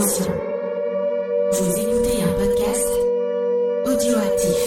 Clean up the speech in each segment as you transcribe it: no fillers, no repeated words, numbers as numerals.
Attention, vous écoutez un podcast audioactif.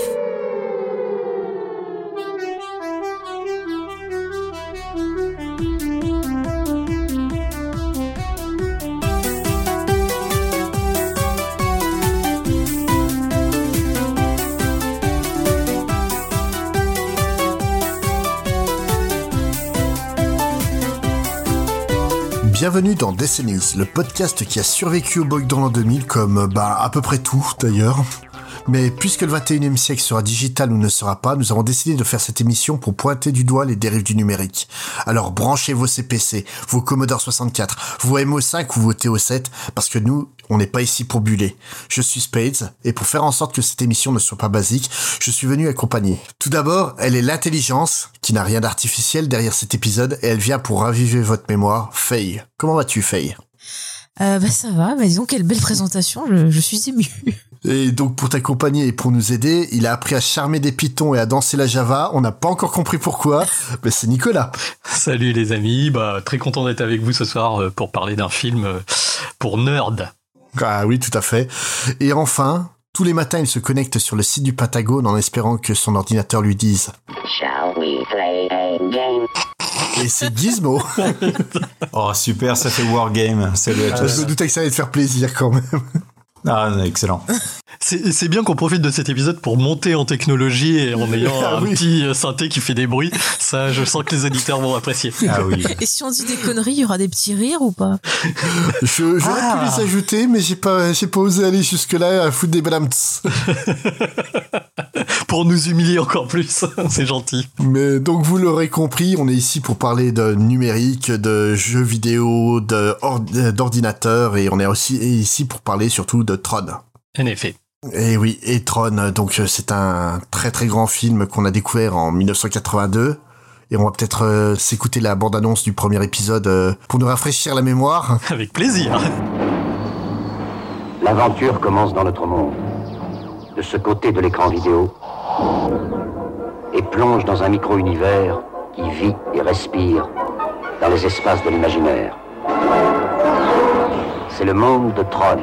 Bienvenue dans Décennies, le podcast qui a survécu au bug dans l'an 2000 comme, à peu près tout d'ailleurs. Mais puisque le 21e siècle sera digital ou ne sera pas, nous avons décidé de faire cette émission pour pointer du doigt les dérives du numérique. Alors branchez vos CPC, vos Commodore 64, vos MO5 ou vos TO7, parce que nous, on n'est pas ici pour buller. Je suis Spades, et pour faire en sorte que cette émission ne soit pas basique, je suis venu accompagner. Tout d'abord, elle est l'intelligence, qui n'a rien d'artificiel derrière cet épisode, et elle vient pour raviver votre mémoire. Faye. Comment vas-tu, Faye ? Ça va, disons quelle belle présentation, je suis ému. Et donc pour t'accompagner et pour nous aider, il a appris à charmer des pitons et à danser la Java. On n'a pas encore compris pourquoi, mais c'est Nicolas. Salut les amis, très content d'être avec vous ce soir pour parler d'un film pour nerds. Ah oui, tout à fait. Et enfin, tous les matins, il se connecte sur le site du Patagone en espérant que son ordinateur lui dise « Shall we play a game ?» Et c'est Gizmo. Oh super, ça fait Wargame. Salut à tous. Je me doutais que ça allait te faire plaisir quand même. Ah, excellent. C'est bien qu'on profite de cet épisode pour monter en technologie et en ayant un petit synthé qui fait des bruits. Ça, je sens que les auditeurs vont apprécier. Ah oui. Et si on dit des conneries, il y aura des petits rires ou pas ? J'aurais pu les ajouter, mais j'ai pas osé aller jusque-là à foutre des blâmes. Pour nous humilier encore plus, c'est gentil. Mais donc vous l'aurez compris, on est ici pour parler de numérique, de jeux vidéo, d'ordinateur, et on est aussi ici pour parler surtout de Tron. En effet. Et oui, et Tron, donc c'est un très très grand film qu'on a découvert en 1982. Et on va peut-être s'écouter la bande-annonce du premier épisode pour nous rafraîchir la mémoire. Avec plaisir. L'aventure commence dans notre monde, de ce côté de l'écran vidéo, et plonge dans un micro-univers qui vit et respire dans les espaces de l'imaginaire. C'est le monde de Tron.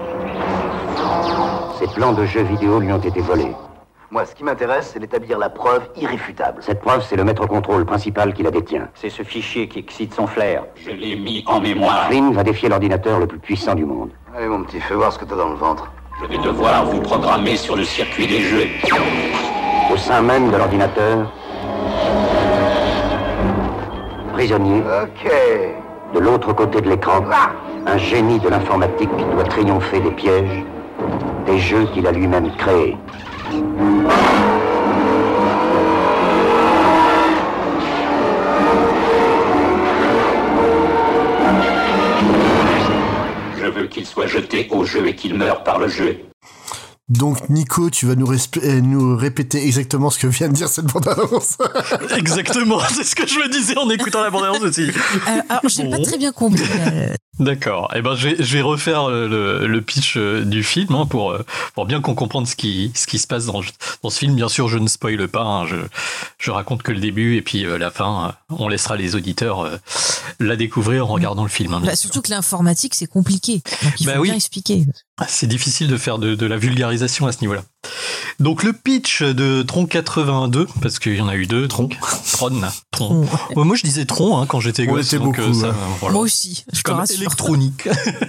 Ses plans de jeux vidéo lui ont été volés. Moi, ce qui m'intéresse, c'est d'établir la preuve irréfutable. Cette preuve, c'est le maître-contrôle principal qui la détient. C'est ce fichier qui excite son flair. Je l'ai mis en mémoire. Flynn va défier l'ordinateur le plus puissant du monde. Allez, mon petit, fais voir ce que t'as dans le ventre. Je vais devoir vous programmer sur le circuit des jeux. Au sein même de l'ordinateur, prisonnier. Ok. De l'autre côté de l'écran, un génie de l'informatique doit triompher des pièges, des jeux qu'il a lui-même créés. Je veux qu'il soit jeté au jeu et qu'il meure par le jeu. Donc Nico, tu vas nous répéter exactement ce que vient de dire cette bande-annonce. Exactement, c'est ce que je me disais en écoutant la bande-annonce aussi. Alors, j'ai pas très bien compris. D'accord. Je vais refaire le pitch du film pour bien qu'on comprenne ce qui se passe dans ce film. Bien sûr, je ne spoile pas. Je raconte que le début et puis la fin. On laissera les auditeurs la découvrir en regardant le film. Surtout que l'informatique, c'est compliqué. Donc il faut bien expliquer. C'est difficile de faire de la vulgarisation à ce niveau-là. Donc le pitch de Tron 82, parce qu'il y en a eu deux, Tron. Moi je disais Tron quand j'étais gosse. C'était beaucoup. Voilà. Moi aussi. Je comme électronique.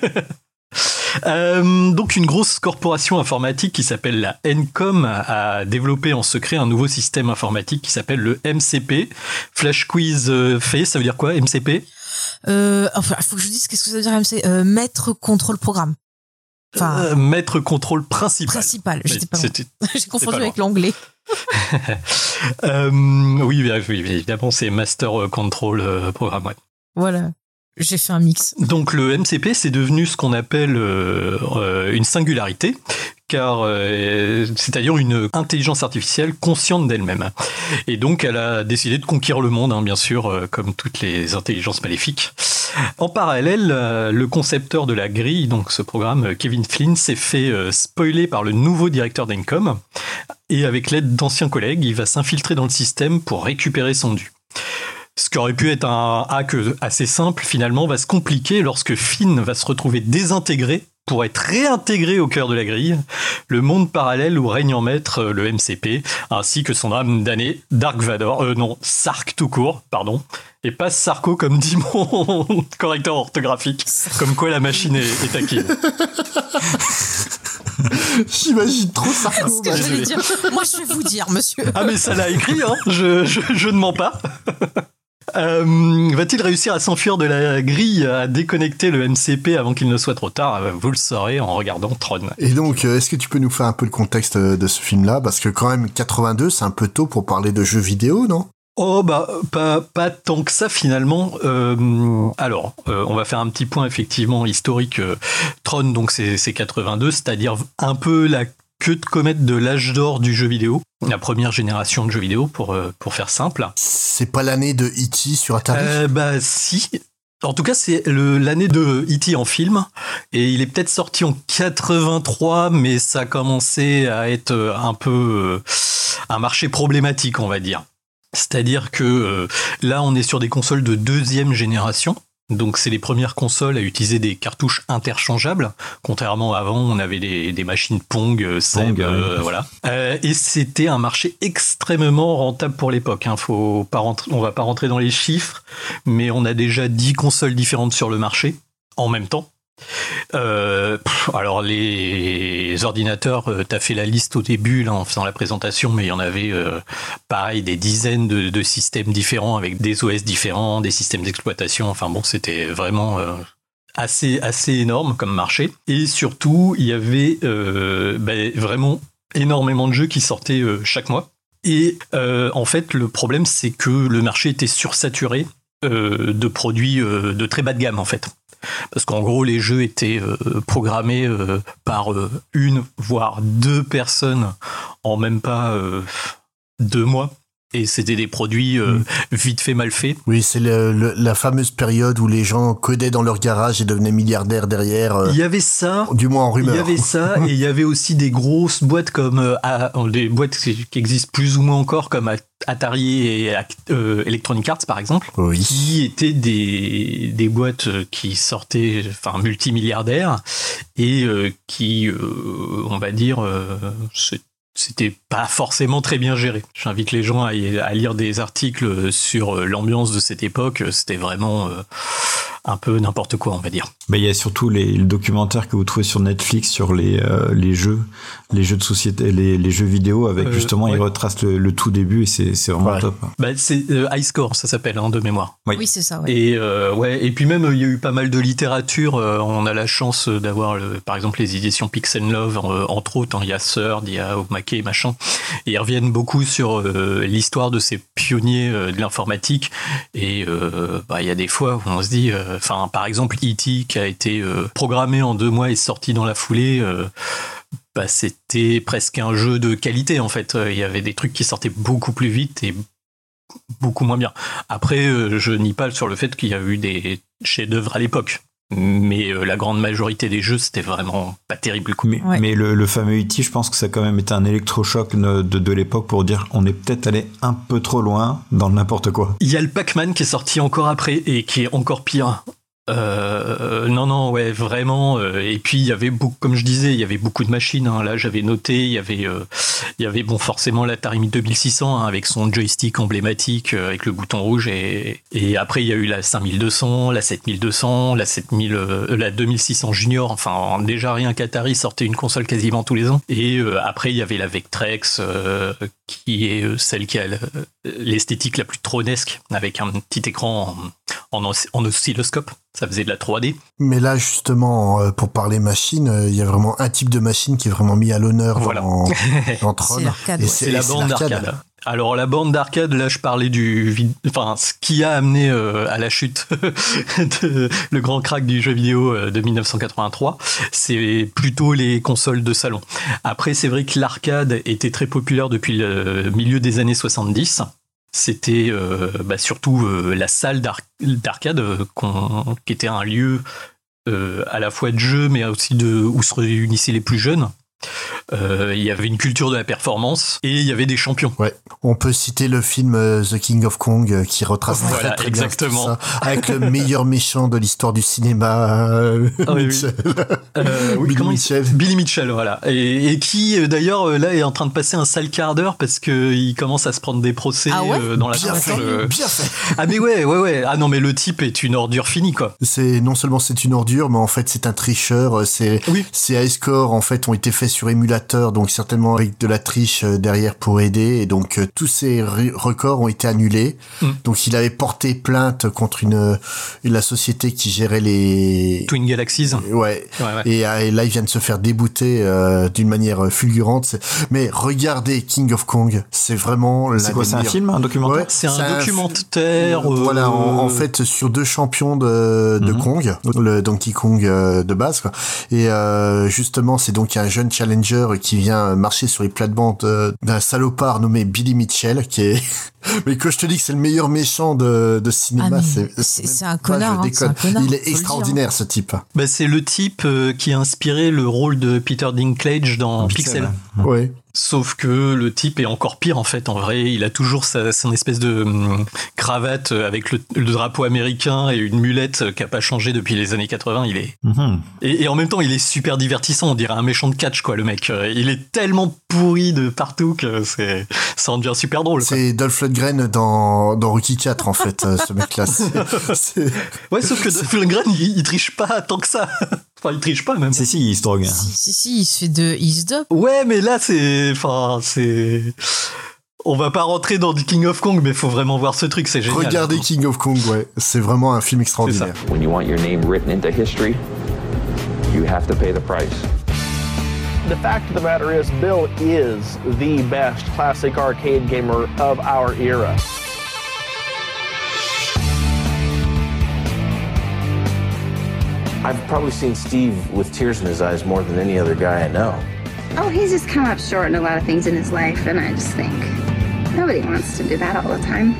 Donc une grosse corporation informatique qui s'appelle la Encom a développé en secret un nouveau système informatique qui s'appelle le MCP. Flash quiz fait, ça veut dire quoi MCP ? Il faut que je dise qu'est-ce que ça veut dire MCP. Maître contrôle programme. Maître contrôle principal. J'étais pas loin. J'ai confondu avec l'anglais. Oui, évidemment, c'est Master Control Programme. Ouais. Voilà. J'ai fait un mix. Donc le MCP, c'est devenu ce qu'on appelle une singularité, car c'est-à-dire une intelligence artificielle consciente d'elle-même. Et donc elle a décidé de conquérir le monde, bien sûr, comme toutes les intelligences maléfiques. En parallèle, le concepteur de la grille, donc ce programme, Kevin Flynn, s'est fait spoiler par le nouveau directeur d'Encom, et avec l'aide d'anciens collègues, il va s'infiltrer dans le système pour récupérer son dû. Ce qui aurait pu être un hack assez simple, finalement, va se compliquer lorsque Finn va se retrouver désintégré pour être réintégré au cœur de la grille, le monde parallèle où règne en maître le MCP, ainsi que son âme damnée, Dark Vador, Sark tout court, pardon, et pas Sarko comme dit mon correcteur orthographique, comme quoi la machine est taquine. J'imagine trop Sarko. Ce que je vais dire. Moi, je vais vous dire, monsieur. Ah mais ça l'a écrit, hein. Je ne mens pas. Va-t-il réussir à s'enfuir de la grille, à déconnecter le MCP avant qu'il ne soit trop tard? Vous le saurez en regardant Tron. Et donc, est-ce que tu peux nous faire un peu le contexte de ce film-là? Parce que quand même, 82, c'est un peu tôt pour parler de jeux vidéo, non? Oh bah pas tant que ça finalement. Alors, on va faire un petit point effectivement historique. Tron, donc c'est 82, c'est-à-dire un peu la queue de comète de l'âge d'or du jeu vidéo, la première génération de jeux vidéo pour faire simple. C'est pas l'année de E.T. sur Atari? Bah si. En tout cas, c'est l'année de E.T. en film, et il est peut-être sorti en 83, mais ça a commencé à être un peu un marché problématique, on va dire. C'est-à-dire que là, on est sur des consoles de deuxième génération. Donc, c'est les premières consoles à utiliser des cartouches interchangeables. Contrairement à avant, on avait des machines Pong, Seb, voilà. Et c'était un marché extrêmement rentable pour l'époque. Hein. On va pas rentrer dans les chiffres, mais on a déjà 10 consoles différentes sur le marché en même temps. Alors les ordinateurs, t'as fait la liste au début là en faisant la présentation, mais il y en avait pareil des dizaines de systèmes différents avec des OS différents, des systèmes d'exploitation. Enfin bon, c'était vraiment assez énorme comme marché. Et surtout, il y avait vraiment énormément de jeux qui sortaient chaque mois. Et en fait, le problème, c'est que le marché était sursaturé de produits de très bas de gamme en fait. Parce qu'en gros, les jeux étaient programmés par une, voire deux personnes en même pas 2 mois. Et c'était des produits vite fait, mal faits. Oui, c'est la fameuse période où les gens codaient dans leur garage et devenaient milliardaires derrière. Il y avait ça. Du moins en rumeur. Il y avait ça, et il y avait aussi des grosses boîtes comme des boîtes qui existent plus ou moins encore, comme Atari et Electronic Arts par exemple, oui. Qui étaient des boîtes qui sortaient, enfin multimilliardaires, et qui, on va dire, c'était pas forcément très bien géré. J'invite les gens à lire des articles sur l'ambiance de cette époque. C'était vraiment un peu n'importe quoi, on va dire. Mais il y a surtout le documentaire que vous trouvez sur Netflix sur les jeux de société, les jeux vidéo avec justement ouais. Ils retracent le tout début et c'est vraiment top. Bah, c'est High Score, ça s'appelle, de mémoire. Oui, c'est ça. Ouais. Et puis même il y a eu pas mal de littérature. On a la chance d'avoir par exemple les éditions Pix & Love, entre autres. Il y a Third, il y a Omake et machin. Et ils reviennent beaucoup sur l'histoire de ces pionniers de l'informatique. Et il y a des fois où on se dit, par exemple E.T. qui a été programmé en 2 mois et sorti dans la foulée. C'était presque un jeu de qualité en fait. Il y avait des trucs qui sortaient beaucoup plus vite et beaucoup moins bien. Après, je nie pas sur le fait qu'il y a eu des chefs-d'œuvre à l'époque. Mais la grande majorité des jeux, c'était vraiment pas terrible. Mais le fameux E.T., je pense que ça a quand même été un électrochoc de l'époque pour dire on est peut-être allé un peu trop loin dans le n'importe quoi. Il y a le Pac-Man qui est sorti encore après et qui est encore pire. Non, vraiment. Et puis il y avait beaucoup, comme je disais, il y avait beaucoup de machines. Hein. Là, j'avais noté, il y avait forcément l'Atari 2600 avec son joystick emblématique avec le bouton rouge. Et après, il y a eu la 5200, la 7200, la 2600 Junior. Enfin, déjà rien qu'Atari sortait une console quasiment tous les ans. Et après, il y avait la Vectrex, qui est celle qui a l'esthétique la plus tronesque, avec un petit écran en oscilloscope. Ça faisait de la 3D. Mais là, justement, pour parler machine, il y a vraiment un type de machine qui est vraiment mis à l'onneur dans Tron. C'est l'arcade. C'est la borne d'arcade. Alors, la borne d'arcade, là, je parlais ce qui a amené à la chute le grand crack du jeu vidéo de 1983, c'est plutôt les consoles de salon. Après, c'est vrai que l'arcade était très populaire depuis le milieu des années 70. C'était surtout la salle d'arcade qui était un lieu à la fois de jeu mais aussi où se réunissaient les plus jeunes. il y avait une culture de la performance et il y avait des champions. Ouais. On peut citer le film The King of Kong qui retrace voilà, très exactement. bien tout ça, avec le meilleur méchant de l'histoire du cinéma, Mitchell. Billy Mitchell. Billy Mitchell, voilà. Et qui, d'ailleurs, là, est en train de passer un sale quart d'heure parce qu'il commence à se prendre des procès dans la bien tronche. fait, bien fait. Ah, mais ouais. Ah non, mais le type est une ordure finie, quoi. Non seulement c'est une ordure, mais en fait c'est un tricheur. Ces high scores en fait ont été faits sur émulateur, donc certainement avec de la triche derrière pour aider. Et donc tous ces records ont été annulés. Donc il avait porté plainte contre la société qui gérait les Twin Galaxies. Ouais. Et là il vient de se faire débouter d'une manière fulgurante. Mais regardez King of Kong, c'est vraiment c'est quoi, c'est un film, un documentaire? Ouais, c'est un documentaire. Voilà, en fait sur deux champions de Kong, le Donkey Kong de base, quoi. Et justement, c'est donc un jeune challenger qui vient marcher sur les plates-bandes d'un salopard nommé Billy Mitchell, qui est mais que je te dis que c'est le meilleur méchant de cinéma, c'est un connard, c'est un connard. Il est extraordinaire, ce type. Bah, c'est le type qui a inspiré le rôle de Peter Dinklage dans Pixel. Ouais. Sauf que le type est encore pire en fait. En vrai, il a toujours son espèce de cravate avec le drapeau américain et une mulette qui a pas changé depuis les années 80. Il est et en même temps, il est super divertissant. On dirait un méchant de catch, quoi. Le mec, il est tellement pourri de partout que ça en devient super drôle. C'est Dolph Lundgren dans Rocky 4 en fait, ce mec-là. Ouais, sauf que Dolph Lundgren, il triche pas tant que ça. Enfin, il triche pas même. Si, il se drogue. Si, il se dope. Ouais, mais là, on va pas rentrer dans du King of Kong, mais faut vraiment voir ce truc, c'est génial. Regardez King of Kong, ouais. C'est vraiment un film extraordinaire. When you want your name written into history, you have to pay the price. The fact of the matter is, Bill is the best classic arcade gamer of our era. I've probably seen Steve with tears in his eyes more than any other guy I know. Oh, he's just come up short in a lot of things in his life, and I just think nobody wants to do that all the time.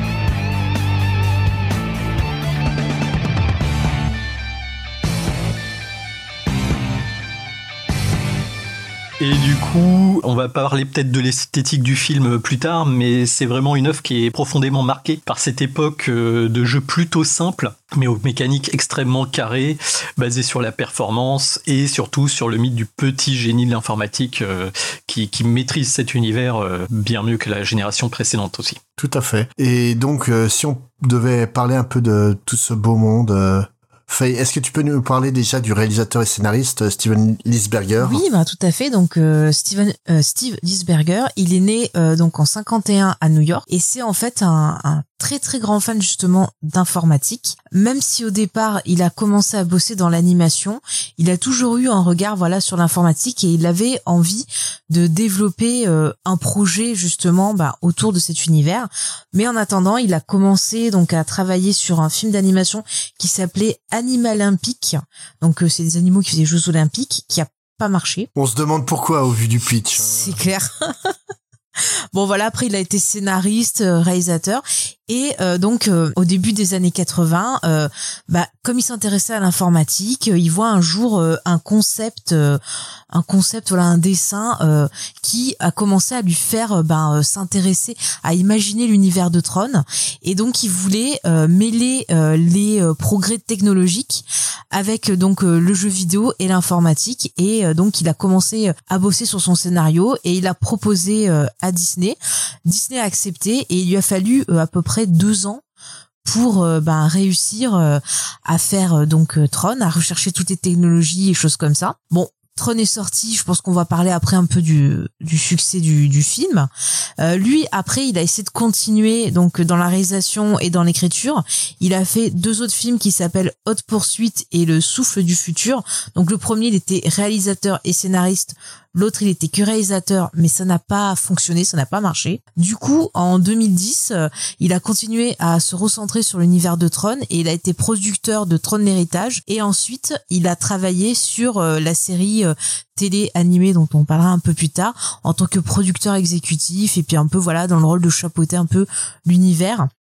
Et du coup, on va parler peut-être de l'esthétique du film plus tard, mais c'est vraiment une œuvre qui est profondément marquée par cette époque de jeux plutôt simples, mais aux mécaniques extrêmement carrées, basées sur la performance et surtout sur le mythe du petit génie de l'informatique qui maîtrise cet univers bien mieux que la génération précédente aussi. Tout à fait. Et donc, si on devait parler un peu de tout ce beau monde... Faye, est-ce que tu peux nous parler déjà du réalisateur et scénariste Steven Lisberger? Oui, tout à fait. Donc Steve Lisberger, il est né donc en 51 à New York et c'est en fait un très très grand fan justement d'informatique. Même si au départ il a commencé à bosser dans l'animation, il a toujours eu un regard sur l'informatique et il avait envie de développer un projet justement autour de cet univers. Mais en attendant, il a commencé donc à travailler sur un film d'animation qui s'appelait Animalympique. Donc c'est des animaux qui faisaient des Jeux Olympiques, qui a pas marché. On se demande pourquoi au vu du pitch. C'est clair. Bon voilà, après il a été scénariste, réalisateur et donc au début des années 80, comme il s'intéressait à l'informatique, il voit un jour un concept, un dessin qui a commencé à lui faire s'intéresser à imaginer l'univers de Tron et donc il voulait mêler les progrès technologiques avec donc le jeu vidéo et l'informatique et donc il a commencé à bosser sur son scénario et il a proposé à Disney. Disney a accepté et il lui a fallu à peu près 2 ans pour réussir à faire donc Tron, à rechercher toutes les technologies et choses comme ça. Bon, Tron est sorti, je pense qu'on va parler après un peu du succès du film. Lui, après, il a essayé de continuer donc dans la réalisation et dans l'écriture. Il a fait 2 autres films qui s'appellent Haute Poursuite et Le Souffle du Futur. Donc le premier, il était réalisateur et scénariste. L'autre, il était que réalisateur, mais ça n'a pas fonctionné, ça n'a pas marché. Du coup, en 2010, il a continué à se recentrer sur l'univers de Tron et il a été producteur de Tron l'Héritage. Et ensuite, il a travaillé sur la série télé animée dont on parlera un peu plus tard en tant que producteur exécutif et puis un peu dans le rôle de chapeauter un peu l'univers.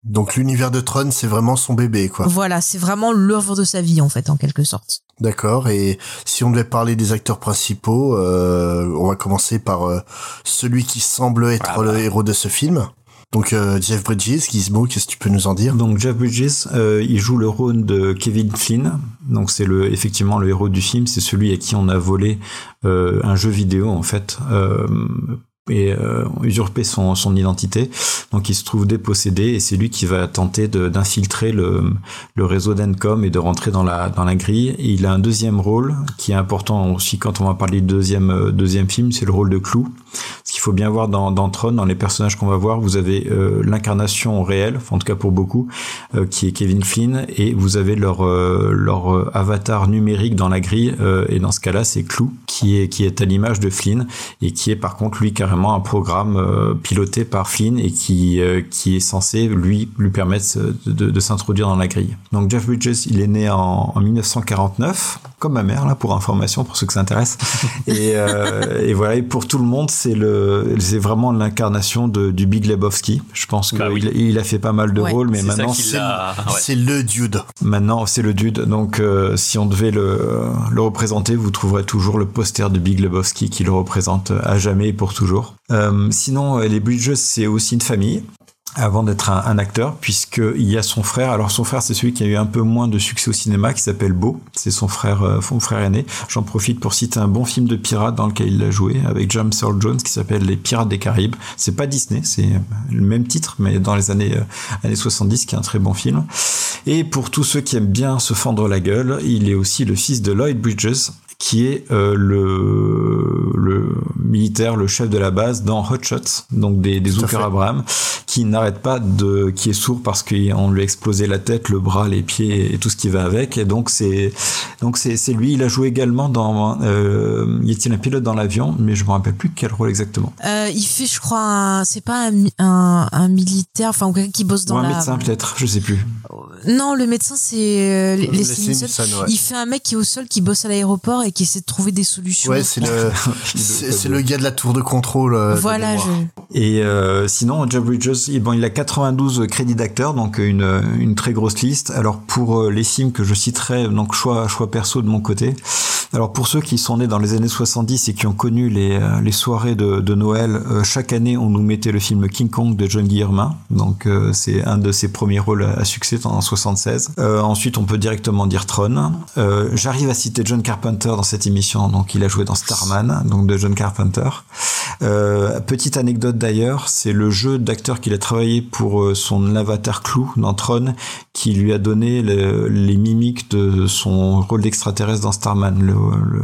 Donc l'univers de Tron, c'est vraiment son bébé, quoi. Voilà, c'est vraiment l'œuvre de sa vie, en fait, en quelque sorte. D'accord, et si on devait parler des acteurs principaux, on va commencer par celui qui semble être le héros de ce film. Donc Jeff Bridges, Gizmo, qu'est-ce que tu peux nous en dire? Donc Jeff Bridges, il joue le rôle de Kevin Flynn. Donc c'est effectivement le héros du film, c'est celui à qui on a volé un jeu vidéo en fait. Et usurper son identité. Donc il se trouve dépossédé et c'est lui qui va tenter d'infiltrer le réseau d'Encom et de rentrer dans la grille. Et il a un deuxième rôle qui est important aussi quand on va parler du deuxième film, c'est le rôle de Clou. Ce qu'il faut bien voir dans Tron, dans les personnages qu'on va voir, vous avez l'incarnation réelle, en tout cas pour beaucoup, qui est Kevin Flynn, et vous avez leur avatar numérique dans la grille, et dans ce cas-là c'est Clou qui est à l'image de Flynn et qui est par contre lui carrément un programme piloté par Flynn et qui est censé lui permettre de s'introduire dans la grille. Donc Jeff Bridges, il est né en 1949, comme ma mère là, pour information pour ceux que ça intéresse. Et voilà, et pour tout le monde c'est vraiment l'incarnation du Big Lebowski. Je pense qu'il a fait pas mal de rôles, mais maintenant c'est le dude. Maintenant c'est le dude. Donc si on devait le représenter, vous trouverez toujours le poster de Big Lebowski qui le représente à jamais et pour toujours. Sinon, les Bridges, c'est aussi une famille avant d'être un acteur, puisqu'il y a son frère. Alors son frère, c'est celui qui a eu un peu moins de succès au cinéma, qui s'appelle Beau. C'est son frère aîné. J'en profite pour citer un bon film de pirate dans lequel il a joué avec James Earl Jones qui s'appelle Les Pirates des Caraïbes. C'est pas Disney, c'est le même titre, mais dans les années 70, qui est un très bon film. Et pour tous ceux qui aiment bien se fendre la gueule, il est aussi le fils de Lloyd Bridges, qui est le militaire, le chef de la base dans Hot Shots, donc des Zucker Abraham, qui n'arrête pas qui est sourd parce qu'on lui a explosé la tête, le bras, les pieds et tout ce qui va avec. Et donc c'est lui. Il a joué également dans y a-t-il un pilote dans l'avion, mais je me rappelle plus quel rôle exactement. Il fait, je crois, c'est pas un militaire, enfin ou quelqu'un qui bosse dans un médecin peut-être, je sais plus. Non, le médecin c'est Leslie Nielsen. Ouais. Il fait un mec qui est au sol, qui bosse à l'aéroport et qui essaie de trouver des solutions. Ouais, c'est le gars de la tour de contrôle. Voilà. Et sinon, Jeff Bridges, il a 92 crédits d'acteur, donc une très grosse liste. Alors pour les films que je citerai, donc choix perso de mon côté. Alors pour ceux qui sont nés dans les années 70 et qui ont connu les soirées de Noël, chaque année on nous mettait le film King Kong de John Guillermin. Donc c'est un de ses premiers rôles à succès en 76. Ensuite on peut directement dire Tron. J'arrive à citer John Carpenter dans cette émission, donc il a joué dans Starman, donc de John Carpenter. Petite anecdote d'ailleurs, c'est le jeu d'acteur qu'il a travaillé pour son avatar Clou dans Tron qui lui a donné les mimiques de son rôle d'extraterrestre dans Starman,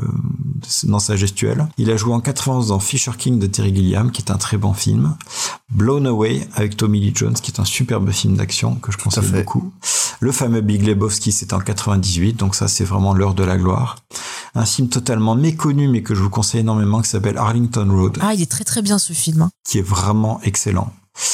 dans sa gestuelle. Il a joué en 91 dans Fisher King de Terry Gilliam, qui est un très bon film. Blown Away avec Tommy Lee Jones, qui est un superbe film d'action que je conseille beaucoup. Le fameux Big Lebowski, c'était en 98, donc ça c'est vraiment l'heure de la gloire. Un film totalement méconnu, mais que je vous conseille énormément, qui s'appelle Arlington Road. Ah, il est très très bien ce film. Qui est vraiment excellent.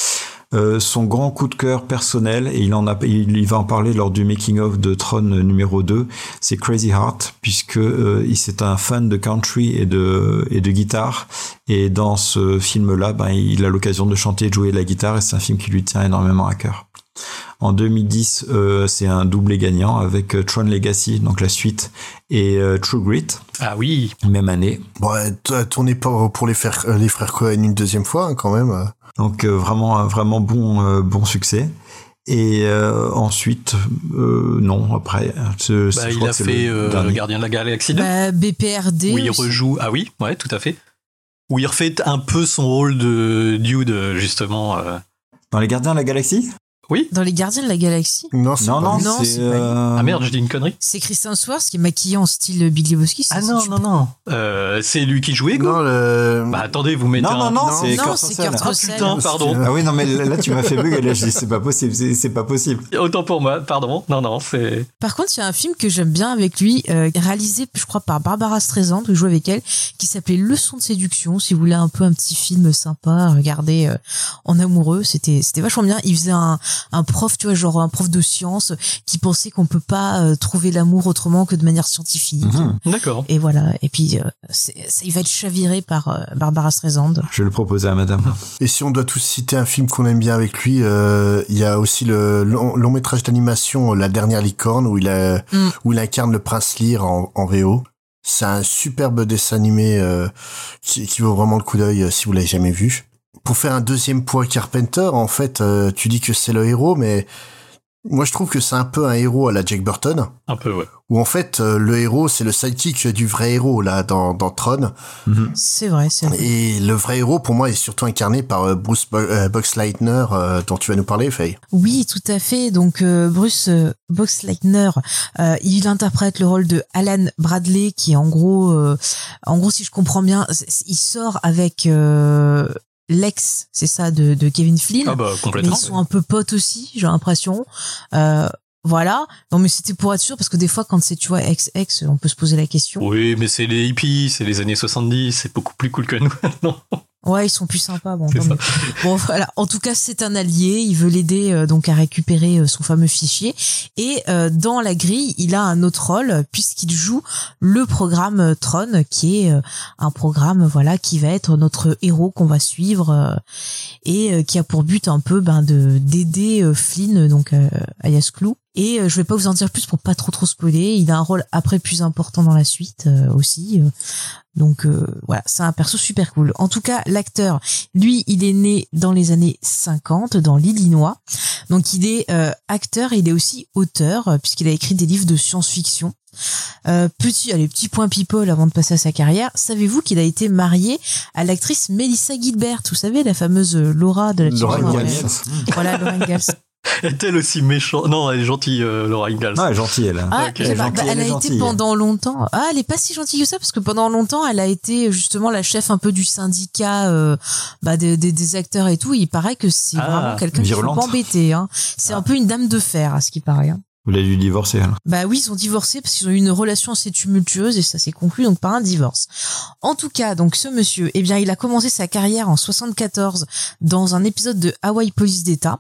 Son grand coup de cœur personnel, et il va en parler lors du making of de Tron numéro 2, c'est Crazy Heart, puisque c'est un fan de country et de guitare, et dans ce film-là, il a l'occasion de chanter et de jouer de la guitare, et c'est un film qui lui tient énormément à cœur. En 2010, c'est un doublé gagnant avec Tron Legacy, donc la suite, et True Grit. Ah oui. Même année. Bon, tourné pour les frères Cohen une deuxième fois, hein, quand même. Donc vraiment bon succès. Et ensuite, non, après... il a fait le Gardien de la Galaxie 2. BPRD. Où il rejoue... Ah oui, ouais, tout à fait. Où il refait un peu son rôle de Dude, justement. Dans Les Gardiens de la Galaxie ? Oui. Dans Les Gardiens de la Galaxie. Non, c'est Ah merde, je dis une connerie. C'est Chris Hemsworth qui est maquillé en style Big Lebowski. Non. C'est lui qui jouait, quoi. Non, attendez, vous mettez c'est Kurt Russell. Putain, pardon. Ah oui, non, mais là, tu m'as fait bugger. Là, je dis, c'est pas possible. Autant pour moi, pardon. Non, c'est... Par contre, il y a un film que j'aime bien avec lui, réalisé, je crois, par Barbara Streisand, où il joue avec elle, qui s'appelait Leçon de séduction. Si vous voulez un petit film sympa, regardez, en amoureux, c'était vachement bien. Il faisait un prof, tu vois, genre un prof de sciences qui pensait qu'on peut pas trouver l'amour autrement que de manière scientifique. D'accord. Et voilà. Et puis il va être chaviré par Barbara Streisand. Je vais le proposer à madame. Et si on doit tous citer un film qu'on aime bien avec lui, il y a aussi le long métrage d'animation La Dernière Licorne où il incarne le prince Lear en VO. C'est un superbe dessin animé qui vaut vraiment le coup d'œil si vous l'avez jamais vu. Pour faire un deuxième poids Carpenter, en fait, tu dis que c'est le héros, mais moi je trouve que c'est un peu un héros à la Jack Burton. Un peu, ouais. Où en fait, le héros, c'est le sidekick du vrai héros, là, dans Tron. C'est vrai. Et le vrai héros, pour moi, est surtout incarné par Bruce Boxleitner, dont tu vas nous parler, Faye. Oui, tout à fait. Donc, Bruce Boxleitner, il interprète le rôle de Alan Bradley, qui en gros, si je comprends bien, il sort avec l'ex, c'est ça, de Kevin Flynn. Ah bah, complètement. Mais ils sont un peu potes aussi, j'ai l'impression. Voilà. Non, mais c'était pour être sûr, parce que des fois, quand c'est, tu vois, ex, on peut se poser la question. Oui, mais c'est les hippies, c'est les années 70, c'est beaucoup plus cool que nous maintenant. Ouais, ils sont plus sympas. Bon, C'est bon, voilà. En tout cas, c'est un allié. Il veut l'aider donc à récupérer son fameux fichier. Et dans la grille, il a un autre rôle puisqu'il joue le programme Tron, qui est un programme, voilà, qui va être notre héros qu'on va suivre et qui a pour but un peu d'aider Flynn, donc alias Clou. Et je vais pas vous en dire plus pour pas trop spoiler. Il a un rôle après plus important dans la suite aussi. Donc voilà, c'est un perso super cool. En tout cas, l'acteur, lui, il est né dans les années 50 dans l'Illinois. Donc il est acteur et il est aussi auteur puisqu'il a écrit des livres de science-fiction. Petit point people avant de passer à sa carrière. Savez-vous qu'il a été marié à l'actrice Melissa Gilbert, vous savez, la fameuse Laura de la Laura Voilà, Laura Ingalls. Est-elle aussi méchante? Non, elle est gentille, Laura Ingalls. Ah, elle est gentille, elle. Ah, okay. elle a été pendant longtemps. Ah, elle est pas si gentille que ça parce que pendant longtemps, elle a été justement la chef un peu du syndicat des acteurs et tout. Il paraît que c'est vraiment quelqu'un qui ne faut pas embêter. Hein. C'est un peu une dame de fer, à ce qui paraît. Hein. Vous l'avez dû divorcer, alors? Bah oui, ils ont divorcé parce qu'ils ont eu une relation assez tumultueuse et ça s'est conclu donc par un divorce. En tout cas, donc ce monsieur, eh bien, il a commencé sa carrière en 74 dans un épisode de Hawaii Police d'État.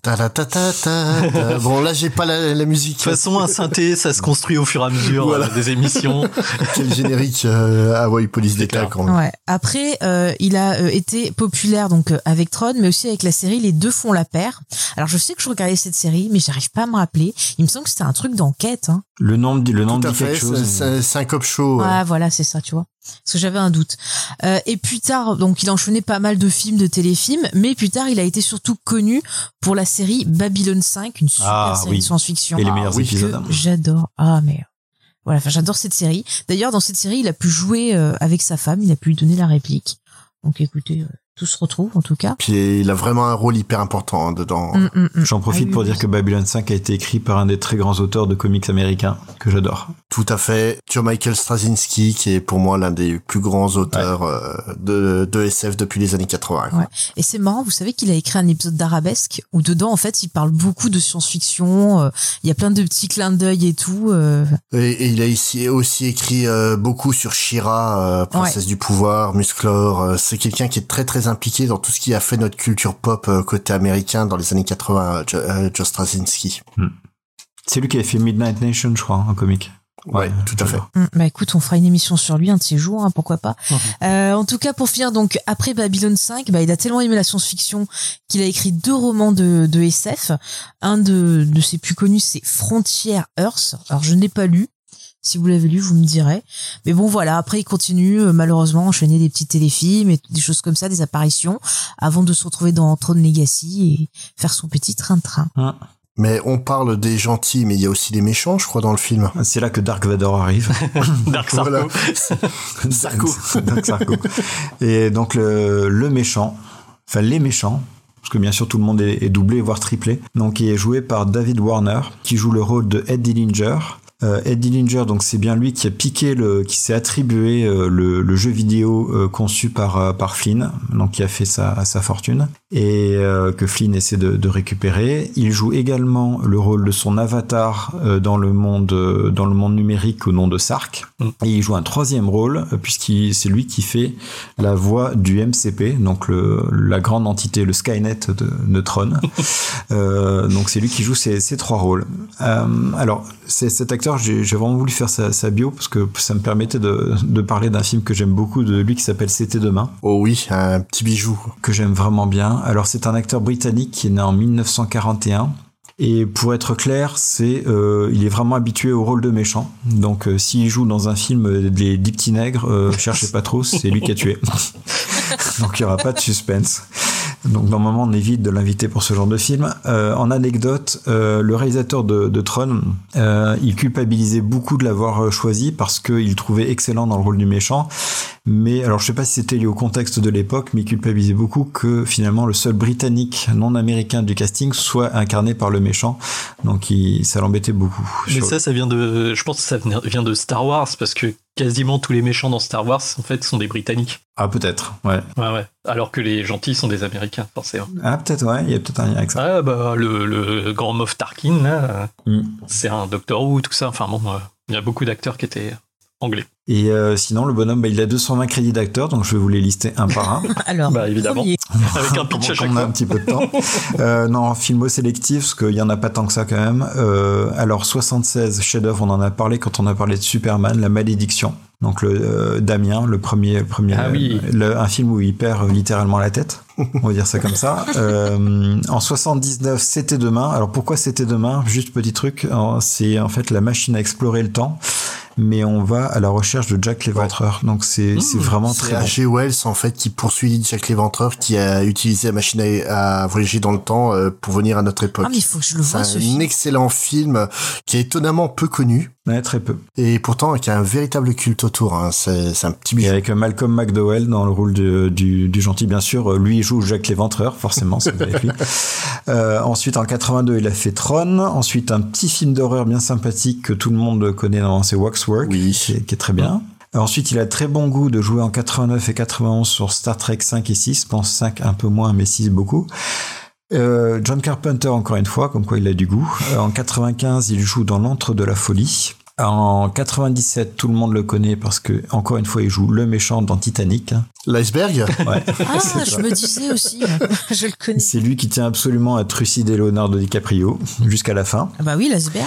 Bon, là, j'ai pas la musique. De toute façon, un synthé, ça se construit au fur et à mesure voilà. Des émissions. Quel générique Hawaii Police d'État quand même. Ouais. Après, il a été populaire donc avec Tron, mais aussi avec la série Les Deux font la paire. Alors, je sais que je regardais cette série, mais j'arrive pas à me rappeler. Il me semble que c'était un truc d'enquête. Hein. Le nom dit quelque chose. C'est un cop show. Ah, voilà, c'est ça, tu vois. Parce que j'avais un doute. Et plus tard, donc il a enchaîné pas mal de films, de téléfilms, mais plus tard, il a été surtout connu pour la série Babylon 5, une super série de science-fiction. Et les meilleurs épisodes. J'adore. Ah, mais voilà, enfin, j'adore cette série. D'ailleurs, dans cette série, il a pu jouer avec sa femme, il a pu lui donner la réplique. Donc écoutez, tout se retrouve en tout cas. Puis il a vraiment un rôle hyper important dedans. J'en profite pour dire que Babylon 5 a été écrit par un des très grands auteurs de comics américains que j'adore. Tout à fait. Joe Michael Straczynski, qui est pour moi l'un des plus grands auteurs de SF depuis les années 80. Ouais. Et c'est marrant, vous savez qu'il a écrit un épisode d'Arabesque où dedans, en fait, il parle beaucoup de science-fiction. Il y a plein de petits clins d'œil et tout. Et il a aussi écrit beaucoup sur She-Ra, Princesse du pouvoir, Musclor. C'est quelqu'un qui est très très impliqué dans tout ce qui a fait notre culture pop côté américain dans les années 80, Joe Straczynski. C'est lui qui avait fait Midnight Nation, je crois, un comic. Ouais, tout à fait. Bah écoute, on fera une émission sur lui un de ces jours, hein, pourquoi pas. En tout cas, pour finir, donc après Babylon 5, il a tellement aimé la science-fiction qu'il a écrit 2 romans de SF. Un de ses plus connus, c'est Frontier Earth. Alors je n'ai pas lu. Si vous l'avez lu, vous me direz. Mais bon, voilà. Après, il continue, malheureusement, à enchaîner des petits téléfilms et des choses comme ça, des apparitions, avant de se retrouver dans Tron Legacy et faire son petit train-train. Mais on parle des gentils, mais il y a aussi des méchants, je crois, dans le film. C'est là que Dark Vador arrive. Dark Sarko. Voilà. Dark Sarko. Et donc, le méchant, enfin, les méchants, parce que bien sûr tout le monde est doublé, voire triplé, donc il est joué par David Warner, qui joue le rôle de Ed Dillinger. Ed Dillinger, donc c'est bien lui qui a piqué qui s'est attribué le jeu vidéo conçu par Flynn, donc qui a fait sa fortune et que Flynn essaie de récupérer. Il joue également le rôle de son avatar dans le monde numérique au nom de Sark. Et il joue un troisième rôle c'est lui qui fait la voix du MCP, donc la grande entité, le Skynet de Neutron. Donc c'est lui qui joue ces trois rôles. Alors cet acteur, j'ai vraiment voulu faire sa bio parce que ça me permettait de parler d'un film que j'aime beaucoup de lui qui s'appelle C'était demain. Oh oui, un petit bijou. Que j'aime vraiment bien. Alors c'est un acteur britannique qui est né en 1941. Et pour être clair, il est vraiment habitué au rôle de méchant. Donc s'il joue dans un film des 10 petits nègres, cherchez pas trop, c'est lui qui a tué. Donc il n'y aura pas de suspense. Donc normalement on évite de l'inviter pour ce genre de film. En anecdote, le réalisateur de Tron, il culpabilisait beaucoup de l'avoir choisi parce qu'il le trouvait excellent dans le rôle du méchant. Mais alors je sais pas si c'était lié au contexte de l'époque, mais il culpabilisait beaucoup que finalement le seul Britannique non américain du casting soit incarné par le méchant. Donc ça l'embêtait beaucoup. Mais ça vient je pense que ça vient de Star Wars parce que quasiment tous les méchants dans Star Wars en fait sont des Britanniques. Ah peut-être, ouais. Ouais. Alors que les gentils sont des Américains forcément. Ah peut-être, ouais, il y a peut-être un lien avec ça. Ah bah le grand Moff Tarkin là, c'est un Doctor Who tout ça. Enfin bon, il y a beaucoup d'acteurs qui étaient anglais. Et sinon, le bonhomme, il a 220 crédits d'acteur, donc je vais vous les lister un par un. Alors, bah évidemment, avec un pitch à chaque fois. On a un petit peu de temps. Non, filmo sélectif, parce qu'il y en a pas tant que ça quand même. Alors 76 chefs-d'œuvre, on en a parlé quand on a parlé de Superman, La Malédiction. Donc Damien, le premier ah oui. Un film où il perd littéralement la tête. On va dire ça comme ça. En 79, C'était demain. Alors pourquoi C'était demain? Juste petit truc, c'est en fait la machine à explorer le temps. Mais on va à la recherche de Jack l'Éventreur. Donc c'est vraiment très bon. C'est H.G. Wells en fait qui poursuit Jack l'Éventreur qui a utilisé la machine à voyager dans le temps pour venir à notre époque. Ah mais il faut que je le voie ce film. C'est un excellent film qui est étonnamment peu connu. Ouais, très peu. Et pourtant qui a un véritable culte autour. Hein. C'est un petit bijou. Et avec Malcolm McDowell dans le rôle du gentil, bien sûr. Lui, il joue Jack l'Éventreur, forcément, c'est avec lui. Ensuite, en 82, il a fait Tron. Ensuite, un petit film d'horreur bien sympathique que tout le monde connaît, c'est Waxwork, qui est très bien. Ensuite, il a très bon goût de jouer en 89 et 91 sur Star Trek 5 et 6. Je pense 5 un peu moins, mais 6 beaucoup. John Carpenter, encore une fois, comme quoi il a du goût. En 95, il joue dans L'Antre de la folie. En 97, tout le monde le connaît parce que, encore une fois, il joue le méchant dans Titanic. L'iceberg? Ouais. Ah, je me disais aussi, je le connais. C'est lui qui tient absolument à trucider Leonardo DiCaprio jusqu'à la fin. Ah bah oui, l'iceberg.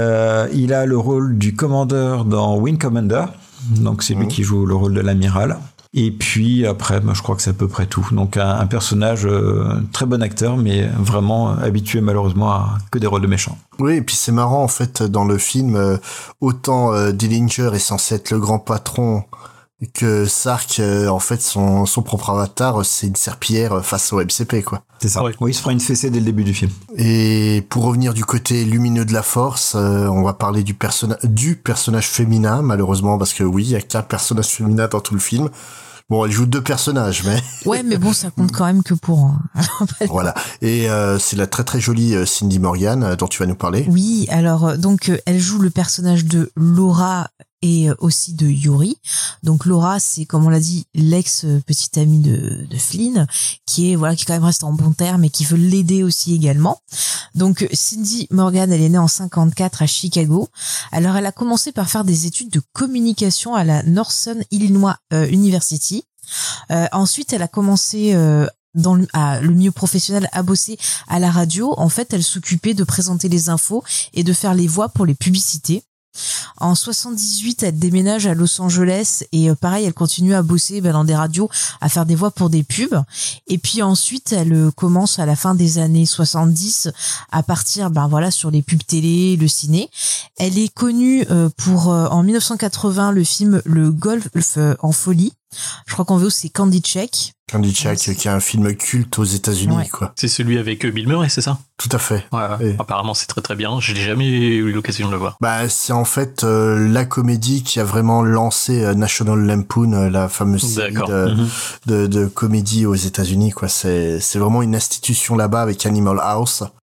Il a le rôle du commandeur dans Wing Commander. Donc c'est lui qui joue le rôle de l'amiral. Et puis après, je crois que c'est à peu près tout. Donc un personnage, très bon acteur, mais vraiment habitué malheureusement à que des rôles de méchants. Oui, et puis c'est marrant en fait dans le film, autant Dillinger est censé être le grand patron que Sark, en fait son propre avatar, c'est une serpillière face au MCP quoi. C'est ça. Oui, il se fera une fessée dès le début du film. Et pour revenir du côté lumineux de la Force, on va parler du personnage féminin malheureusement parce que oui, il y a qu'un personnage féminin dans tout le film. Bon, elle joue 2 personnages, mais... Ouais, mais bon, ça compte quand même que pour... Voilà. Et c'est la très très jolie Cindy Morgan dont tu vas nous parler. Oui, alors, donc, elle joue le personnage de Laura et aussi de Yuri. Donc Laura, c'est comme on l'a dit, l'ex-petite amie de Flynn, qui est quand même reste en bon terme et qui veut l'aider aussi également. Donc Cindy Morgan, elle est née en 54 à Chicago. Alors elle a commencé par faire des études de communication à la Northern Illinois University. Ensuite, elle a commencé dans le milieu professionnel à bosser à la radio. En fait, elle s'occupait de présenter les infos et de faire les voix pour les publicités. En 78, elle déménage à Los Angeles et pareil, elle continue à bosser dans des radios, à faire des voix pour des pubs. Et puis ensuite, elle commence à la fin des années 70 à partir sur les pubs télé, le ciné. Elle est connue pour en 1980 le film Le Golf en folie. Je crois qu'en VO c'est Candy Check. Candy Check, qui est un film culte aux États-Unis, quoi. C'est celui avec Bill Murray, c'est ça? Tout à fait. Ouais. Apparemment, c'est très très bien. Je n'ai jamais eu l'occasion de le voir. C'est en fait la comédie qui a vraiment lancé National Lampoon, la fameuse série de comédie aux États-Unis, quoi. C'est vraiment une institution là-bas avec Animal House.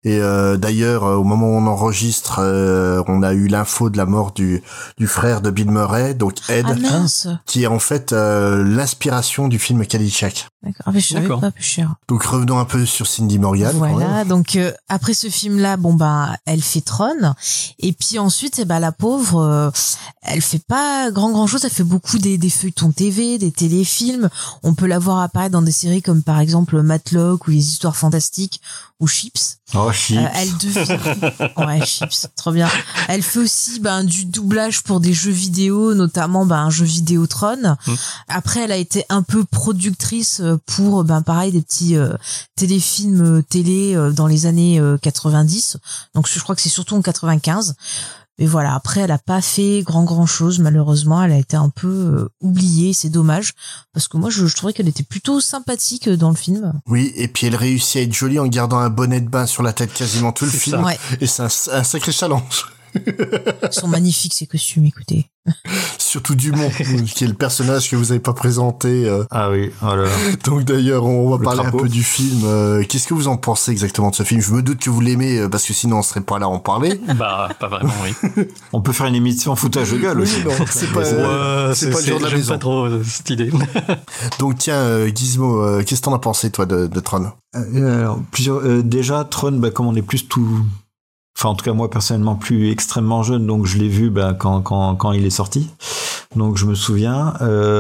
Et d'ailleurs, au moment où on enregistre, on a eu l'info de la mort du frère de Bill Murray, donc Ed, qui est en fait l'inspiration du film Caddyshack. D'accord. Ah, mais je savais pas, plus cher. Donc revenons un peu sur Cindy Morgan. Voilà. Donc après ce film-là, elle fait Tron, et puis ensuite, la pauvre, elle fait pas grand chose. Elle fait beaucoup des feuilletons TV, des téléfilms. On peut la voir apparaître dans des séries comme par exemple Matlock ou Les Histoires Fantastiques ou Chips. Oh, Chips. Elle devient... Ouais, Chips, trop bien. Elle fait aussi du doublage pour des jeux vidéo, notamment un jeu vidéo Tron. Après, elle a été un peu productrice pour pareil des petits téléfilms télé dans les années 90. Donc je crois que c'est surtout en 95. Mais voilà, après elle a pas fait grand chose malheureusement, elle a été un peu oubliée, c'est dommage parce que moi je trouvais qu'elle était plutôt sympathique dans le film. Oui, et puis elle réussit à être jolie en gardant un bonnet de bain sur la tête quasiment tout le film. Ouais. Et c'est un sacré challenge. Ils sont magnifiques ces costumes, écoutez. Surtout Dumont, qui est le personnage que vous avez pas présenté. Ah oui, voilà. Donc d'ailleurs, on va parler crapaud. un peu du film. Qu'est-ce que vous en pensez exactement de ce film ? Je me doute que vous l'aimez, parce que sinon on serait pas là à en parler. Pas vraiment, oui. On peut faire une émission foutage de gueule aussi. Oui, non, c'est pas le jour de la j'aime maison. pas trop cette idée. Donc tiens, Gizmo, qu'est-ce que t'en as pensé toi de Tron ? Alors, déjà, Tron, comme on est plus tout... Enfin, en tout cas, moi, personnellement, plus extrêmement jeune, donc je l'ai vu quand il est sorti. Donc, je me souviens.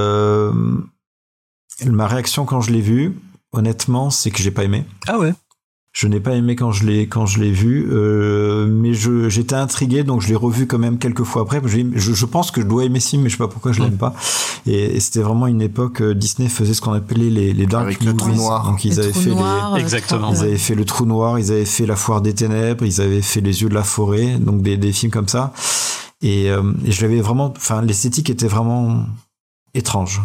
Ma réaction quand je l'ai vu, honnêtement, c'est que j'ai pas aimé. Ah ouais. Je n'ai pas aimé quand je l'ai vu, mais j'étais intrigué, donc je l'ai revu quand même quelques fois après. Je pense que je dois aimer ce film, mais je sais pas pourquoi je l'aime pas. Et c'était vraiment une époque, Disney faisait ce qu'on appelait les dark avec movies. le trou noir. Donc ils avaient fait exactement. Ils avaient fait le trou noir, ils avaient fait la foire des ténèbres, ils avaient fait les yeux de la forêt, donc des films comme ça. Et je l'avais vraiment, enfin l'esthétique était vraiment étrange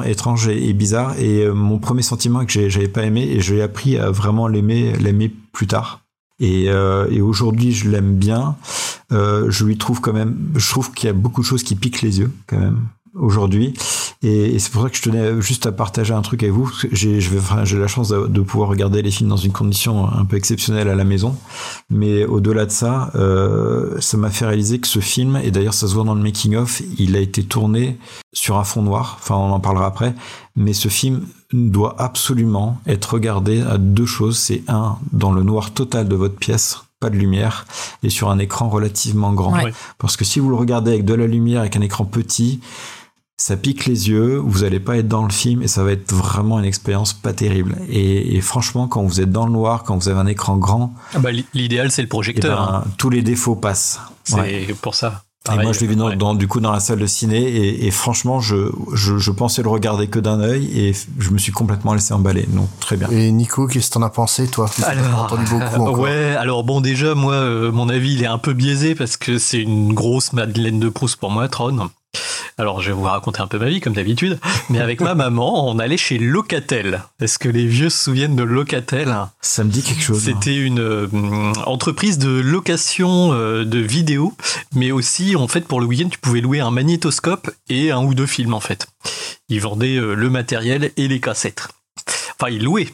et bizarre, et mon premier sentiment est que j'avais pas aimé, et j'ai appris à vraiment l'aimer plus tard, et aujourd'hui je l'aime bien. Je lui trouve quand même, je trouve qu'il y a beaucoup de choses qui piquent les yeux quand même aujourd'hui, et c'est pour ça que je tenais juste à partager un truc avec vous. J'ai la chance de pouvoir regarder les films dans une condition un peu exceptionnelle à la maison, mais au-delà de ça, ça m'a fait réaliser que ce film, et d'ailleurs ça se voit dans le making of, il a été tourné sur un fond noir, enfin on en parlera après, mais ce film doit absolument être regardé à deux choses. C'est dans le noir total de votre pièce, pas de lumière, et sur un écran relativement grand. Ouais. Parce que si vous le regardez avec de la lumière, avec un écran petit, ça pique les yeux, vous allez pas être dans le film, et ça va être vraiment une expérience pas terrible. Et franchement, quand vous êtes dans le noir, quand vous avez un écran grand, l'idéal c'est le projecteur. tous les défauts passent. C'est pour ça. Pareil, et moi je l'ai vu dans la salle de ciné, et franchement je pensais le regarder que d'un œil, et je me suis complètement laissé emballer, donc très bien. Et Nico, qu'est-ce que t'en as pensé toi ? Alors, entendu beaucoup encore. ouais, alors bon, déjà moi mon avis il est un peu biaisé parce que c'est une grosse Madeleine de Proust pour moi, Tron. Alors, je vais vous raconter un peu ma vie, comme d'habitude. Mais avec ma maman, on allait chez Locatel. Est-ce que les vieux se souviennent de Locatel ? Ça me dit quelque chose. C'était une entreprise de location de vidéos, mais aussi, en fait, pour le week-end, tu pouvais louer un magnétoscope et un ou deux films, en fait. Ils vendaient le matériel et les cassettes. Enfin, ils louaient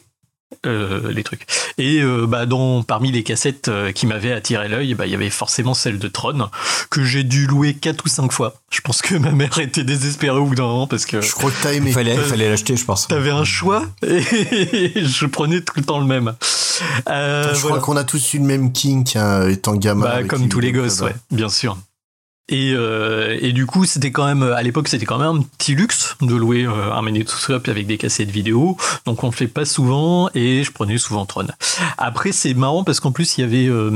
les trucs. Et parmi les cassettes qui m'avaient attiré l'œil, il y avait forcément celle de Tron, que j'ai dû louer 4 ou 5 fois. Je pense que ma mère était désespérée au bout d'un moment, parce que... Je crois que t'as aimé. Fallait l'acheter, je pense. T'avais un choix, et je prenais tout le temps le même. Je crois qu'on a tous eu le même kink, étant gamin. Comme tous les gosses, ouais, bien sûr. Et du coup, c'était quand même, à l'époque, c'était quand même un petit luxe de louer un magnétoscope avec des cassettes vidéo. Donc on le fait pas souvent, et je prenais souvent Tron. Après, c'est marrant parce qu'en plus, il y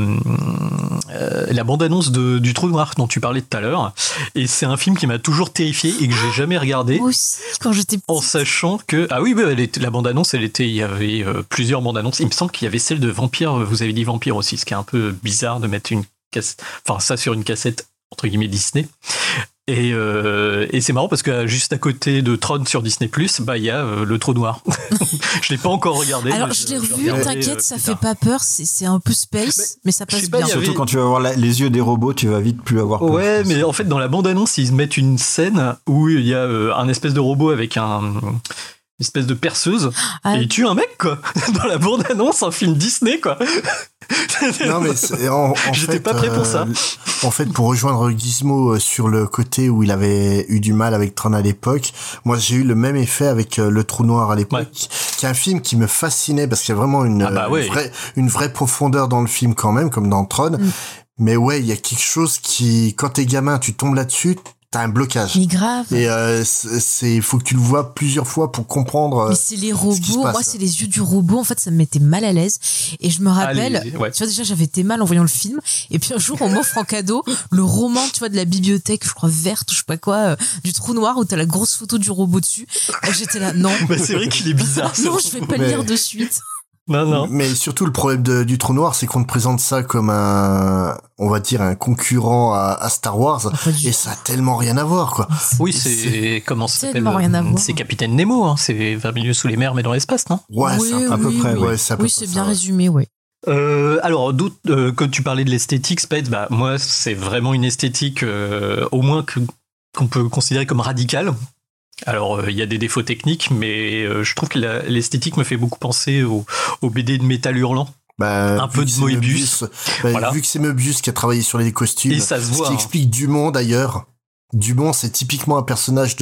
avait la bande-annonce du Trou Noir dont tu parlais tout à l'heure. Et c'est un film qui m'a toujours terrifié et que j'ai jamais regardé. Moi aussi, quand j'étais petite. En sachant que, la bande-annonce, il y avait plusieurs bandes-annonces. Il me semble qu'il y avait celle de Vampire, vous avez dit Vampire aussi, ce qui est un peu bizarre de mettre ça sur une cassette entre guillemets Disney, et c'est marrant parce que juste à côté de Tron sur Disney+, il y a le Trou Noir. Je l'ai pas encore regardé. Alors je l'ai revu, t'inquiète, ça fait pas peur, c'est un peu space, mais ça passe bien. Surtout quand tu vas voir les yeux des robots, tu vas vite plus avoir peur. Ouais, mais en fait dans la bande-annonce ils mettent une scène où il y a un espèce de robot avec une espèce de perceuse, et il tue un mec, quoi. Dans la bande-annonce, un film Disney, quoi. Non, mais j'étais pas prêt pour ça. En fait, pour rejoindre Gizmo sur le côté où il avait eu du mal avec Tron à l'époque, moi j'ai eu le même effet avec Le Trou Noir à l'époque, qui est un film qui me fascinait parce qu'il y a vraiment une vraie profondeur dans le film quand même, comme dans Tron. Mais ouais, il y a quelque chose qui, quand t'es gamin, tu tombes là-dessus, t'as un blocage. Mais grave. Et faut que tu le vois plusieurs fois pour comprendre. Mais c'est les robots. Moi, c'est les yeux du robot. En fait, ça me mettait mal à l'aise. Et je me rappelle, tu vois, déjà, j'avais été mal en voyant le film. Et puis un jour, on m'offre en cadeau le roman, tu vois, de la bibliothèque, je crois verte ou je sais pas quoi, du Trou Noir où t'as la grosse photo du robot dessus. Et j'étais là, non. Bah, c'est vrai qu'il est bizarre. Non, je vais pas le lire de suite. Non. Mais surtout, le problème du Trou Noir, c'est qu'on te présente ça comme on va dire, un concurrent à Star Wars. Et ça a tellement rien à voir, quoi. Oui, comment ça s'appelle? Rien à voir. C'est Capitaine Nemo, hein. C'est 20 milieux sous les mers, mais dans l'espace, non? Ouais, oui, c'est à peu près. Oui, c'est bien résumé, ouais. Alors, quand tu parlais de l'esthétique, Spade, bah, moi, c'est vraiment une esthétique, au moins qu'on peut considérer comme radicale. Alors, il y a des défauts techniques, mais je trouve que l'esthétique me fait beaucoup penser au BD de Métal Hurlant. Un peu de Moebius. Voilà. Vu que c'est Moebius qui a travaillé sur les costumes, et ça se voit, ce qui explique Dumont d'ailleurs. Dumont, c'est typiquement un personnage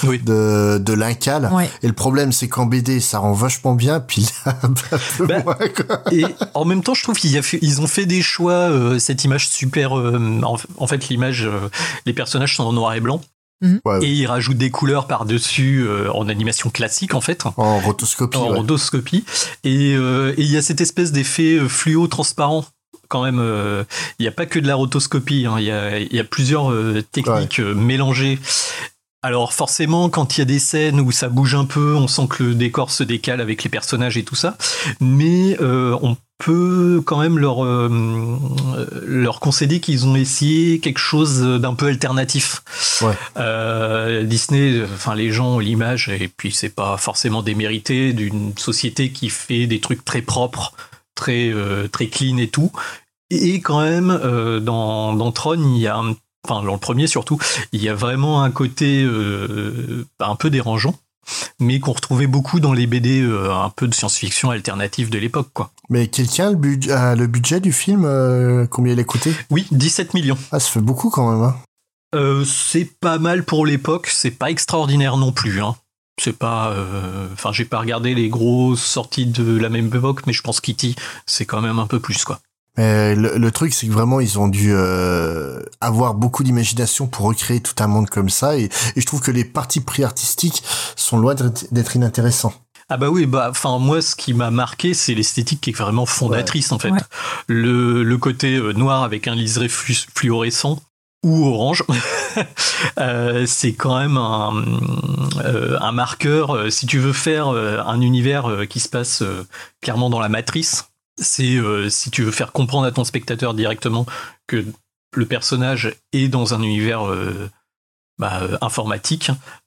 de l'Incal. Ouais. Et le problème, c'est qu'en BD, ça rend vachement bien, puis là, un peu moins, quoi. Et en même temps, je trouve qu'ils ont fait des choix, cette image super, en fait, l'image, les personnages sont en noir et blanc. Ouais. Et ils rajoutent des couleurs par-dessus en animation classique en fait. En rotoscopie. Rotoscopie. Et il y a cette espèce d'effet fluo transparent quand même. Il n'y a pas que de la rotoscopie. Hein. Il y a plusieurs techniques mélangées. Alors forcément, quand il y a des scènes où ça bouge un peu, on sent que le décor se décale avec les personnages et tout ça. Mais on peut quand même leur concéder qu'ils ont essayé quelque chose d'un peu alternatif. Ouais. Disney, enfin les gens ont l'image, et puis c'est pas forcément démérité, d'une société qui fait des trucs très propres, très clean et tout. Et quand même, dans Tron, il y a dans le premier surtout, il y a vraiment un côté un peu dérangeant, mais qu'on retrouvait beaucoup dans les BD un peu de science-fiction alternative de l'époque, quoi. Mais quelqu'un a le budget du film, combien il a coûté? Oui, 17 millions. Ah, ça fait beaucoup quand même, hein. C'est pas mal pour l'époque, c'est pas extraordinaire non plus, hein. C'est pas... j'ai pas regardé les grosses sorties de la même époque, mais je pense qu'E.T., c'est quand même un peu plus, quoi. Mais le truc, c'est que vraiment, ils ont dû avoir beaucoup d'imagination pour recréer tout un monde comme ça, et je trouve que les partis pris artistiques sont loin d'être inintéressants. Ah bah oui, moi, ce qui m'a marqué, c'est l'esthétique qui est vraiment fondatrice, en fait. Ouais. Le côté noir avec un liseré fluorescent ou orange, c'est quand même un marqueur. Si tu veux faire un univers qui se passe clairement dans la matrice, c'est si tu veux faire comprendre à ton spectateur directement que le personnage est dans un univers informatique.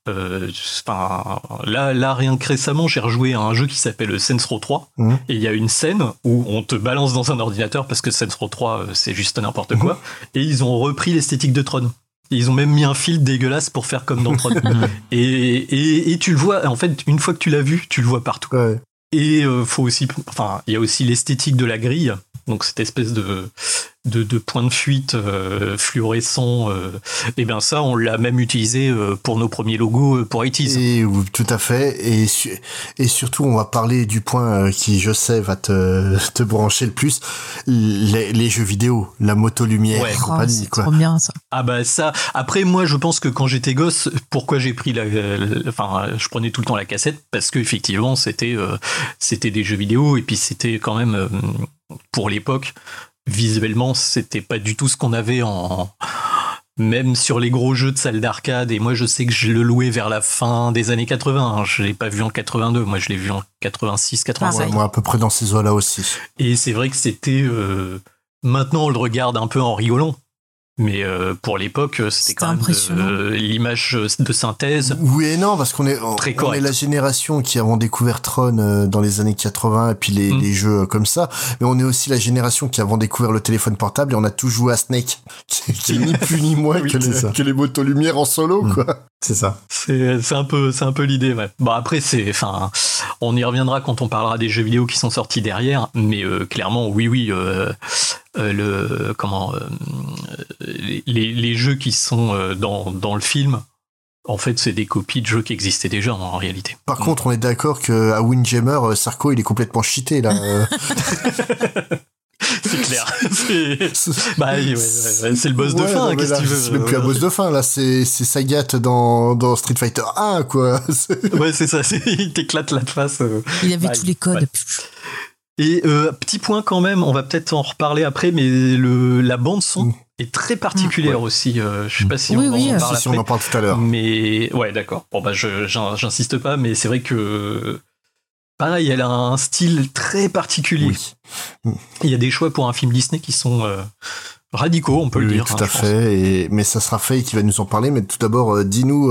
Là, rien que récemment, j'ai rejoué à un jeu qui s'appelle Saints Row 3, et il y a une scène où on te balance dans un ordinateur parce que Saints Row 3, c'est juste n'importe quoi, et ils ont repris l'esthétique de Tron. Ils ont même mis un filtre dégueulasse pour faire comme dans Tron. et tu le vois, en fait, une fois que tu l'as vu, tu le vois partout. Ouais. Et il y a aussi l'esthétique de la grille, donc cette espèce de point de fuite fluorescent. Et bien ça, on l'a même utilisé pour nos premiers logos pour ITs. Et tout à fait. Et surtout, on va parler du point qui, je sais, va te brancher le plus, les jeux vidéo, la moto lumière, compagnie, c'est quoi. trop bien ça. Ah bah ça. Après, moi, je pense que quand j'étais gosse, pourquoi j'ai pris je prenais tout le temps la cassette, parce que effectivement, c'était des jeux vidéo, et puis c'était quand même pour l'époque. Visuellement, c'était pas du tout ce qu'on avait même sur les gros jeux de salle d'arcade. Et moi, je sais que je le louais vers la fin des années 80. Hein. Je l'ai pas vu en 82. Moi, je l'ai vu en 86, 87. Moi, à peu près dans ces eaux-là aussi. Et c'est vrai que c'était... maintenant, on le regarde un peu en rigolant. Mais pour l'époque, c'était quand même l'image de synthèse. Oui et non, parce qu'on est la génération qui avons découvert Tron dans les années 80 et puis les jeux comme ça. Mais on est aussi la génération qui avons découvert le téléphone portable et on a tous joué à Snake, qui est ni plus ni moins que les motos lumière en solo, quoi. C'est ça. C'est un peu l'idée, ouais. Bon, après, on y reviendra quand on parlera des jeux vidéo qui sont sortis derrière, mais clairement, oui, les jeux qui sont dans le film, en fait, c'est des copies de jeux qui existaient déjà en réalité. Par contre, on est d'accord qu'à Windjammer, Sarko, il est complètement cheaté, là. C'est clair. C'est le boss de fin, qu'est-ce que tu veux. C'est même plus un boss de fin, là. C'est Sagat dans Street Fighter 1, quoi. Ouais, c'est ça. Il t'éclate la face. Il avait tous les codes. Ouais. Et petit point quand même, on va peut-être en reparler après, mais la bande son est très particulière aussi. Je sais pas si on en parle si on en parle tout à l'heure. Mais ouais, d'accord. Bon j'insiste pas, mais c'est vrai que pareil, elle a un style très particulier. Oui. Il y a des choix pour un film Disney qui sont radicaux, on peut le dire. Tout à fait. Mais ça sera Faye qui va nous en parler. Mais tout d'abord, dis-nous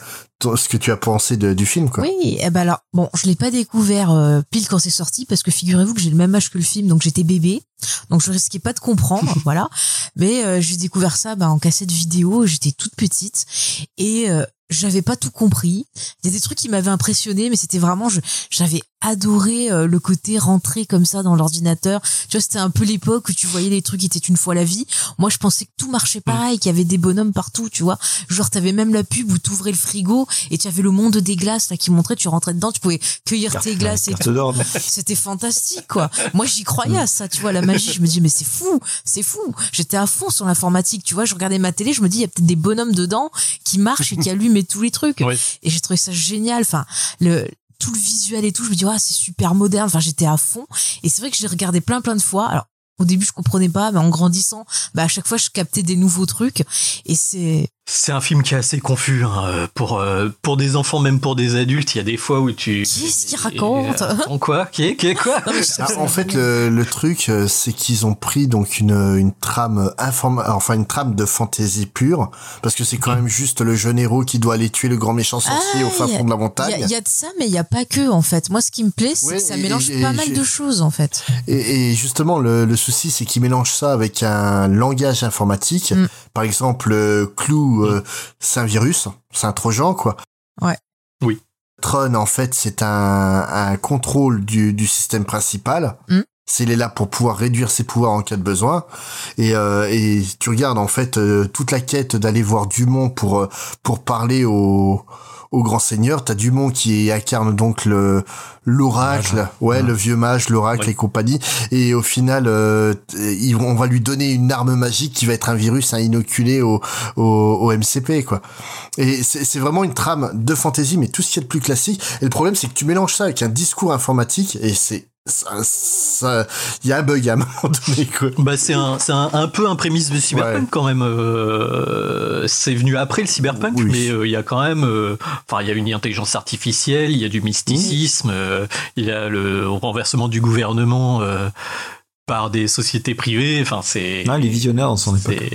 ce que tu as pensé du film, quoi. Oui, alors, bon, je l'ai pas découvert pile quand c'est sorti parce que figurez-vous que j'ai le même âge que le film, donc j'étais bébé, donc je risquais pas de comprendre, voilà. Mais j'ai découvert ça en cassette vidéo, j'étais toute petite et j'avais pas tout compris. Il y a des trucs qui m'avaient impressionné, mais c'était vraiment, j'avais adoré le côté rentrer comme ça dans l'ordinateur. Tu vois, c'était un peu l'époque où tu voyais les trucs qui étaient une fois la vie. Moi, je pensais que tout marchait pareil, qu'il y avait des bonhommes partout, tu vois. Genre, t'avais même la pub où t'ouvrais le frigo et tu avais le monde des glaces là qui montrait, tu rentrais dedans, tu pouvais cueillir tes glaces et tout. C'était fantastique, quoi. Moi, j'y croyais à ça, tu vois, la magie. Je me dis, mais c'est fou. J'étais à fond sur l'informatique, tu vois. Je regardais ma télé, je me dis, il y a peut-être des bonhommes dedans qui marchent et qui allument tous les trucs. Oui. Et j'ai trouvé ça génial. Enfin, tout le visuel et tout, je me dis, c'est super moderne. Enfin, j'étais à fond. Et c'est vrai que j'ai regardé plein de fois. Alors, au début, je comprenais pas, mais en grandissant, à chaque fois, je captais des nouveaux trucs. Et c'est un film qui est assez confus, hein, pour des enfants, même pour des adultes. Il y a des fois où Qu'est-ce qu'il raconte? Quoi? Qui est quoi? En fait, le truc, c'est qu'ils ont pris donc une trame une trame de fantasy pure, parce que c'est quand même juste le jeune héros qui doit aller tuer le grand méchant sorcier au fin fond de la montagne. Il y a de ça, mais il y a pas que, en fait. Moi, ce qui me plaît, c'est que ça mélange pas mal de choses, en fait. Et justement, le souci, c'est qu'ils mélangent ça avec un langage informatique. Par exemple, Clou, c'est un virus, c'est un trojan, quoi. Ouais. Oui. Tron, en fait, c'est un contrôle du système principal. Il est là pour pouvoir réduire ses pouvoirs en cas de besoin. Et tu regardes, en fait, toute la quête d'aller voir Dumont pour parler au grand seigneur. T'as Dumont qui incarne donc l'oracle, le vieux mage, l'oracle et compagnie. Et au final, on va lui donner une arme magique qui va être un virus à inoculer au MCP, quoi. Et c'est vraiment une trame de fantasy, mais tout ce qui est de plus classique. Et le problème, c'est que tu mélanges ça avec un discours informatique et il y a un bug à un moment donné, quoi. C'est un peu un prémisse de cyberpunk quand même. C'est venu après le cyberpunk, mais il y a quand même, il y a une intelligence artificielle, il y a du mysticisme, il y a le renversement du gouvernement par des sociétés privées. Enfin, c'est les visionnaires en son époque.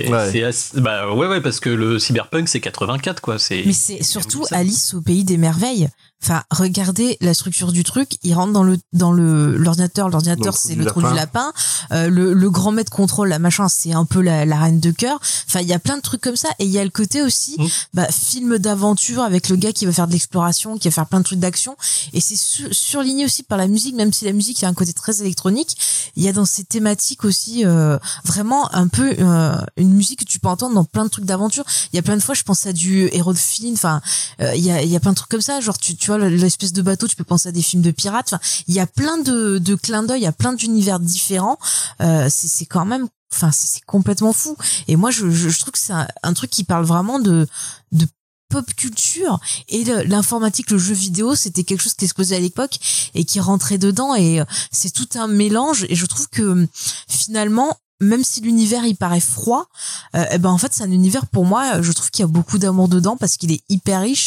Parce que le cyberpunk c'est 84, quoi. Mais c'est surtout Alice au pays des merveilles. Enfin, regardez la structure du truc. Il rentre dans l'ordinateur. L'ordinateur, c'est le trou du lapin. Le grand maître contrôle, la machin, c'est un peu la reine de cœur. Enfin, il y a plein de trucs comme ça. Et il y a le côté aussi, film d'aventure avec le gars qui va faire de l'exploration, qui va faire plein de trucs d'action. Et c'est surligné aussi par la musique, même si la musique a un côté très électronique. Il y a dans ces thématiques aussi, vraiment un peu, une musique que tu peux entendre dans plein de trucs d'aventure. Il y a plein de fois, je pense à du héros de film. Enfin, il y a plein de trucs comme ça. Genre, tu vois, l'espèce de bateau, tu peux penser à des films de pirates. Enfin, il y a plein de clins d'œil, il y a plein d'univers différents. C'est quand même, c'est complètement fou. Et moi, je trouve que c'est un truc qui parle vraiment de pop culture, et l'informatique, le jeu vidéo, c'était quelque chose qui explosait à l'époque et qui rentrait dedans, et c'est tout un mélange. Et je trouve que finalement, même si l'univers il paraît froid, en fait c'est un univers, pour moi, je trouve qu'il y a beaucoup d'amour dedans parce qu'il est hyper riche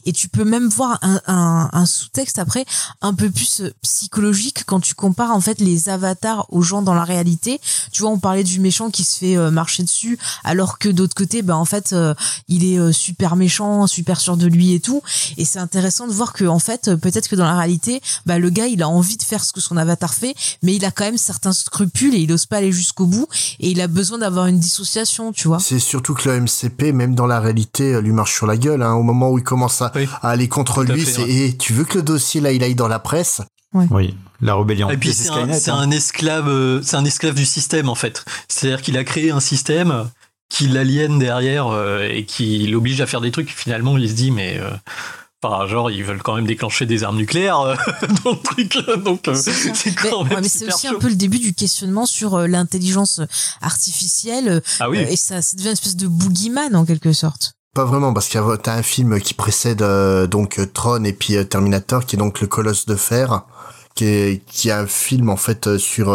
Et tu peux même voir un sous-texte après un peu plus psychologique quand tu compares en fait les avatars aux gens dans la réalité. Tu vois, on parlait du méchant qui se fait marcher dessus, alors que d'autre côté, en fait, il est super méchant, super sûr de lui et tout. Et c'est intéressant de voir que en fait, peut-être que dans la réalité, le gars, il a envie de faire ce que son avatar fait, mais il a quand même certains scrupules et il ose pas aller jusqu'au bout. Et il a besoin d'avoir une dissociation, tu vois. C'est surtout que le MCP, même dans la réalité, lui marche sur la gueule. Au moment où il commence à aller contre lui, c'est tu veux que le dossier là, il aille dans la presse. Ouais. Oui, la rébellion. Et puis c'est un esclave du système en fait. C'est-à-dire qu'il a créé un système qui l'aliène derrière et qui l'oblige à faire des trucs. Finalement, il se dit mais genre ils veulent quand même déclencher des armes nucléaires dans le truc là, donc c'est quand même mais c'est aussi un peu le début du questionnement sur l'intelligence artificielle. Et ça devient une espèce de boogeyman en quelque sorte. Pas vraiment, parce qu'il y a t'as un film qui précède donc Tron et puis Terminator, qui est donc le Colosse de fer, qui est un film en fait sur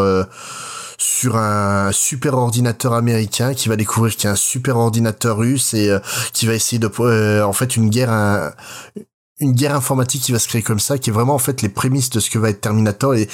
un super ordinateur américain qui va découvrir qu'il y a un super ordinateur russe et qui va essayer de en fait une guerre informatique qui va se créer comme ça, qui est vraiment en fait les prémices de ce que va être Terminator et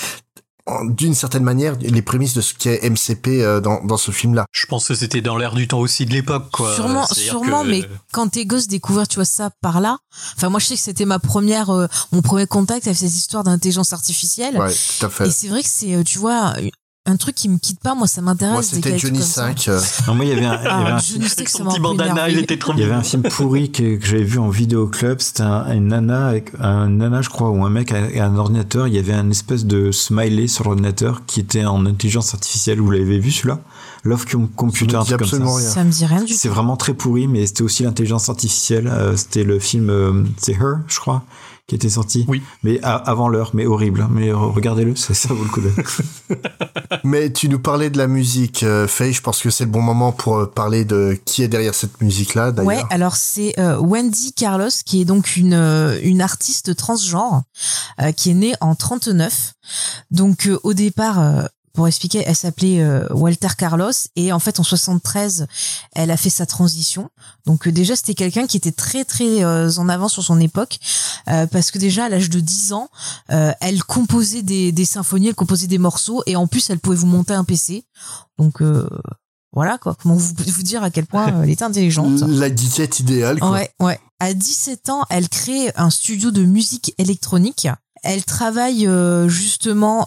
d'une certaine manière les prémices de ce qu'est MCP dans ce film-là. Je pense que c'était dans l'air du temps aussi de l'époque, quoi. Sûrement, mais quand tes gosses découvrent, tu vois, ça par là. Enfin, moi, je sais que c'était mon premier contact avec cette histoire d'intelligence artificielle. Ouais, tout à fait. Et c'est vrai que c'est, tu vois, un truc qui me quitte pas, moi ça m'intéresse. Moi c'était Johnny 5. Non, moi il y avait un Johnny 5, son petit bandana, il était trop il y avait un film pourri que j'avais vu en vidéoclub, c'était une nana je crois, ou un mec avec un ordinateur, il y avait un espèce de smiley sur l'ordinateur qui était en intelligence artificielle. Vous l'avez vu celui-là? Love Computer, un truc comme ça. Rien. Ça me dit rien du tout. C'est vraiment très pourri, mais c'était aussi l'intelligence artificielle. C'était le film, c'est Her, je crois, qui était sorti. Oui. Mais avant l'heure, mais horrible. Mais regardez-le, ça vaut le coup d'œil. Mais tu nous parlais de la musique, Faye, je pense que c'est le bon moment pour parler de qui est derrière cette musique-là, d'ailleurs. Ouais, alors c'est Wendy Carlos, qui est donc une artiste transgenre, qui est née en 39. Donc au départ, pour expliquer, elle s'appelait Walter Carlos et en fait en 73, elle a fait sa transition. Donc déjà c'était quelqu'un qui était très très en avance sur son époque parce que déjà à l'âge de 10 ans, elle composait des symphonies, elle composait des morceaux et en plus elle pouvait vous monter un PC. Donc voilà quoi, comment vous dire à quel point elle était intelligente. La DJ idéale quoi. Ouais. À 17 ans, elle crée un studio de musique électronique. Elle travaille justement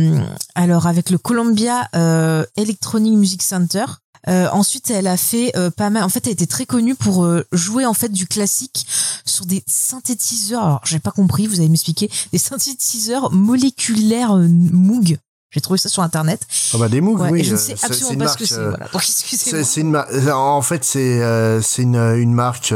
alors avec le Columbia Electronic Music Center. Ensuite, elle a fait pas mal. En fait, elle était très connue pour jouer en fait du classique sur des synthétiseurs. Alors, j'ai pas compris. Vous allez m'expliquer. Des synthétiseurs moléculaires Moog. J'ai trouvé ça sur internet. Des Moog, oui. Je ne sais absolument pas ce que c'est. Voilà. Donc, excusez-moi. C'est une marque. En fait, c'est une marque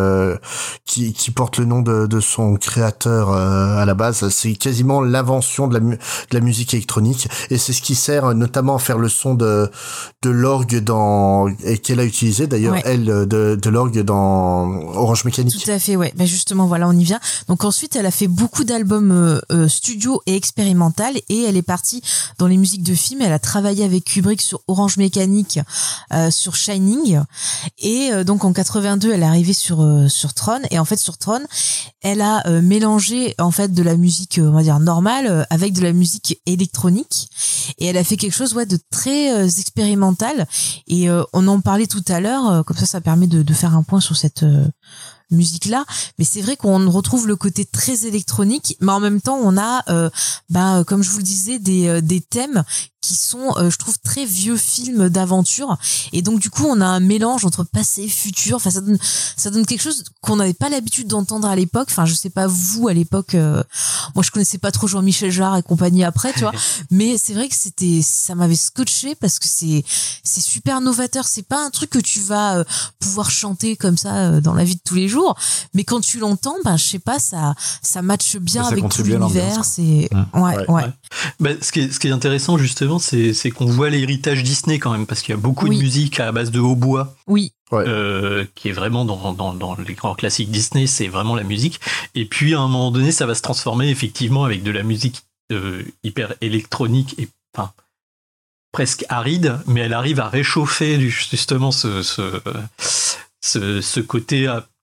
qui porte le nom de son créateur à la base. C'est quasiment l'invention de la musique électronique et c'est ce qui sert notamment à faire le son de l'orgue et qu'elle a utilisé d'ailleurs elle de l'orgue dans Orange Mécanique. Tout à fait, ouais. Justement, voilà, on y vient. Donc ensuite, elle a fait beaucoup d'albums studio et expérimental et elle est partie dans les musiques de films. Elle a travaillé avec Kubrick sur Orange Mécanique, sur Shining. Et donc en 82, elle est arrivée sur Tron. Et en fait, sur Tron, elle a mélangé en fait de la musique, on va dire normale, avec de la musique électronique. Et elle a fait quelque chose de très expérimental. Et on en parlait tout à l'heure. Comme ça permet de faire un point sur cette musique-là. Mais c'est vrai qu'on retrouve le côté très électronique, mais en même temps, on a, comme je vous le disais, des thèmes qui sont, je trouve, très vieux films d'aventure. Et donc, du coup, on a un mélange entre passé et futur. Enfin, ça donne quelque chose qu'on n'avait pas l'habitude d'entendre à l'époque. Enfin, je sais pas, vous, à l'époque, moi, je connaissais pas trop Jean-Michel Jarre et compagnie après, tu vois. Mais c'est vrai que ça m'avait scotché parce que c'est super novateur. C'est pas un truc que tu vas pouvoir chanter comme ça dans la vie de tous les jours. Mais quand tu l'entends, je sais pas, ça matche bien avec tout l'univers. C'est, ouais. Ce qui est intéressant, justement, c'est qu'on voit l'héritage Disney quand même, parce qu'il y a beaucoup de musique à base de hautbois. Oui. Qui est vraiment dans les grands classiques Disney, c'est vraiment la musique. Et puis à un moment donné, ça va se transformer effectivement avec de la musique hyper électronique et presque aride, mais elle arrive à réchauffer justement ce côté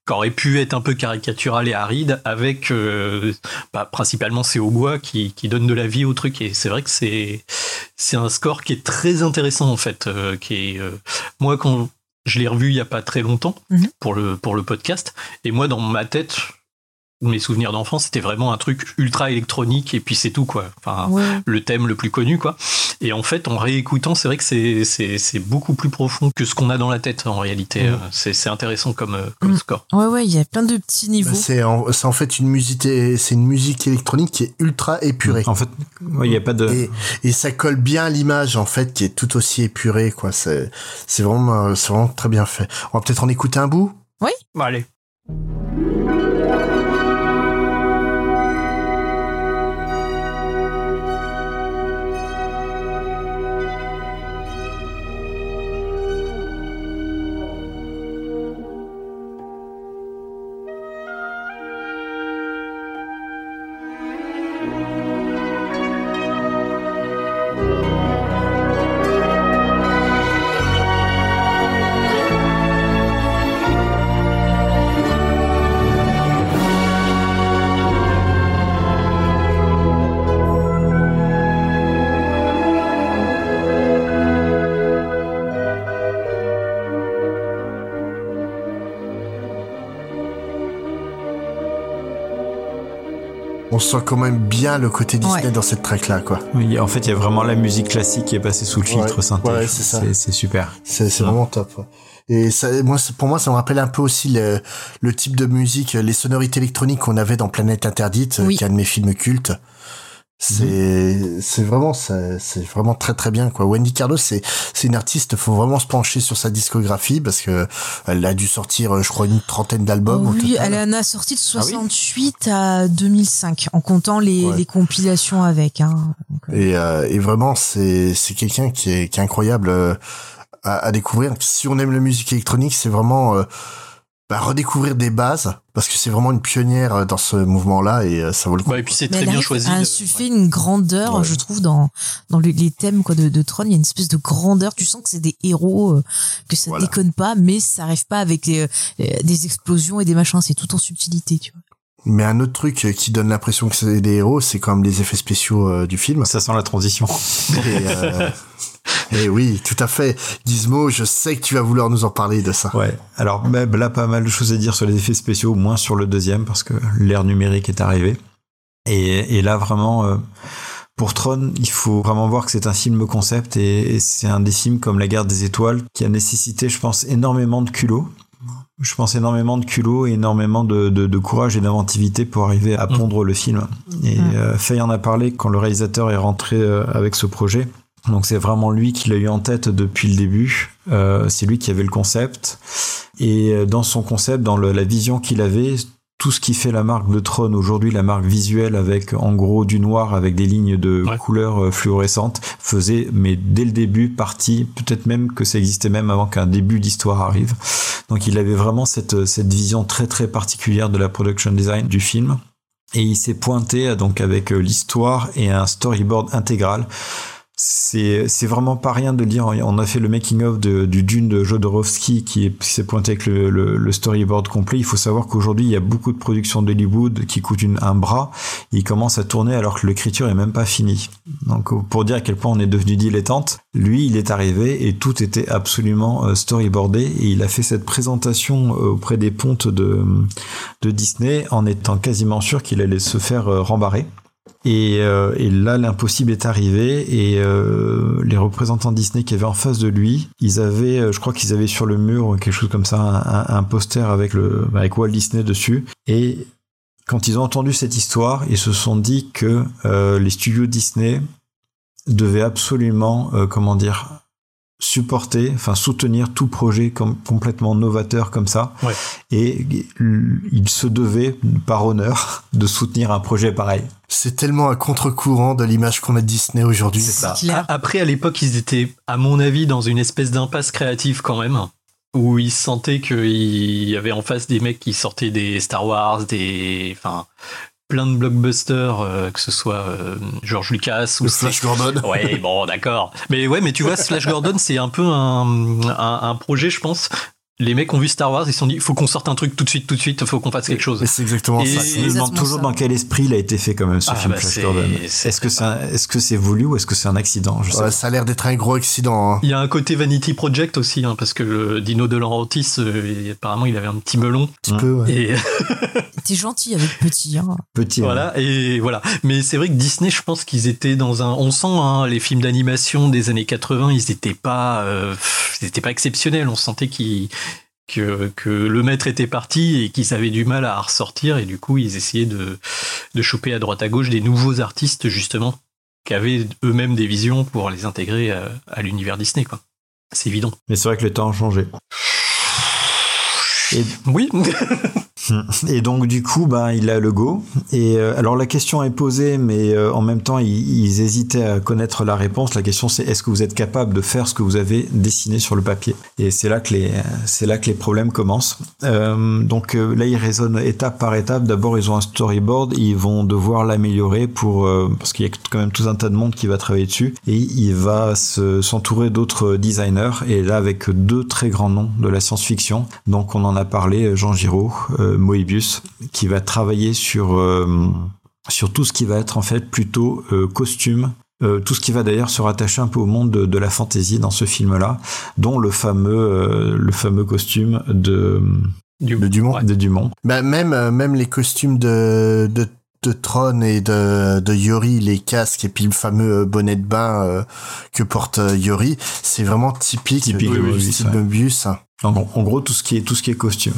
qu'aurait pu être un peu caricatural et aride, avec principalement ces hautbois qui donnent de la vie au truc. Et c'est vrai que c'est un score qui est très intéressant en fait, moi quand je l'ai revu il y a pas très longtemps pour le podcast, et moi dans ma tête, mes souvenirs d'enfance, c'était vraiment un truc ultra électronique et puis c'est tout quoi. Enfin, le thème le plus connu quoi. Et en fait, en réécoutant, c'est vrai que c'est beaucoup plus profond que ce qu'on a dans la tête en réalité. C'est intéressant comme score. Ouais, il y a plein de petits niveaux. C'est en fait une musique électronique qui est ultra épurée. En fait, il y a pas de et ça colle bien à l'image en fait qui est tout aussi épurée quoi. C'est vraiment très bien fait. On va peut-être en écouter un bout. Oui. Bon, allez. On sent quand même bien le côté Disney dans cette track-là, quoi. Oui, en fait, il y a vraiment la musique classique qui est passée sous le filtre synthé. Ouais, c'est ça. C'est super. C'est vraiment top. Ouais. Et ça, pour moi, ça me rappelle un peu aussi le type de musique, les sonorités électroniques qu'on avait dans Planète Interdite, qui est un de mes films cultes. C'est vraiment très très bien quoi. Wendy Carlos c'est une artiste, faut vraiment se pencher sur sa discographie parce que elle a dû sortir je crois une trentaine d'albums. Oui, elle en a sorti de 68 à 2005 en comptant les compilations avec Donc, et vraiment c'est quelqu'un qui est incroyable à découvrir. Si on aime la musique électronique, c'est vraiment redécouvrir des bases parce que c'est vraiment une pionnière dans ce mouvement-là et ça vaut le coup. Et puis c'est très bien choisi. Elle a insufflé une grandeur, je trouve, dans les thèmes quoi de Tron. Il y a une espèce de grandeur. Tu sens que c'est des héros, que ça déconne pas, mais ça arrive pas avec des explosions et des machins. C'est tout en subtilité, tu vois. Mais un autre truc qui donne l'impression que c'est des héros, c'est quand même les effets spéciaux du film. Ça sent la transition. Et oui, tout à fait. Gizmo, je sais que tu vas vouloir nous en parler de ça. Ouais. Alors, là, pas mal de choses à dire sur les effets spéciaux, moins sur le deuxième, parce que l'ère numérique est arrivée. Et là, vraiment, pour Tron, il faut vraiment voir que c'est un film concept et c'est un des films comme La Guerre des Étoiles qui a nécessité, je pense, énormément de culot. Et énormément de courage et d'inventivité pour arriver à pondre le film. Et Faye en a parlé quand le réalisateur est rentré avec ce projet. Donc c'est vraiment lui qui l'a eu en tête depuis le début. C'est lui qui avait le concept. Et dans son concept, dans la vision qu'il avait, tout ce qui fait la marque de Tron aujourd'hui, la marque visuelle avec en gros du noir avec des lignes de couleurs fluorescentes, faisait, mais dès le début, partie, peut-être même que ça existait même avant qu'un début d'histoire arrive. Donc il avait vraiment cette vision très très particulière de la production design du film. Et il s'est pointé donc avec l'histoire et un storyboard intégral. C'est vraiment pas rien de dire. On a fait le making of du Dune de Jodorowsky qui s'est pointé avec le storyboard complet. Il faut savoir qu'aujourd'hui il y a beaucoup de productions d'Hollywood qui coûtent un bras. Ils commencent à tourner alors que l'écriture est même pas finie. Donc pour dire à quel point on est devenu dilettante, lui il est arrivé et tout était absolument storyboardé et il a fait cette présentation auprès des pontes de Disney en étant quasiment sûr qu'il allait se faire rembarrer. Et là, l'impossible est arrivé et les représentants Disney qui avaient en face de lui, je crois qu'ils avaient sur le mur quelque chose comme ça, un poster avec Walt Disney dessus. Et quand ils ont entendu cette histoire, ils se sont dit que les studios Disney devaient absolument, soutenir tout projet complètement novateur comme ça. Ouais. Et il se devait, par honneur, de soutenir un projet pareil. C'est tellement à contre-courant de l'image qu'on a de Disney aujourd'hui. C'est ça. Après, à l'époque, ils étaient, à mon avis, dans une espèce d'impasse créative quand même, où ils sentaient qu'il y avait en face des mecs qui sortaient des Star Wars, plein de blockbusters, que ce soit George Lucas ou Flash Gordon. Ouais, bon, d'accord. Mais tu vois, Flash Gordon, c'est un peu un projet, je pense, Les mecs ont vu Star Wars, ils se sont dit, faut qu'on sorte un truc tout de suite, faut qu'on fasse quelque chose. Et c'est exactement ça. Je me demande toujours dans quel esprit il a été fait quand même ce film Flash Gordon. Est-ce que c'est voulu ou est-ce que c'est un accident? Ça a l'air d'être un gros accident. Hein. Il y a un côté Vanity Project aussi, parce que le Dino De Laurentiis, apparemment, il avait un petit melon. Un petit peu, ouais. Et... T'es gentil avec petit, hein. Petit. Voilà, et voilà. Mais c'est vrai que Disney, je pense qu'ils étaient dans un... On sent, les films d'animation des années 80, ils étaient pas exceptionnels. On sentait que le maître était parti et qu'ils avaient du mal à ressortir, et du coup ils essayaient de choper à droite à gauche des nouveaux artistes justement qui avaient eux-mêmes des visions pour les intégrer à l'univers Disney, quoi. C'est évident. Mais c'est vrai que le temps a changé. Oui. Et donc du coup, il a le go. Et alors la question est posée, mais en même temps, ils hésitaient à connaître la réponse. La question c'est: est-ce que vous êtes capable de faire ce que vous avez dessiné sur le papier? Et c'est là que les problèmes commencent. Donc là, ils raisonnent étape par étape. D'abord, ils ont un storyboard, ils vont devoir l'améliorer parce qu'il y a quand même tout un tas de monde qui va travailler dessus. Et il va s'entourer d'autres designers. Et là, avec deux très grands noms de la science-fiction. Donc on en a parlé, Jean Giraud, Moebius, qui va travailler sur tout ce qui va être en fait plutôt costume, tout ce qui va d'ailleurs se rattacher un peu au monde de la fantasy dans ce film-là, dont le fameux costume de Dumont. De Dumont. Même les costumes de Tron et de Yori, les casques et puis le fameux bonnet de bain que porte Yori, c'est vraiment typique de Moebius. En gros, tout ce qui est costume.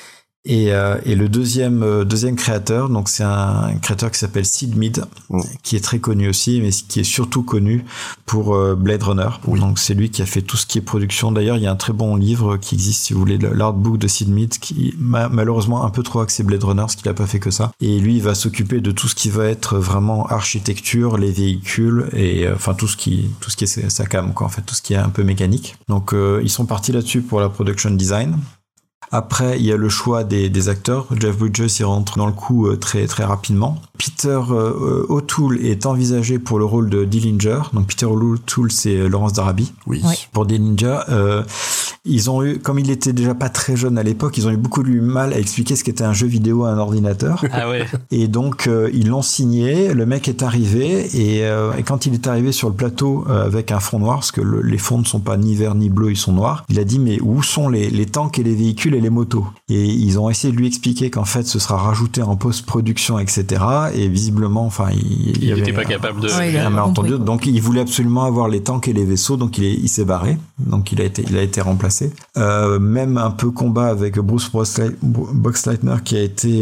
Et le deuxième créateur, donc c'est un créateur qui s'appelle Sid Mead, qui est très connu aussi, mais qui est surtout connu pour Blade Runner. Oui. Donc c'est lui qui a fait tout ce qui est production. D'ailleurs, il y a un très bon livre qui existe, si vous voulez, l'artbook de Sid Mead, qui malheureusement un peu trop axé Blade Runner, parce qu'il a pas fait que ça. Et lui, il va s'occuper de tout ce qui va être vraiment architecture, les véhicules et enfin tout ce qui est sa cam, quoi, en fait, tout ce qui est un peu mécanique. Donc ils sont partis là-dessus pour la production design. Après, il y a le choix des acteurs. Jeff Bridges, il rentre dans le coup très, très rapidement. Peter O'Toole est envisagé pour le rôle de Dillinger. Donc, Peter O'Toole, c'est Lawrence d'Arabie. Oui. Pour Dillinger. Ils ont eu, comme il était déjà pas très jeune à l'époque, ils ont eu beaucoup de mal à expliquer ce qu'était un jeu vidéo à un ordinateur. Ah ouais. Et donc, ils l'ont signé. Le mec est arrivé. Et quand il est arrivé sur le plateau avec un fond noir, parce que les fonds ne sont pas ni verts ni bleus, ils sont noirs, il a dit, mais où sont les tanks et les véhicules et les motos? Et ils ont essayé de lui expliquer qu'en fait ce sera rajouté en post-production, etc. Et visiblement, enfin, il n'était pas capable de... entendu. Donc il voulait absolument avoir les tanks et les vaisseaux, donc il s'est barré. Donc il a été remplacé. Même un peu combat avec Bruce Boxleitner qui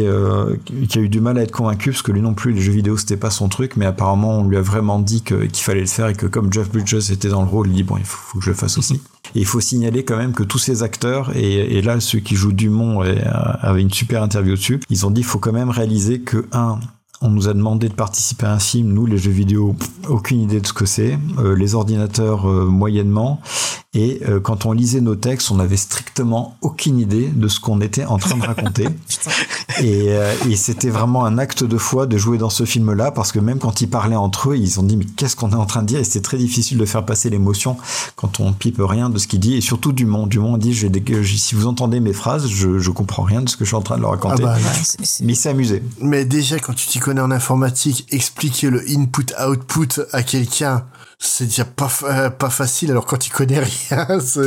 a eu du mal à être convaincu, parce que lui non plus, les jeux vidéo c'était pas son truc, mais apparemment on lui a vraiment dit qu'il fallait le faire, et que comme Jeff Bridges était dans le rôle, il dit bon, il faut que je le fasse aussi. Et il faut signaler quand même que tous ces acteurs, et là ceux qui jouent Dumont avaient une super interview dessus, ils ont dit il faut quand même réaliser que on nous a demandé de participer à un film, nous les jeux vidéo, aucune idée de ce que c'est, les ordinateurs moyennement, et quand on lisait nos textes, on n'avait strictement aucune idée de ce qu'on était en train de raconter. Et c'était vraiment un acte de foi de jouer dans ce film-là, parce que même quand ils parlaient entre eux, ils ont dit mais qu'est-ce qu'on est en train de dire, et c'était très difficile de faire passer l'émotion quand on pipe rien de ce qu'il dit, et surtout Dumont dit si vous entendez mes phrases, je comprends rien de ce que je suis en train de leur raconter. Mais il s'est amusé. Mais déjà quand tu t'y connais en informatique, expliquer le input-output à quelqu'un, c'est déjà pas facile, alors quand tu connais rien,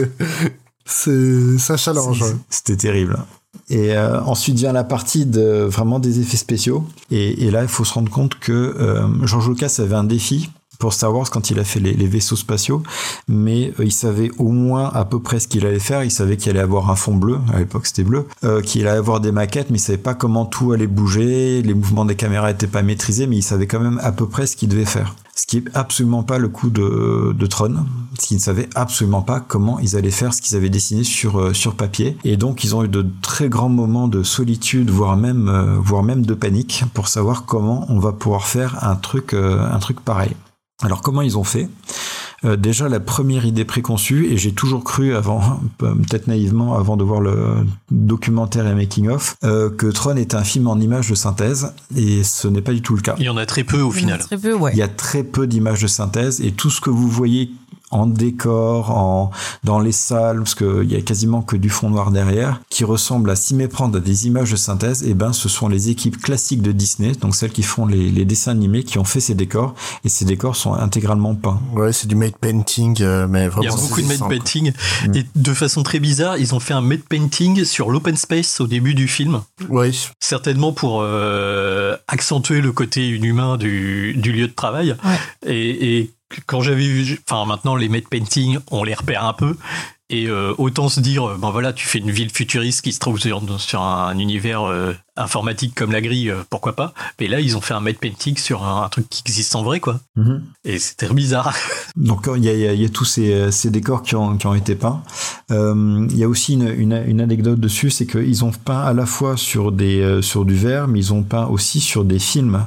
c'est un challenge. C'était terrible. Et ensuite vient la partie vraiment des effets spéciaux. Et là, il faut se rendre compte que George Lucas avait un défi pour Star Wars quand il a fait les vaisseaux spatiaux, mais il savait au moins à peu près ce qu'il allait faire. Il savait qu'il allait avoir un fond bleu, à l'époque c'était bleu, qu'il allait avoir des maquettes, mais il savait pas comment tout allait bouger, les mouvements des caméras étaient pas maîtrisés, mais il savait quand même à peu près ce qu'il devait faire. Ce qui est absolument pas le coup de Tron, parce qu'ils ne savaient absolument pas comment ils allaient faire ce qu'ils avaient dessiné sur papier. Et donc ils ont eu de très grands moments de solitude, voire même de panique, pour savoir comment on va pouvoir faire un truc pareil. Alors comment ils ont fait ? Déjà la première idée préconçue, et j'ai toujours cru avant, peut-être naïvement avant de voir le documentaire et making of, que Tron était un film en images de synthèse, et ce n'est pas du tout le cas. Il y en a très peu au final. Très peu, ouais. Il y a très peu d'images de synthèse, et tout ce que vous voyez en décor, dans les salles, parce qu'il y a quasiment que du fond noir derrière, qui ressemble à s'y méprendre à des images de synthèse, et ben ce sont les équipes classiques de Disney, donc celles qui font les dessins animés, qui ont fait ces décors, et ces décors sont intégralement peints. Ouais, c'est du matte painting, mais vraiment. Il y a beaucoup de matte painting, et de façon très bizarre, ils ont fait un matte painting sur l'open space au début du film. Oui. Certainement pour accentuer le côté inhumain du lieu de travail. Ouais. Et quand j'avais vu, enfin maintenant les matte painting, on les repère un peu. Et autant se dire, ben voilà, tu fais une ville futuriste qui se trouve sur un univers informatique comme la grille, pourquoi pas. Mais là, ils ont fait un matte painting sur un truc qui existe en vrai, quoi. Mm-hmm. Et c'était bizarre. Donc il y a tous ces décors qui ont été peints. Il y a aussi une anecdote dessus, c'est qu'ils ont peint à la fois sur du verre, mais ils ont peint aussi sur des films.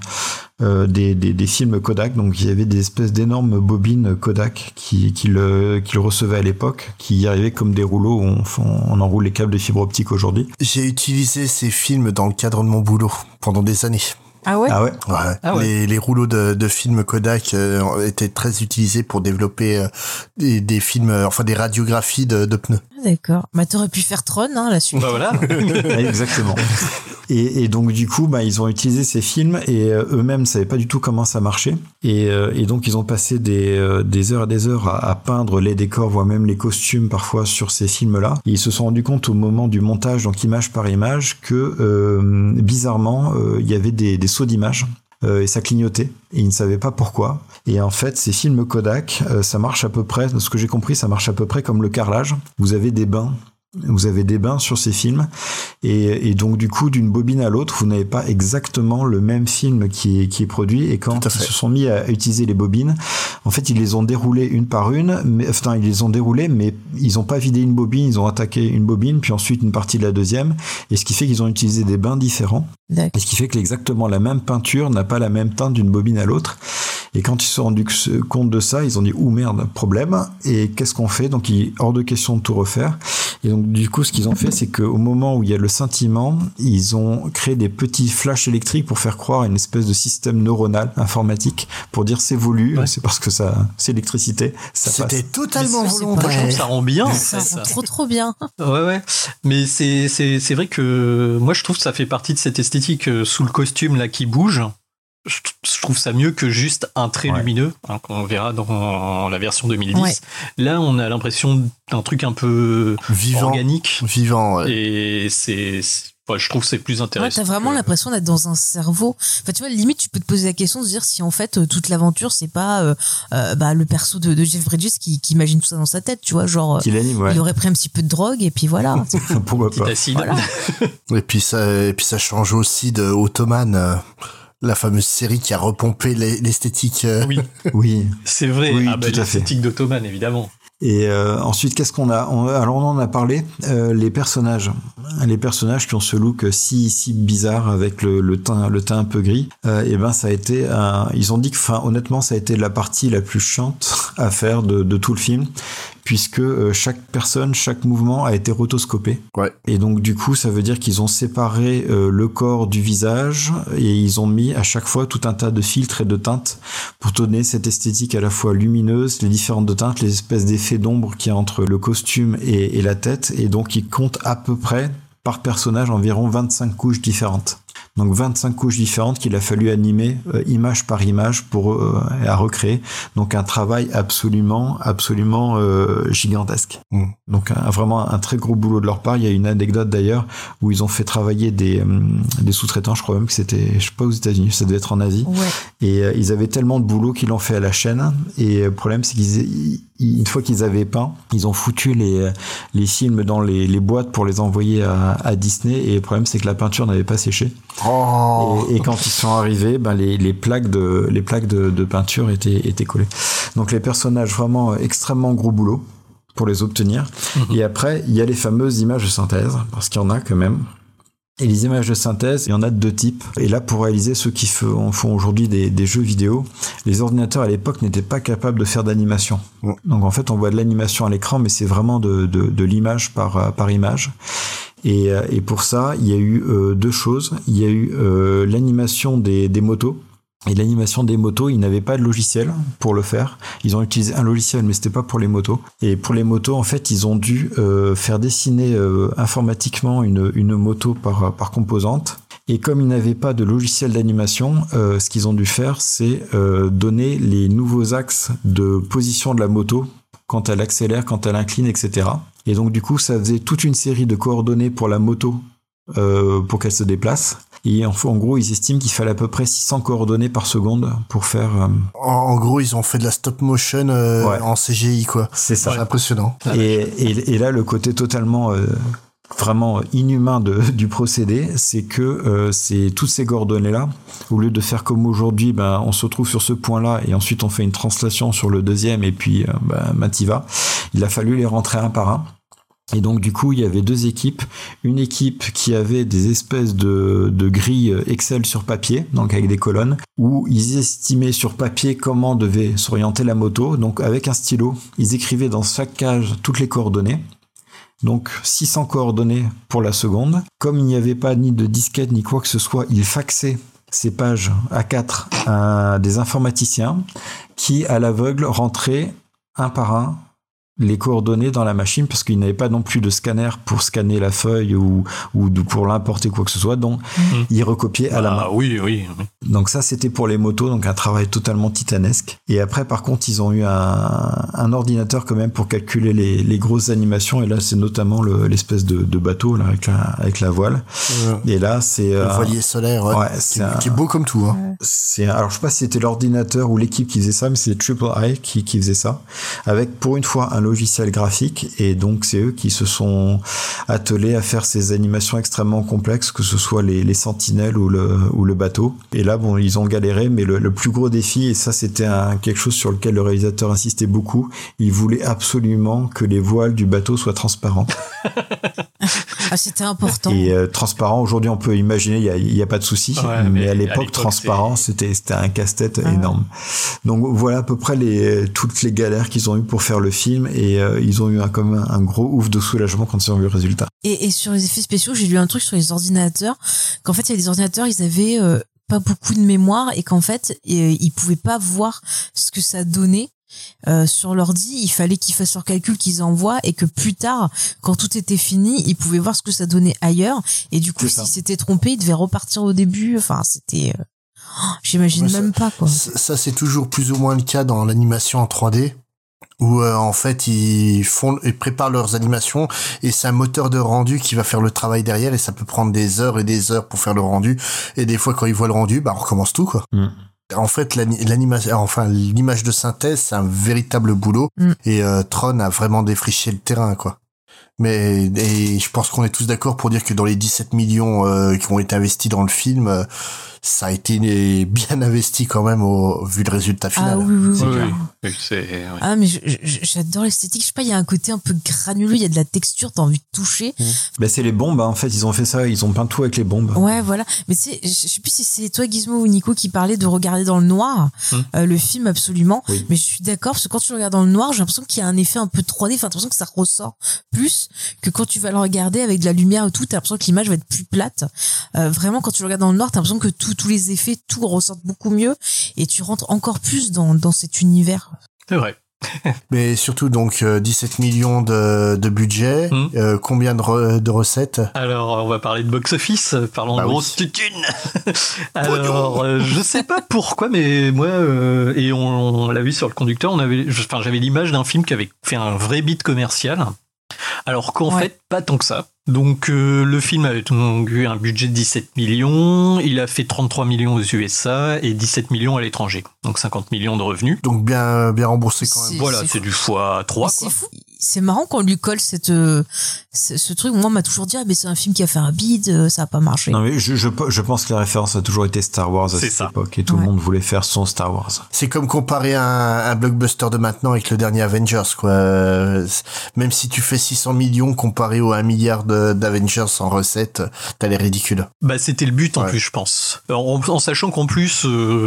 Des films Kodak, donc il y avait des espèces d'énormes bobines Kodak qu'ils recevaient à l'époque, qui arrivaient comme des rouleaux où on enroule les câbles de fibre optique aujourd'hui. J'ai utilisé ces films dans le cadre de mon boulot pendant des années. Ah ouais? Ouais. Les rouleaux de films Kodak étaient très utilisés pour développer des films, enfin des radiographies de pneus. D'accord. Bah t'aurais pu faire Tron, hein, la suite. Bah voilà. Exactement. Et donc du coup, bah ils ont utilisé ces films et eux-mêmes ne savaient pas du tout comment ça marchait. Et donc ils ont passé des heures et des heures à peindre les décors, voire même les costumes parfois sur ces films-là. Et ils se sont rendus compte au moment du montage, donc image par image, que bizarrement il y avait des sauts d'images. Et ça clignotait et ils ne savaient pas pourquoi. Et en fait, ces films Kodak, ça marche à peu près, de ce que j'ai compris, ça marche à peu près comme le carrelage. Vous avez des bains sur ces films et donc du coup d'une bobine à l'autre vous n'avez pas exactement le même film qui est produit, et quand ils se sont mis à utiliser les bobines, en fait ils les ont déroulées une par une, mais ils n'ont pas vidé une bobine, ils ont attaqué une bobine puis ensuite une partie de la deuxième, et ce qui fait qu'ils ont utilisé des bains différents. D'accord. Et ce qui fait que exactement la même peinture n'a pas la même teinte d'une bobine à l'autre. Et quand ils se sont rendus compte de ça, ils ont dit « Ouh merde, problème !» Et qu'est-ce qu'on fait? Donc hors de question de tout refaire. Et donc du coup, ce qu'ils ont fait, c'est qu'au moment où il y a le scintillement, ils ont créé des petits flashs électriques pour faire croire à une espèce de système neuronal informatique, pour dire c'est voulu, c'est parce que c'est l'électricité, ça passe. C'était totalement volontaire. Je trouve que ça rend bien. Ça rend trop bien. Ouais. Mais c'est vrai que moi je trouve que ça fait partie de cette esthétique sous le costume là qui bouge. Je trouve ça mieux que juste un trait lumineux, hein, qu'on verra dans la version 2010. Ouais. Là, on a l'impression d'un truc un peu organique. Vivant, ouais. Et je trouve que c'est plus intéressant. Ouais, t'as vraiment l'impression d'être dans un cerveau. Enfin, tu vois, limite, tu peux te poser la question de se dire si en fait toute l'aventure c'est pas le perso de Jeff Bridges qui imagine tout ça dans sa tête, tu vois, genre il aurait pris un petit peu de drogue et puis voilà. Pourquoi pas. Acide. Voilà. et puis ça change aussi de Ottoman. La fameuse série qui a repompé l'esthétique. Oui. C'est vrai. Oui, l'esthétique d'Ottoman, évidemment. Et ensuite, qu'est-ce qu'on a? Alors on en a parlé, les personnages qui ont ce look si bizarre avec le teint un peu gris. Et ben ça a été ils ont dit que, honnêtement, ça a été la partie la plus chiante à faire de tout le film, puisque chaque mouvement a été rotoscopé. Ouais. Et donc du coup, ça veut dire qu'ils ont séparé le corps du visage et ils ont mis à chaque fois tout un tas de filtres et de teintes pour donner cette esthétique à la fois lumineuse, les différentes teintes, les espèces d'effets d'ombre qu'il y a entre le costume et la tête. Et donc ils comptent à peu près par personnage environ 25 couches différentes. Donc 25 couches différentes qu'il a fallu animer image par image pour à recréer. Donc un travail absolument gigantesque. Donc vraiment un très gros boulot de leur part. Il y a une anecdote d'ailleurs où ils ont fait travailler des sous-traitants. Je crois même que c'était, je sais pas, aux États-Unis, ça devait être en Asie. Ouais. Et ils avaient tellement de boulot qu'ils l'ont fait à la chaîne. Et le problème, c'est une fois qu'ils avaient peint, ils ont foutu les films dans les boîtes pour les envoyer à Disney. Et le problème, c'est que la peinture n'avait pas séché. Et quand ils sont arrivés, les plaques de peinture étaient collées. Donc les personnages, vraiment extrêmement gros boulot pour les obtenir. Et après, il y a les fameuses images de synthèse, parce qu'il y en a quand même. Et les images de synthèse, il y en a de deux types. Et là, pour réaliser ceux qui font aujourd'hui des jeux vidéo, les ordinateurs à l'époque n'étaient pas capables de faire d'animation. Donc en fait, on voit de l'animation à l'écran, mais c'est vraiment de l'image par image. Et pour ça, il y a eu deux choses. Il y a eu l'animation des motos. Et l'animation des motos, ils n'avaient pas de logiciel pour le faire. Ils ont utilisé un logiciel, mais c'était pas pour les motos. Et pour les motos, en fait, ils ont dû faire dessiner informatiquement une moto par composante. Et comme ils n'avaient pas de logiciel d'animation, ce qu'ils ont dû faire, c'est donner les nouveaux axes de position de la moto quand elle accélère, quand elle incline, etc. Et donc du coup, ça faisait toute une série de coordonnées pour la moto pour qu'elle se déplace. Et en gros, ils estiment qu'il fallait à peu près 600 coordonnées par seconde pour faire... En gros, ils ont fait de la stop motion en CGI, quoi. C'est ça. C'est impressionnant. Et là, le côté totalement... vraiment inhumain du procédé, c'est que c'est toutes ces coordonnées-là, au lieu de faire comme aujourd'hui, on se retrouve sur ce point-là et ensuite on fait une translation sur le deuxième et puis Mativa, il a fallu les rentrer un par un. Et donc du coup il y avait deux équipes, une équipe qui avait des espèces de grilles Excel sur papier, donc avec des colonnes, où ils estimaient sur papier comment devait s'orienter la moto, donc avec un stylo, ils écrivaient dans chaque cage toutes les coordonnées. Donc 600 coordonnées pour la seconde. Comme il n'y avait pas ni de disquette ni quoi que ce soit, ils faxaient ces pages A4 à des informaticiens qui, à l'aveugle, rentraient un par un les coordonnées dans la machine parce qu'ils n'avaient pas non plus de scanner pour scanner la feuille ou pour l'importer quoi que ce soit, donc ils recopiaient à la main. Oui. Donc ça c'était pour les motos, donc un travail totalement titanesque. Et après par contre ils ont eu un ordinateur quand même pour calculer les grosses animations, et là c'est notamment l'espèce de bateau là, avec la voile. Et là c'est le voilier solaire, qui est beau comme tout. Hein. Alors je sais pas si c'était l'ordinateur ou l'équipe qui faisait ça, mais c'est Triple I qui faisait ça, avec pour une fois un logiciel graphique, et donc c'est eux qui se sont attelés à faire ces animations extrêmement complexes, que ce soit les sentinelles ou le bateau. Et là bon, ils ont galéré, mais le plus gros défi, et ça c'était quelque chose sur lequel le réalisateur insistait beaucoup, il voulait absolument que les voiles du bateau soient transparentes. C'était important. Et transparent, aujourd'hui on peut imaginer, il y a pas de souci, mais à l'époque transparent, c'était un casse-tête énorme. Donc voilà à peu près toutes les galères qu'ils ont eues pour faire le film, et ils ont eu comme un gros ouf de soulagement quand ils ont vu le résultat. Et sur les effets spéciaux, j'ai lu un truc sur les ordinateurs, qu'en fait il y a des ordinateurs, ils avaient pas beaucoup de mémoire, et qu'en fait ils pouvaient pas voir ce que ça donnait. Sur l'ordi, il fallait qu'ils fassent leur calcul, qu'ils envoient, et que plus tard, quand tout était fini, ils pouvaient voir ce que ça donnait ailleurs, et du coup s'ils s'étaient trompés, ils devaient repartir au début. Enfin c'était j'imagine même pas quoi. Ça c'est toujours plus ou moins le cas dans l'animation en 3D, où en fait ils préparent leurs animations, et c'est un moteur de rendu qui va faire le travail derrière, et ça peut prendre des heures et des heures pour faire le rendu, et des fois quand ils voient le rendu, on recommence tout quoi. En fait, l'image de synthèse, c'est un véritable boulot, et Tron a vraiment défriché le terrain, quoi. Et je pense qu'on est tous d'accord pour dire que dans les 17 millions qui ont été investis dans le film, ça a été bien investi quand même vu le résultat final. Oui. Ah mais j'adore l'esthétique, je sais pas, il y a un côté un peu granuleux, il y a de la texture, t'as envie de toucher. C'est les bombes, en fait, ils ont fait ça, ils ont peint tout avec les bombes. Ouais, voilà. Mais tu sais, je sais plus si c'est toi Gizmo ou Nico qui parlait de regarder dans le noir le film, absolument. Oui. Mais je suis d'accord, parce que quand tu le regardes dans le noir, j'ai l'impression qu'il y a un effet un peu 3D, enfin, t'as l'impression que ça ressort plus que quand tu vas le regarder avec de la lumière et tout, t'as l'impression que l'image va être plus plate. Vraiment, quand tu le regardes dans le noir, t'as l'impression que tous les effets, tout ressortent beaucoup mieux, et tu rentres encore plus dans cet univers. C'est vrai. Mais surtout donc 17 millions de budget, combien de recettes? Alors on va parler de box-office, parlons de grosse tutune. Alors je sais pas pourquoi, mais moi et on l'a vu sur le conducteur, j'avais l'image d'un film qui avait fait un vrai beat commercial, alors qu'en fait pas tant que ça. Donc le film avait donc eu un budget de 17 millions, il a fait 33 millions aux USA et 17 millions à l'étranger, donc 50 millions de revenus. Donc bien remboursé quand même. Voilà, c'est du x3. C'est fou. C'est marrant qu'on lui colle ce truc. Moi, on m'a toujours dit, mais c'est un film qui a fait un bid, ça a pas marché. Non, mais je pense que la référence a toujours été Star Wars à cette époque, et tout le monde voulait faire son Star Wars. C'est comme comparer un blockbuster de maintenant avec le dernier Avengers, quoi. Même si tu fais 600 millions comparé au 1 milliard d'Avengers en recettes, t'as l'air ridicule. C'était le but en plus, je pense. En sachant qu'en plus,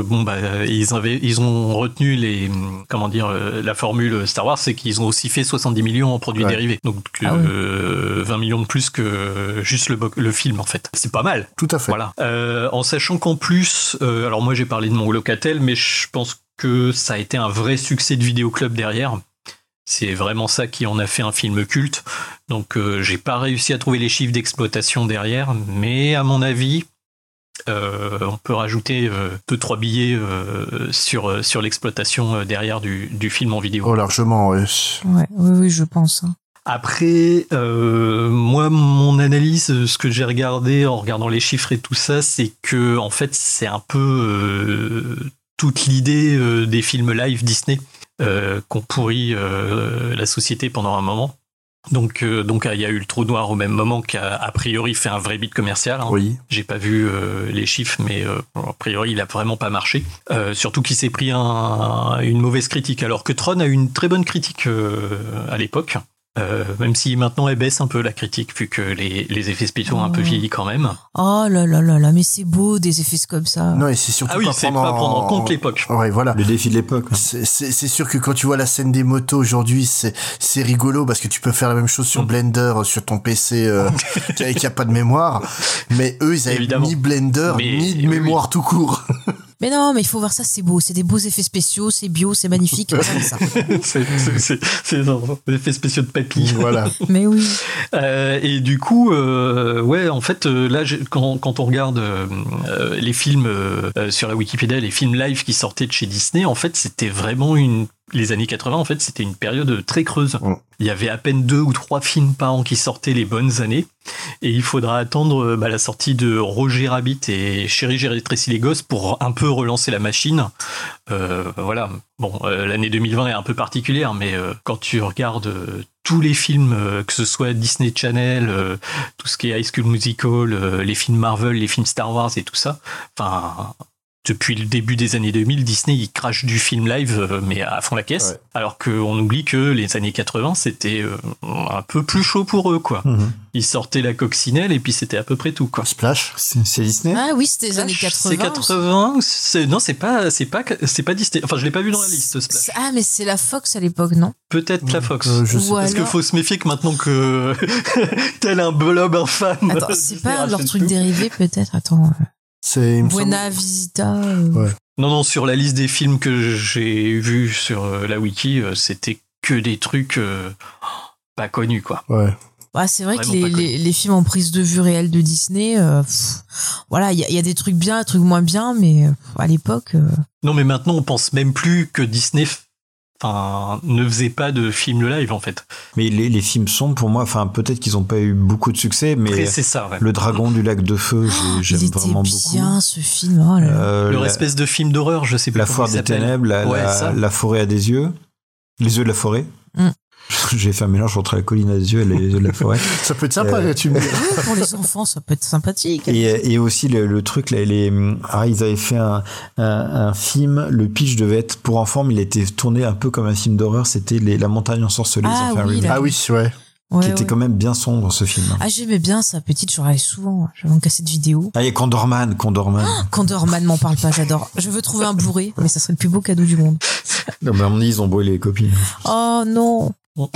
ils ont retenu la formule Star Wars, c'est qu'ils ont aussi fait 70 70 millions en produits dérivés. Donc 20 millions de plus que juste le film, en fait. C'est pas mal. Tout à fait. Voilà. En sachant qu'en plus, alors moi j'ai parlé de mon Locatel, mais je pense que ça a été un vrai succès de vidéoclub derrière. C'est vraiment ça qui en a fait un film culte. Donc j'ai pas réussi à trouver les chiffres d'exploitation derrière, mais à mon avis, on peut rajouter 2-3 billets sur l'exploitation derrière du film en vidéo. Oh, largement, oui. Oui, je pense. Après, moi, mon analyse, ce que j'ai regardé en regardant les chiffres et tout ça, c'est que en fait, c'est un peu toute l'idée des films live Disney qu'ont pourri la société pendant un moment. Donc il y a eu le Trou Noir au même moment qui a priori fait un vrai beat commercial. Oui. J'ai pas vu les chiffres, mais a priori il a vraiment pas marché. Surtout qu'il s'est pris une mauvaise critique, alors que Tron a eu une très bonne critique à l'époque. Même si maintenant elle baisse un peu la critique, vu que les effets spéciaux ont un peu vieilli quand même. Oh là là là là, mais c'est beau des effets comme ça. Non, et c'est surtout pas prendre en compte l'époque. Ouais, voilà. Le défi de l'époque. C'est sûr que quand tu vois la scène des motos aujourd'hui, c'est rigolo parce que tu peux faire la même chose sur Blender, sur ton PC qui a pas de mémoire. Mais eux, ils avaient ni Blender, ni de mémoire tout court. Mais non, mais il faut voir ça, c'est beau, c'est des beaux effets spéciaux, c'est bio, c'est magnifique. Ça. C'est des effets spéciaux de papy. Voilà. Mais oui. Et du coup, en fait, là, quand on regarde les films sur la Wikipédia, les films live qui sortaient de chez Disney, en fait, c'était vraiment les années 80, en fait, c'était une période très creuse. Il y avait à peine 2 ou 3 films par an qui sortaient les bonnes années. Et il faudra attendre la sortie de Roger Rabbit et Chérie, j'ai rétréci les gosses pour un peu relancer la machine. Voilà. Bon, l'année 2020 est un peu particulière, mais quand tu regardes tous les films, que ce soit Disney Channel, tout ce qui est High School Musical, les films Marvel, les films Star Wars et tout ça, enfin... Depuis le début des années 2000, Disney il crache du film live, mais à fond la caisse. Ouais. Alors qu'on oublie que les années 80, c'était un peu plus chaud pour eux, quoi. Ils sortaient la coccinelle et puis c'était à peu près tout, quoi. Splash, c'est Disney. Ah oui, c'était les années 80. C'est 80. Non, c'est pas Disney. Enfin, je l'ai pas vu dans la liste. Splash. Ah, mais c'est la Fox à l'époque, non? Peut-être la Fox. Je sais. Parce qu'il faut se méfier que maintenant que tel un blob infâme. Attends, c'est pas leur truc dérivé, peut-être. Attends. C'est Buena Visita. Ouais. Non, sur la liste des films que j'ai vus sur la wiki, c'était que des trucs pas connus, quoi. Ouais. Bah, c'est vrai vraiment que les films en prise de vue réelle de Disney, voilà, il y a des trucs bien, des trucs moins bien, mais à l'époque. Non, mais maintenant, on pense même plus que Disney ne faisait pas de films live, en fait. Mais les films sont, pour moi, peut-être qu'ils n'ont pas eu beaucoup de succès, mais après, c'est ça, ouais. Le Dragon du lac de feu, j'aime vraiment beaucoup. Il était bien, ce film. Oh là là. Leur espèce de film d'horreur, je sais pas. La foire des ténèbres, la forêt a des yeux. Les yeux de la forêt. J'ai fait un mélange entre la colline à des yeux et les yeux de la forêt. Ça peut être sympa, tu me dis. Pour les enfants, ça peut être sympathique. Et aussi le truc, là, ils avaient fait un film, le pitch devait être pour enfants, mais il était tourné un peu comme un film d'horreur, c'était La montagne ensorcelée. Ah oui, ouais. Qui était quand même bien sombre, ce film. Ah, j'aimais bien ça, petite, j'en regardais souvent. J'avais en cassette vidéo. Ah, il y a Condorman. Condorman, m'en parle pas, j'adore. Je veux trouver un Blu-ray, mais ça serait le plus beau cadeau du monde. Non, mais à mon avis, ils ont brûlé les copies. Oh non.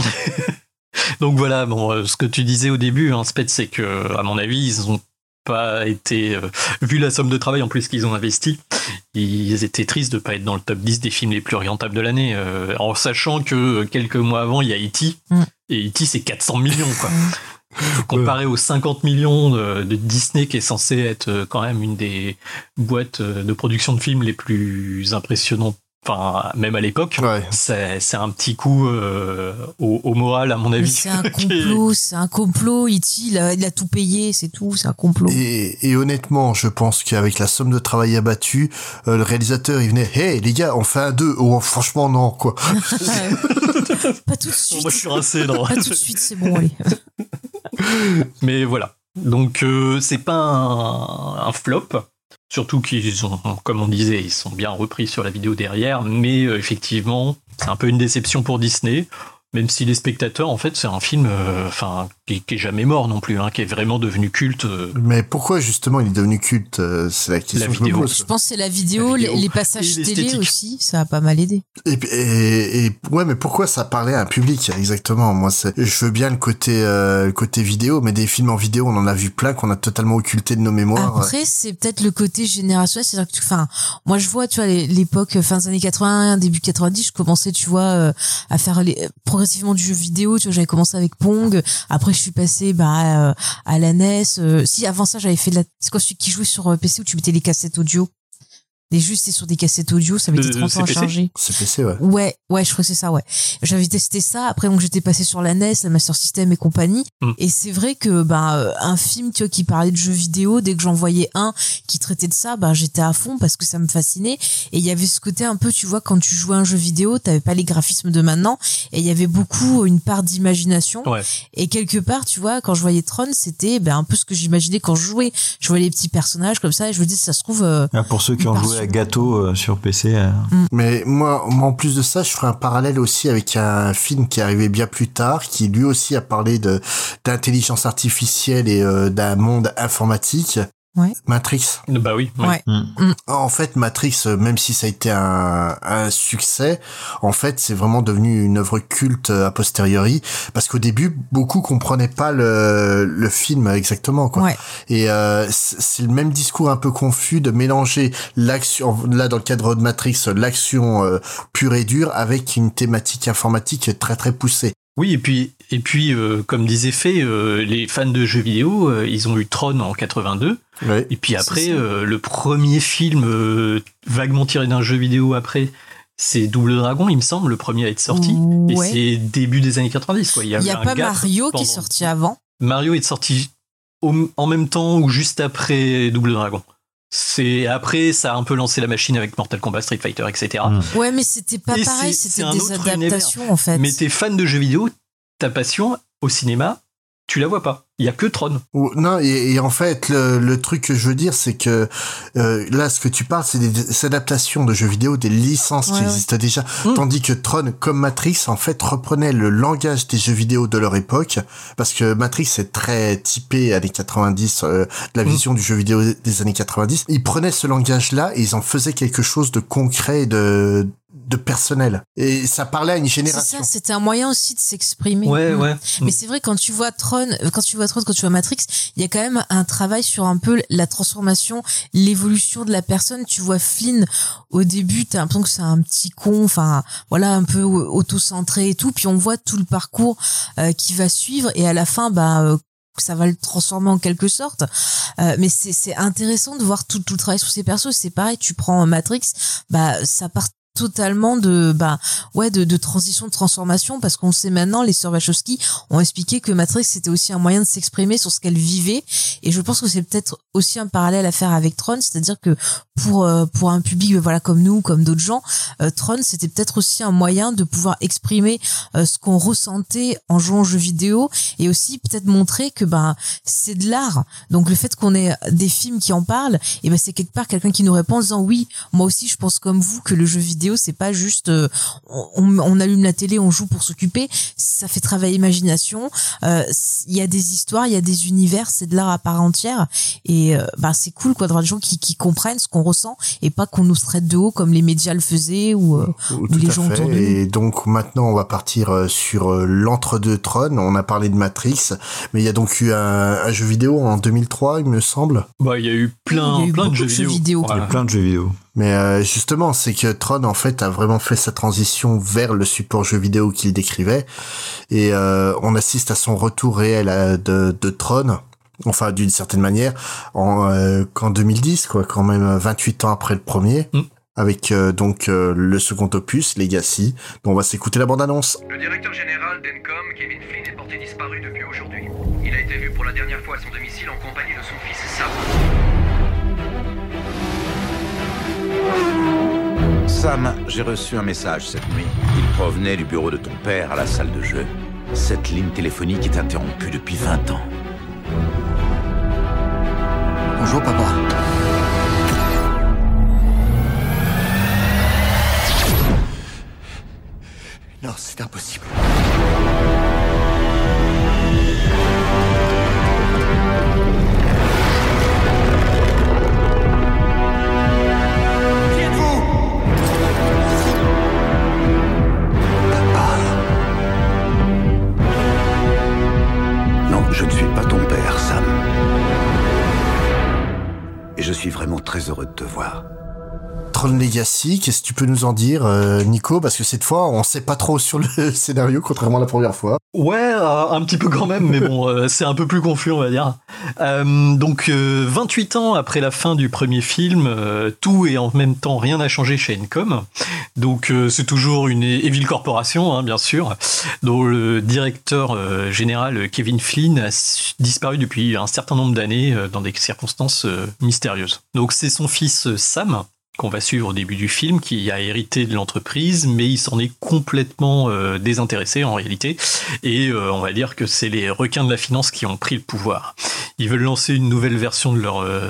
Donc voilà, ce que tu disais au début, Spet, c'est que, à mon avis, ils ont pas été, vu la somme de travail en plus qu'ils ont investi, ils étaient tristes de pas être dans le top 10 des films les plus rentables de l'année, en sachant que quelques mois avant, il y a E.T. Et E.T. c'est 400 millions, quoi. Comparé aux 50 millions de Disney, qui est censé être quand même une des boîtes de production de films les plus impressionnantes. Enfin, même à l'époque, c'est un petit coup au moral, à mon avis. Mais c'est un complot, E.T. il a tout payé, c'est tout, c'est un complot. Et honnêtement, je pense qu'avec la somme de travail abattue, le réalisateur, il venait, hey, les gars, on fait un 2. Oh, franchement, non, quoi. Pas tout de suite. Moi, je suis rincé, non. Pas tout de suite, c'est bon, allez. Mais voilà. Donc, c'est pas un flop. Surtout qu'ils ont, comme on disait, ils sont bien repris sur la vidéo derrière, mais effectivement, c'est un peu une déception pour Disney. Même si Les Spectateurs, en fait, c'est un film qui est jamais mort non plus, qui est vraiment devenu culte. Mais pourquoi justement il est devenu culte? C'est la question que je me pose. Je pense que c'est la vidéo, les passages télé aussi, ça a pas mal aidé. Et ouais, mais pourquoi ça parlait à un public exactement? Moi, je veux bien le côté vidéo, mais des films en vidéo, on en a vu plein qu'on a totalement occulté de nos mémoires. Après, c'est peut-être le côté générationnel, c'est-à-dire que moi je vois, tu vois, l'époque fin des années 80, début 90, je commençais, tu vois, à faire progressivement du jeu vidéo, tu vois, j'avais commencé avec Pong, après je suis passé à la NES. Si avant ça j'avais fait c'est quoi celui qui jouait sur PC où tu mettais les cassettes audio? Les jeux, c'était sur des cassettes audio, ça mettait 30 ans à charger. CPC, ouais. Ouais, je crois que c'est ça, ouais. J'avais testé ça, après donc j'étais passé sur la NES, la Master System et compagnie. Et c'est vrai que un film, tu vois, qui parlait de jeux vidéo, dès que j'en voyais un qui traitait de ça, j'étais à fond parce que ça me fascinait. Et il y avait ce côté un peu, tu vois, quand tu jouais à un jeu vidéo, t'avais pas les graphismes de maintenant, et il y avait beaucoup une part d'imagination. Ouais. Et quelque part, tu vois, quand je voyais Tron, c'était un peu ce que j'imaginais quand je jouais. Je voyais les petits personnages comme ça, et je me dis, ça se trouve. Pour ceux qui ont joué à Gâteau sur PC. Mais moi, en plus de ça, je ferai un parallèle aussi avec un film qui est arrivé bien plus tard, qui lui aussi a parlé d'intelligence artificielle et d'un monde informatique. Ouais. Matrix. Bah oui. Ouais. En fait, Matrix, même si ça a été un succès, en fait, c'est vraiment devenu une œuvre culte a posteriori, parce qu'au début, beaucoup comprenaient pas le film exactement, quoi. Ouais. Et c'est le même discours un peu confus de mélanger l'action, là dans le cadre de Matrix, l'action pure et dure avec une thématique informatique très très poussée. Oui, et puis comme disait Fay, les fans de jeux vidéo, ils ont eu Tron en 82. Ouais, et puis après, le premier film vaguement tiré d'un jeu vidéo après, c'est Double Dragon, il me semble, le premier à être sorti. Ouais. Et c'est début des années 90, quoi. Il y a pas Mario qui est sorti avant. Mario est sorti en même temps ou juste après Double Dragon. Après, ça a un peu lancé la machine avec Mortal Kombat, Street Fighter, etc. Ouais, mais c'était pas pareil, c'était des adaptations, en fait. Mais t'es fan de jeux vidéo, ta passion au cinéma, tu la vois pas. Il y a que Tron. Non, et en fait, le truc que je veux dire, c'est que là, ce que tu parles, c'est des adaptations de jeux vidéo, des licences qui existent déjà. Tandis que Tron, comme Matrix, en fait, reprenait le langage des jeux vidéo de leur époque, parce que Matrix est très typé années 90, la vision du jeu vidéo des années 90. Ils prenaient ce langage-là et ils en faisaient quelque chose de concret et de personnel. Et ça parlait à une génération. C'est ça, c'était un moyen aussi de s'exprimer. Ouais. Mais c'est vrai, quand tu vois Tron, quand tu vois Matrix, il y a quand même un travail sur un peu la transformation, l'évolution de la personne. Tu vois Flynn, au début, t'as l'impression que c'est un petit con, un peu auto-centré et tout. Puis on voit tout le parcours qui va suivre, et à la fin, ça va le transformer en quelque sorte. Mais c'est intéressant de voir tout le travail sur ces persos. C'est pareil, tu prends Matrix, ça part totalement de transition, de transformation, parce qu'on sait maintenant, les sœurs Wachowski ont expliqué que Matrix c'était aussi un moyen de s'exprimer sur ce qu'elles vivaient, et je pense que c'est peut-être aussi un parallèle à faire avec Tron, c'est-à-dire que pour un public comme nous, comme d'autres gens, Tron c'était peut-être aussi un moyen de pouvoir exprimer ce qu'on ressentait en jouant aux jeux vidéo, et aussi peut-être montrer que c'est de l'art. Donc le fait qu'on ait des films qui en parlent, et c'est quelque part quelqu'un qui nous répond en disant oui, moi aussi je pense comme vous que le jeu vidéo c'est pas juste on allume la télé, on joue pour s'occuper, ça fait travailler l'imagination, il y a des histoires, il y a des univers, c'est de l'art à part entière, et c'est cool de voir des gens qui comprennent ce qu'on ressent et pas qu'on nous traite de haut comme les médias le faisaient ou les gens autour de nous. Et donc maintenant on va partir sur l'entre-deux Tron. On a parlé de Matrix, mais il y a donc eu un jeu vidéo en 2003, il me semble. Il y a eu plein de jeux vidéo. Il y a plein de jeux vidéo. Mais justement, c'est que Tron en fait a vraiment fait sa transition vers le support jeu vidéo qu'il décrivait, et on assiste à son retour réel de Tron, enfin d'une certaine manière, qu'en 2010, quand même 28 ans après le premier, avec le second opus, Legacy, dont on va s'écouter la bande-annonce. Le directeur général d'Encom, Kevin Flynn, est porté disparu depuis aujourd'hui. Il a été vu pour la dernière fois à son domicile en compagnie de son fils Sam. Sam, j'ai reçu un message cette nuit. Il provenait du bureau de ton père à la salle de jeu. Cette ligne téléphonique est interrompue depuis 20 ans. Bonjour, papa. Non, c'est impossible. très heureux de te voir. Tron Legacy, qu'est-ce que tu peux nous en dire, Nico? Parce que cette fois, on sait pas trop sur le scénario, contrairement à la première fois. Ouais, un petit peu quand même, mais bon, c'est un peu plus confus, on va dire. Donc, 28 ans après la fin du premier film, tout et en même temps rien n'a changé chez Encom. Donc, c'est toujours une Evil Corporation, hein, bien sûr, dont le directeur général Kevin Flynn a disparu depuis un certain nombre d'années dans des circonstances mystérieuses. Donc, c'est son fils Sam, qu'on va suivre au début du film, qui a hérité de l'entreprise, mais il s'en est complètement désintéressé en réalité, et on va dire que c'est les requins de la finance qui ont pris le pouvoir. Ils veulent lancer une nouvelle version de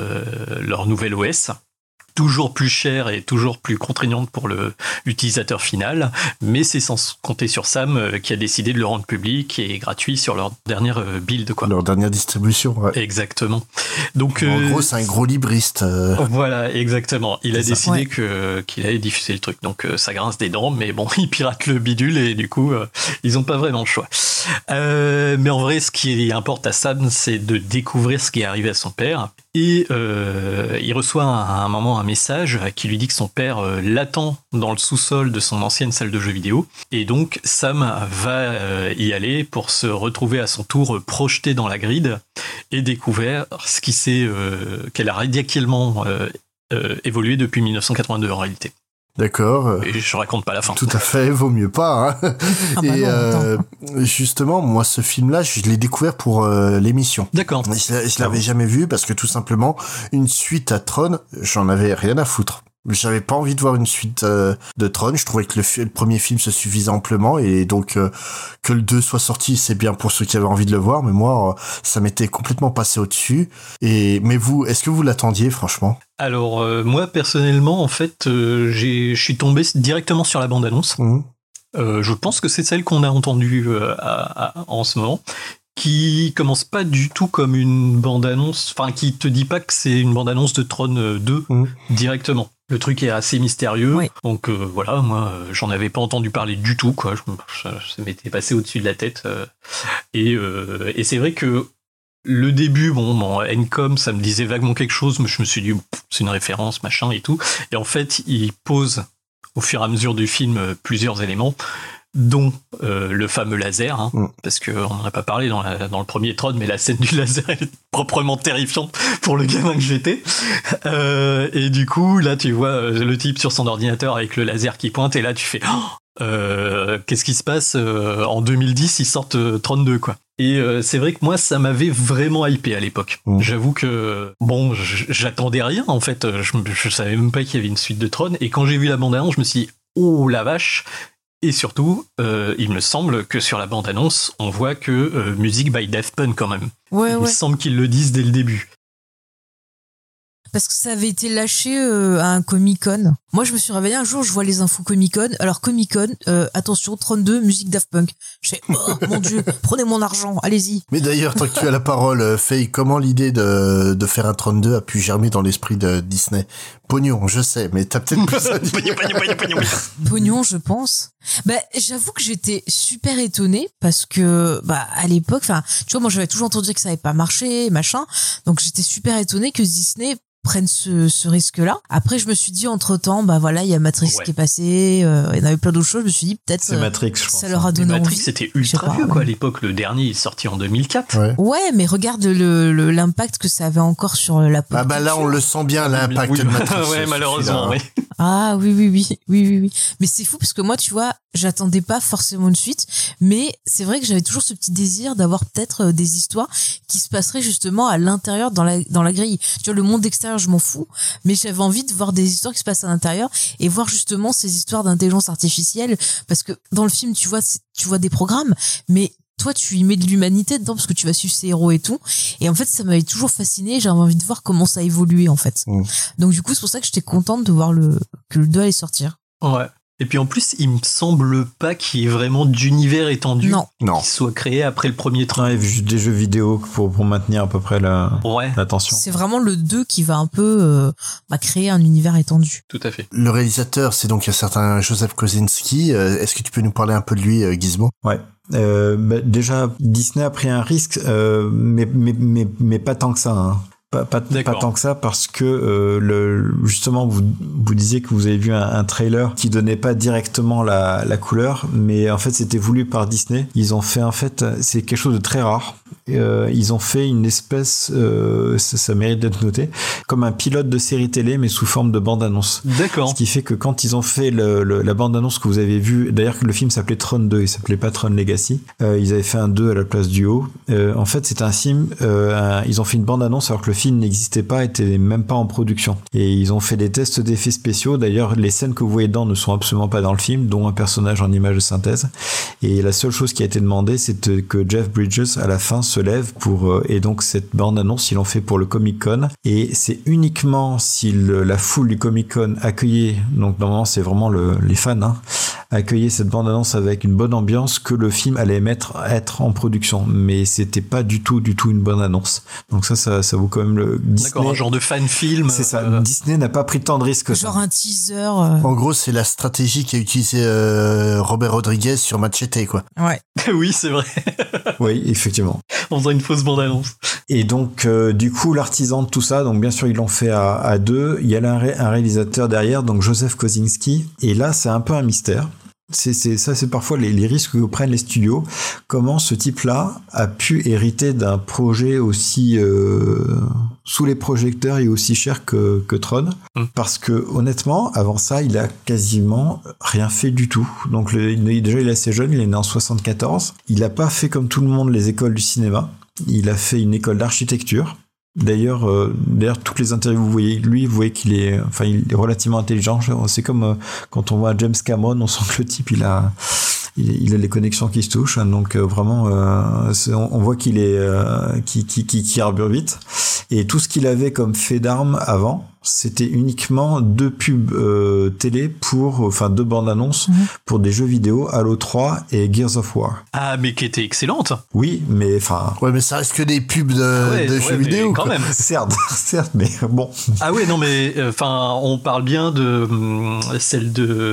leur nouvelle OS, toujours plus chère et toujours plus contraignante pour l'utilisateur final, mais c'est sans compter sur Sam qui a décidé de le rendre public et gratuit sur leur dernière build, quoi. Leur dernière distribution, ouais. Exactement. Donc, en gros, c'est un gros libriste. Voilà, exactement. Il a décidé ouais. qu'il allait diffuser le truc. Donc, ça grince des dents, mais bon, il pirate le bidule et du coup, ils ont pas vraiment le choix. Mais en vrai, ce qui importe à Sam, c'est de découvrir ce qui est arrivé à son père. Et il reçoit à un moment un message qui lui dit que son père l'attend dans le sous-sol de son ancienne salle de jeux vidéo. Et donc Sam va y aller pour se retrouver à son tour projeté dans la grille et découvrir ce qui qu'elle a radicalement évolué depuis 1982 en réalité. D'accord. Et je raconte pas la fin. Tout à fait, vaut mieux pas. Hein. Et justement, moi, ce film-là, je l'ai découvert pour l'émission. D'accord. Je l'avais jamais vu parce que tout simplement, une suite à Tron, j'en avais rien à foutre. J'avais pas envie de voir une suite de Tron. Je trouvais que le premier film se suffisait amplement et donc que le 2 soit sorti, c'est bien pour ceux qui avaient envie de le voir. Mais moi, ça m'était complètement passé au-dessus. Mais vous, est-ce que vous l'attendiez, franchement? Alors, moi, personnellement, en fait, je suis tombé directement sur la bande-annonce. Je pense que c'est celle qu'on a entendue en ce moment, qui commence pas du tout comme une bande-annonce, enfin, qui te dit pas que c'est une bande-annonce de Tron 2 directement. Le truc est assez mystérieux, oui. Donc voilà, moi j'en avais pas entendu parler du tout, quoi. Ça m'était passé au-dessus de la tête. Et c'est vrai que le début, Encom, ça me disait vaguement quelque chose, mais je me suis dit, c'est une référence, machin et tout. Et en fait, il pose au fur et à mesure du film plusieurs éléments, dont le fameux laser, hein, parce qu'on n'en a pas parlé dans le premier Tron, mais la scène du laser est proprement terrifiante pour le gamin que j'étais. Et du coup, là, tu vois le type sur son ordinateur avec le laser qui pointe, et là, tu fais qu'est-ce qui se passe en 2010, ils sortent Tron 2, quoi. Et c'est vrai que moi, ça m'avait vraiment hypé à l'époque. J'avoue que, j'attendais rien, en fait. Je savais même pas qu'il y avait une suite de Tron, et quand j'ai vu la bande-annonce, je me suis dit, oh la vache. Et surtout, il me semble que sur la bande-annonce, on voit que musique by Daft Punk quand même. Il me semble qu'ils le disent dès le début. Parce que ça avait été lâché à un Comic-Con. Moi, je me suis réveillée un jour, je vois les infos Comic-Con. Alors, Comic-Con, attention, 32, musique Daft Punk. Je fais, oh mon Dieu, prenez mon argent, allez-y. Mais d'ailleurs, tant que tu as la parole, Faye, comment l'idée de faire un 32 a pu germer dans l'esprit de Disney? Pognon, je sais, mais t'as peut-être plus à dire. Pognon, je pense. J'avoue que j'étais super étonnée parce que, à l'époque, tu vois, moi, j'avais toujours entendu dire que ça avait pas marché, machin. Donc, j'étais super étonnée que Disney prennent ce risque-là. Après, je me suis dit, entre-temps, il y a Matrix qui est passé, il y en avait plein d'autres choses, je me suis dit, peut-être, c'est Matrix, je pense. Ça leur a donné Matrix, envie. c'était ultra vieux, quoi, à l'époque. Le dernier est sorti en 2004. Ouais, mais regarde l'impact que ça avait encore sur la pop culture. Là, on le sent bien, l'impact de Matrix. Ouais, malheureusement, oui. Ah, oui. Mais c'est fou, parce que moi, tu vois, j'attendais pas forcément une suite, mais c'est vrai que j'avais toujours ce petit désir d'avoir peut-être des histoires qui se passeraient justement à l'intérieur, dans la grille. Tu vois, le monde extérieur, je m'en fous, mais j'avais envie de voir des histoires qui se passent à l'intérieur et voir justement ces histoires d'intelligence artificielle, parce que dans le film, tu vois des programmes, mais toi, tu y mets de l'humanité dedans parce que tu vas suivre ces héros et tout. Et en fait, ça m'avait toujours fasciné. J'avais envie de voir comment ça évoluait, en fait. Donc, du coup, c'est pour ça que j'étais contente de voir que le 2 allait sortir. Ouais. Et puis en plus, il me semble pas qu'il y ait vraiment d'univers étendu qui soit créé après le premier Tron. Il y a juste des jeux vidéo pour maintenir à peu près l'attention. C'est vraiment le 2 qui va un peu créer un univers étendu. Tout à fait. Le réalisateur, c'est donc un certain Joseph Kosinski. Est-ce que tu peux nous parler un peu de lui, Gizmo? Ouais. Déjà, Disney a pris un risque, mais pas tant que ça. Hein. Pas tant que ça, parce que justement vous disiez que vous avez vu un trailer qui donnait pas directement la couleur, mais en fait c'était voulu par Disney. Ils ont fait, en fait, c'est quelque chose de très rare. Ils ont fait une espèce, ça mérite d'être noté, comme un pilote de série télé mais sous forme de bande-annonce. D'accord. Ce qui fait que quand ils ont fait la bande-annonce que vous avez vue, d'ailleurs le film s'appelait Tron 2, il s'appelait pas Tron Legacy, ils avaient fait un 2 à la place du haut. En fait c'est un film, ils ont fait une bande-annonce alors que le film n'existait pas, était même pas en production. Et ils ont fait des tests d'effets spéciaux. D'ailleurs les scènes que vous voyez dedans ne sont absolument pas dans le film, dont un personnage en image de synthèse. Et la seule chose qui a été demandée, c'est que Jeff Bridges à la fin se lève et donc cette bande-annonce ils l'ont fait pour le Comic-Con, et c'est uniquement si la foule du Comic-Con accueillait, donc normalement c'est vraiment les fans, accueillait cette bande-annonce avec une bonne ambiance, que le film allait être en production, mais c'était pas du tout une bonne annonce. Donc ça vaut quand même le Disney. D'accord, un genre de fan-film. C'est ça, Disney n'a pas pris tant de risques que genre ça. Un teaser. En gros, c'est la stratégie qu'a utilisé Robert Rodriguez sur Machete, quoi. Ouais. Oui, c'est vrai. Oui, effectivement. En faisant une fausse bande-annonce. Et donc, du coup, l'artisan de tout ça, donc bien sûr, ils l'ont fait à deux. Il y a un réalisateur derrière, donc Joseph Kosinski. Et là, c'est un peu un mystère. C'est parfois les risques que prennent les studios. Comment ce type-là a pu hériter d'un projet aussi sous les projecteurs et aussi cher que Tron, parce que honnêtement, avant ça, il a quasiment rien fait du tout. Donc déjà, il est assez jeune, il est né en 74. Il a pas fait comme tout le monde les écoles du cinéma. Il a fait une école d'architecture. D'ailleurs, toutes les interviews vous voyez qu'il est, il est relativement intelligent. C'est comme quand on voit James Cameron, on sent que le type, il a les connexions qui se touchent. Donc vraiment, on voit qu'il est, qui arbure vite. Et tout ce qu'il avait comme fait d'armes avant, c'était uniquement 2 pubs télé deux bandes annonces pour des jeux vidéo, Halo 3 et Gears of War. Ah, mais qui était excellente. Oui, mais Ouais, mais ça reste que des pubs de jeux vidéo. Quand même. certes, mais bon. Ah ouais, non, mais on parle bien de celle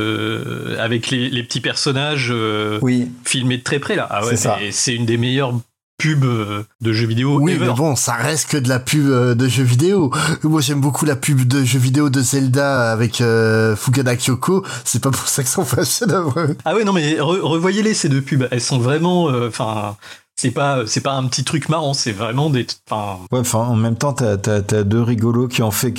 avec les petits personnages filmés de très près là. Ah ouais, c'est une des meilleures pub de jeux vidéo. Oui, mais bon, ça reste que de la pub de jeux vidéo. Moi, j'aime beaucoup la pub de jeux vidéo de Zelda avec Fukada Kyoko. C'est pas pour ça que ça en fait un chef-d'œuvre. Ah ouais, non, mais revoyez-les, ces 2 pubs. Elles sont vraiment... c'est pas un petit truc marrant, c'est vraiment des... en même temps, t'as 2 rigolos qui ont fait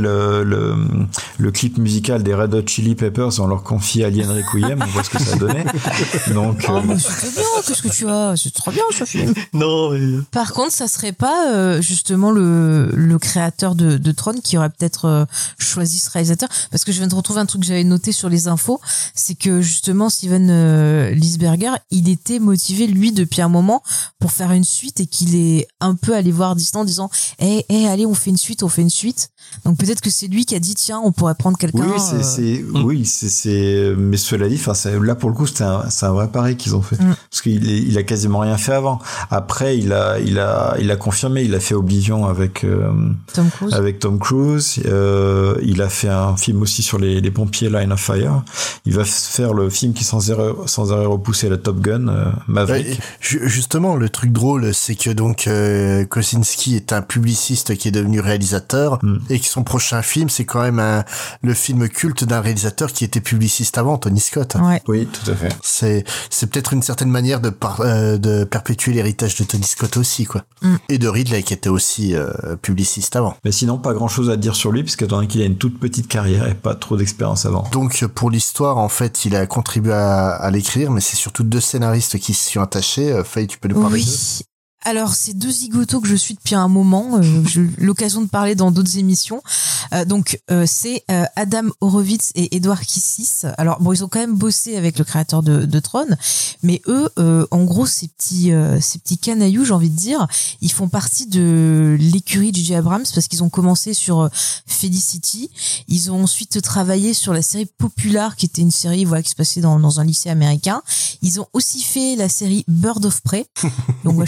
le clip musical des Red Hot Chili Peppers. On leur confie Alien Requiem, on voit ce que ça a donné. Donc, mais c'était bien, qu'est-ce que tu as? C'est trop bien ce film. Non, mais... Par contre, ça serait pas justement le créateur de Tron qui aurait peut-être choisi ce réalisateur? Parce que je viens de retrouver un truc que j'avais noté sur les infos, c'est que justement Steven Lisberger, il était motivé lui depuis un moment pour faire une suite, et qu'il est un peu allé voir Disney en disant allez, on fait une suite. Donc peut-être que c'est lui qui a dit tiens, on pourrait prendre quelqu'un. Oui, mais cela dit, là pour le coup, c'est un vrai pari qu'ils ont fait, parce qu'il a quasiment rien fait avant. Après, il a confirmé, il a fait Oblivion avec Tom Cruise. Il a fait un film aussi sur les pompiers, Line of Fire. Il va faire le film qui sans arrêt repoussé, la Top Gun, Maverick. Justement, le truc drôle, c'est que donc Kosinski est un publiciste qui est devenu réalisateur, et que son prochain film, c'est quand même le film culte d'un réalisateur qui était publiciste avant, Tony Scott. Ouais. Oui, tout à fait. C'est peut-être une certaine manière de perpétuer l'héritage de Tony Scott aussi, quoi. Et de Ridley, qui était aussi publiciste avant. Mais sinon, pas grand-chose à dire sur lui, puisque étant donné qu'il a une toute petite carrière et pas trop d'expérience avant. Donc, pour l'histoire, en fait, il a contribué à l'écrire, mais c'est surtout 2 scénaristes qui s'y sont attachés. Faye, tu peux nous parler d'eux? Alors, c'est 2 zigotos que je suis depuis un moment. J'ai eu l'occasion de parler dans d'autres émissions. C'est Adam Horowitz et Edward Kissis. Alors, bon, ils ont quand même bossé avec le créateur de Tron, mais eux, en gros, ces petits canailloux, j'ai envie de dire, ils font partie de l'écurie de J.J. Abrams, parce qu'ils ont commencé sur Felicity. Ils ont ensuite travaillé sur la série Popular, qui était une série qui se passait dans un lycée américain. Ils ont aussi fait la série Bird of Prey. Donc, moi, je sais pas si vous l'avez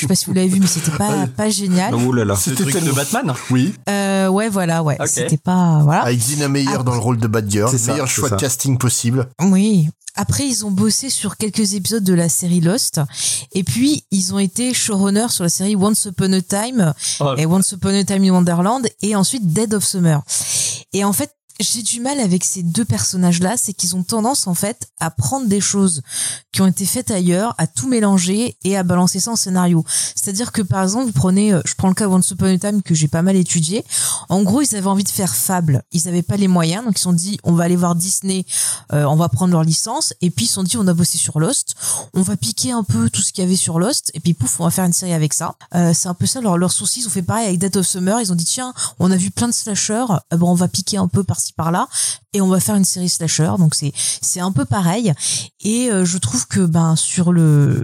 l'avais vu, mais c'était pas génial. Oh là là. C'était le truc de Batman. Oui. Ouais, voilà, ouais. Ok. C'était pas, voilà. Avec Dina Meyer dans le rôle de Batgirl. C'est ça, Meilleur c'est choix ça. de casting possible. Oui. Après, ils ont bossé sur quelques épisodes de la série Lost. Et puis, ils ont été showrunners sur la série Once Upon a Time et Once Upon a Time in Wonderland et ensuite Dead of Summer. Et en fait, j'ai du mal avec ces deux personnages-là, c'est qu'ils ont tendance, en fait, à prendre des choses qui ont été faites ailleurs, à tout mélanger et à balancer ça en scénario. C'est-à-dire que, par exemple, vous prenez, je prends le cas Once Upon a Time que j'ai pas mal étudié. En gros, ils avaient envie de faire Fable. Ils avaient pas les moyens, donc ils se sont dit, on va aller voir Disney, on va prendre leur licence. Et puis, ils se sont dit, on a bossé sur Lost. On va piquer un peu tout ce qu'il y avait sur Lost. Et puis, pouf, on va faire une série avec ça. C'est un peu ça, leur souci. Ils ont fait pareil avec Dead of Summer. Ils ont dit, tiens, on a vu plein de slashers. Bon, on va piquer un peu par-ci par-là et on va faire une série slasher. Donc c'est un peu pareil et je trouve que sur le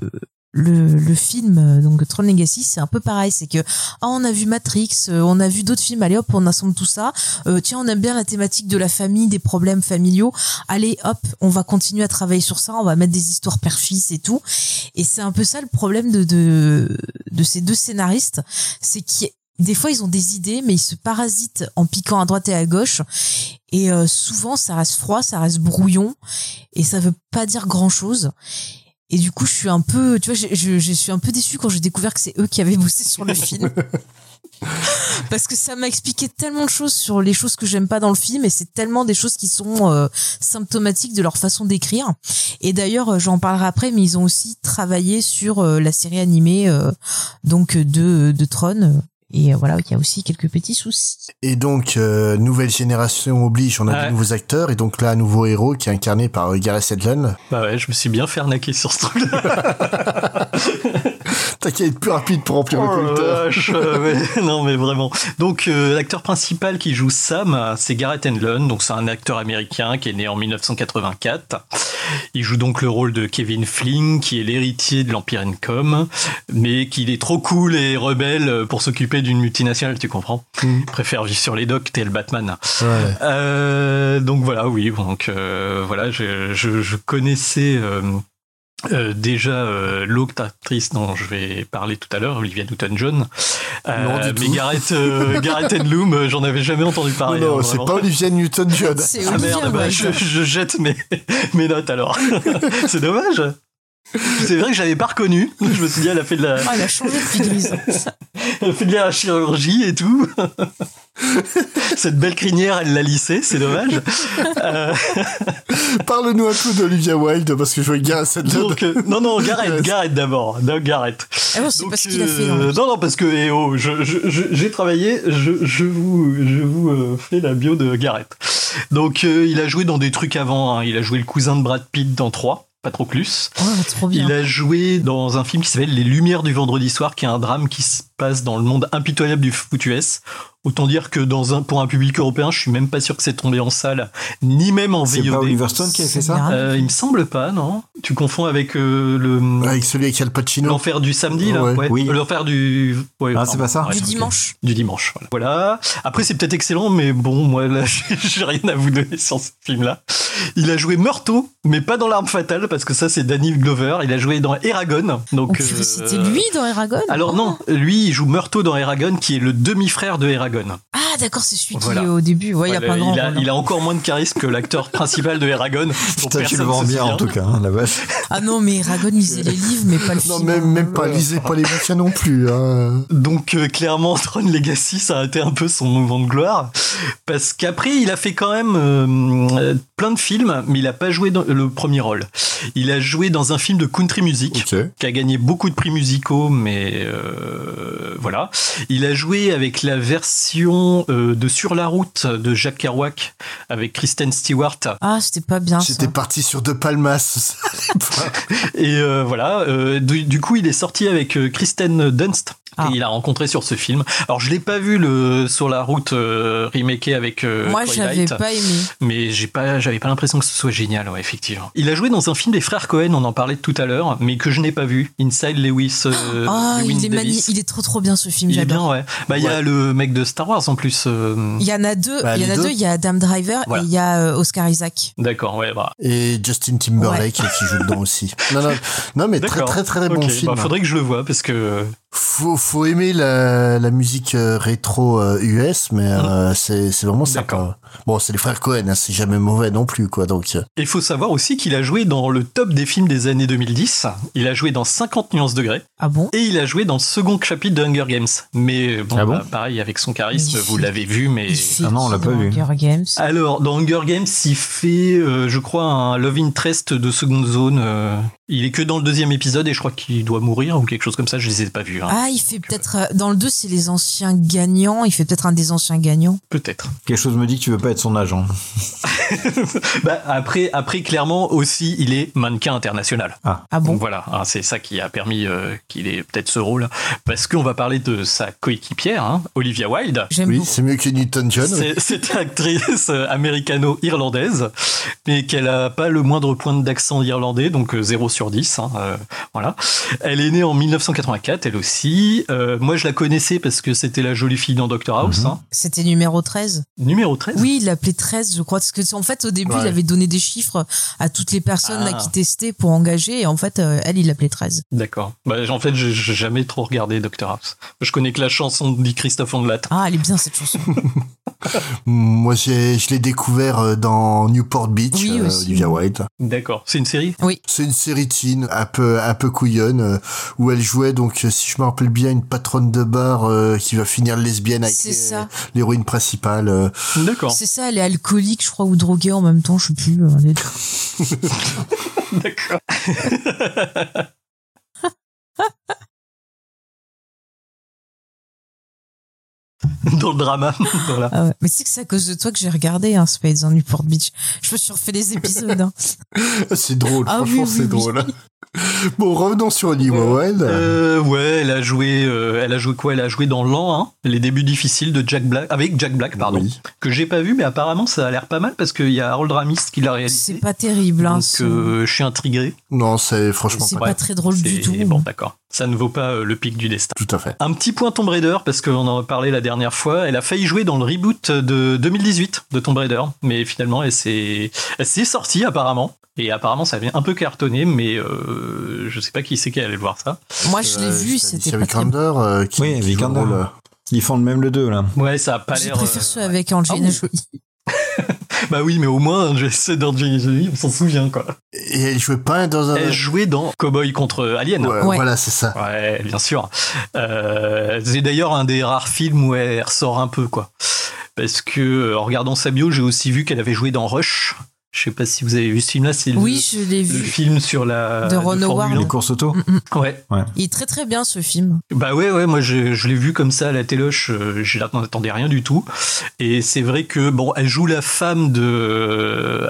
film donc Tron Legacy, c'est un peu pareil, c'est que on a vu Matrix, on a vu d'autres films, allez hop, on assemble tout ça. Tiens, on aime bien la thématique de la famille, des problèmes familiaux. Allez hop, on va continuer à travailler sur ça, on va mettre des histoires père-fils et tout. Et c'est un peu ça le problème de ces deux scénaristes, c'est qu'il des fois, ils ont des idées, mais ils se parasitent en piquant à droite et à gauche. Et souvent, ça reste froid, ça reste brouillon. Et ça veut pas dire grand-chose. Et du coup, je suis un peu... Tu vois, je suis un peu déçue quand j'ai découvert que c'est eux qui avaient bossé sur le film. Parce que ça m'a expliqué tellement de choses sur les choses que j'aime pas dans le film. Et c'est tellement des choses qui sont symptomatiques de leur façon d'écrire. Et d'ailleurs, j'en parlerai après, mais ils ont aussi travaillé sur la série animée donc de Tron. Et voilà, il y a aussi quelques petits soucis. Et donc, nouvelle génération oblige, on a de nouveaux acteurs, et donc là, un nouveau héros qui est incarné par Gareth Edlund. Bah ouais, je me suis bien fait arnaquer sur ce truc-là. T'as qu'à être plus rapide pour remplir le compteur. Non, mais vraiment. Donc, l'acteur principal qui joue Sam, c'est Gareth Edlund. Donc, c'est un acteur américain qui est né en 1984. Il joue donc le rôle de Kevin Flynn, qui est l'héritier de l'Empire Encom, mais qu'il est trop cool et rebelle pour s'occuper d'une multinationale, tu comprends. Il préfère vivre sur les docks, t'es le Batman. Ouais. Donc voilà, oui. Donc voilà, je connaissais déjà l'autre actrice dont je vais parler tout à l'heure, Olivia Newton-John. Mais Gareth Edlund, j'en avais jamais entendu parler. Non, c'est pas Olivia Newton-John. C'est ah merde, bah, je jette mes notes alors. C'est dommage. C'est vrai que je l'avais pas reconnu. Je me suis dit, elle a fait de la... elle a changé de figurine. Elle a fait de la chirurgie et tout. Cette belle crinière, elle l'a lissée, c'est dommage. Parle-nous un peu d'Olivia Wilde, parce que je vois Gareth Edlund. Donc, non, Gareth d'abord. Gareth. Ah non, c'est pas ce qu'il a fait. Non, parce que, j'ai travaillé, je vous fais la bio de Gareth. Donc, il a joué dans des trucs avant, hein. Il a joué le cousin de Brad Pitt dans 3. Pas trop plus. Oh, trop bien. Il a joué dans un film qui s'appelle Les Lumières du Vendredi Soir, qui est un drame qui se passe dans le monde impitoyable du foot US. Autant dire que pour un public européen, je suis même pas sûr que c'est tombé en salle, ni même en VOD. C'est pas Oliver Stone qui a fait ça il me semble pas, non. Tu confonds avec avec celui avec Al Pacino. L'enfer du samedi, là. Ouais. Oui. L'enfer du... Ouais, c'est pas ça. Du dimanche. Du dimanche, voilà. Après, c'est peut-être excellent, mais bon, moi, là, j'ai rien à vous donner sur ce film-là. Il a joué Meurtho, mais pas dans L'Arme Fatale, parce que ça, c'est Danny Glover. Il a joué dans Eragon. Donc, c'était lui dans Eragon? Alors non, lui, il joue Meurtho dans Eragon, qui est le demi-frère de Eragon. Ah d'accord, c'est celui qui est au début. Ouais, il y a plein de grands rôles. Il a encore moins de charisme que l'acteur principal de Eragon. Putain, tu le vends bien en tout cas, hein, la vache. Ah non, mais Eragon, il lisait les livres, mais pas le film. Non, même pas, lisez pas les bouquins non plus. Hein. Donc clairement, Tron Legacy, ça a été un peu son moment de gloire. Parce qu'après, il a fait quand même plein de films, mais il a pas joué dans le premier rôle. Il a joué dans un film de country music, qui a gagné beaucoup de prix musicaux, mais voilà. Il a joué avec la version de Sur la route de Jack Kerouac avec Kristen Stewart. Ah, c'était pas bien. J'étais parti sur De Palmas. Et voilà. Du coup, il est sorti avec Kristen Dunst. Et il a rencontré sur ce film. Alors je l'ai pas vu le Sur la route remaké avec moi Twilight, j'avais pas aimé. Mais j'avais pas l'impression que ce soit génial, ouais, effectivement. Il a joué dans un film des frères Cohen, on en parlait tout à l'heure, mais que je n'ai pas vu. Inside Lewis. Il est trop bien ce film. Il est bien, ouais. Bah il y a le mec de Star Wars en plus. Il y en a deux. Il y a Adam Driver et il y a Oscar Isaac. D'accord, ouais. Bah. Et Justin Timberlake qui joue dedans aussi. Non, mais très bon film. Faudrait que je le voie parce que Faut aimer la musique rétro US, mais c'est vraiment sympa. Bon, c'est les frères Cohen, hein, c'est jamais mauvais non plus, quoi. Donc. Et il faut savoir aussi qu'il a joué dans le top des films des années 2010. Il a joué dans 50 nuances degrés. Ah bon? Et il a joué dans le second chapitre de Hunger Games. Mais bon, pareil, avec son charisme, vous l'avez vu, mais... Ah non, on l'a pas vu. Hunger Games. Alors, dans Hunger Games, il fait, je crois, un love interest de seconde zone. Il est que dans le 2e épisode et je crois qu'il doit mourir ou quelque chose comme ça, je les ai pas vus. Hein. Ah, il fait peut-être... dans le 2, c'est les anciens gagnants. Il fait peut-être un des anciens gagnants. Peut-être. Quelque chose me dit que tu veux pas être son agent. Bah, après, clairement aussi, il est mannequin international. Ah bon? Donc voilà, hein, c'est ça qui a permis qu'il ait peut-être ce rôle. Parce qu'on va parler de sa coéquipière, hein, Olivia Wilde. Oui, c'est mieux que Newton-John. C'est une actrice américano-irlandaise, mais qu'elle a pas le moindre point d'accent irlandais, donc 0 sur 10. Hein, voilà. Elle est née en 1984, elle aussi. Moi, je la connaissais parce que c'était la jolie fille dans Dr House. Hein. C'était numéro 13. Numéro 13? Oui, il l'appelait 13, je crois. Parce que, en fait, au début, il avait donné des chiffres à toutes les personnes là, qui testaient pour engager. Et en fait, elle, il l'appelait 13. D'accord. Bah, en fait, j'ai jamais trop regardé Dr House. Je connais que la chanson de Christophe Ondelat. Ah, elle est bien, cette chanson. Moi, je l'ai découvert dans Newport Beach, Olivia Wilde. D'accord. C'est une série? Oui. C'est une série teen, un peu couillonne, où elle jouait, donc, si je me rappelle bien, une patronne de bar qui va finir lesbienne avec l'héroïne principale. D'accord. C'est ça, elle est alcoolique, je crois, ou droguée en même temps, je sais plus. D'accord. Dans le drama. Voilà. Ah ouais. Mais c'est que c'est à cause de toi que j'ai regardé Spades en Newport Beach. Je me suis refait les épisodes. Hein. C'est drôle, franchement, c'est drôle. Bon, revenons sur Olivia Wilde. Ouais, elle a joué quoi? Elle a joué dans L'An 1, les débuts difficiles de Jack Black, avec Jack Black, pardon, que j'ai pas vu, mais apparemment ça a l'air pas mal parce qu'il y a Harold Ramis qui l'a réalisé. C'est pas terrible, hein. Donc je suis intrigué. Non, c'est franchement pas très drôle du tout. Bon, d'accord. Ça ne vaut pas le pic du destin. Tout à fait. Un petit point Tomb Raider, parce qu'on en a parlé la dernière fois. Elle a failli jouer dans le reboot de 2018 de Tomb Raider, mais finalement elle s'est sortie apparemment. Et apparemment, ça avait un peu cartonné, mais je sais pas qui c'est qui allait voir ça. Moi, je l'ai vu, c'était pas très bon. Oui, Vikander. Ils font le même le 2, là. Ouais, ça a pas l'air... Je préfère ceux avec Angelina Jolie. Bah oui, mais au moins, ceux d'Angelina Jolie, on s'en souvient, quoi. Et elle jouait pas dans un... Elle jouait dans Cowboy contre Alien. Ouais. Voilà, c'est ça. Ouais, bien sûr. C'est d'ailleurs un des rares films où elle ressort un peu, quoi. Parce que, en regardant sa bio, j'ai aussi vu qu'elle avait joué dans Rush. Je sais pas si vous avez vu ce film-là, c'est je l'ai vu. Le film sur la de Ron Howard, les courses auto. Ouais. Il est très très bien ce film. Bah ouais, moi je l'ai vu comme ça à la téloche, je n'attendais rien du tout. Et c'est vrai que bon, elle joue la femme de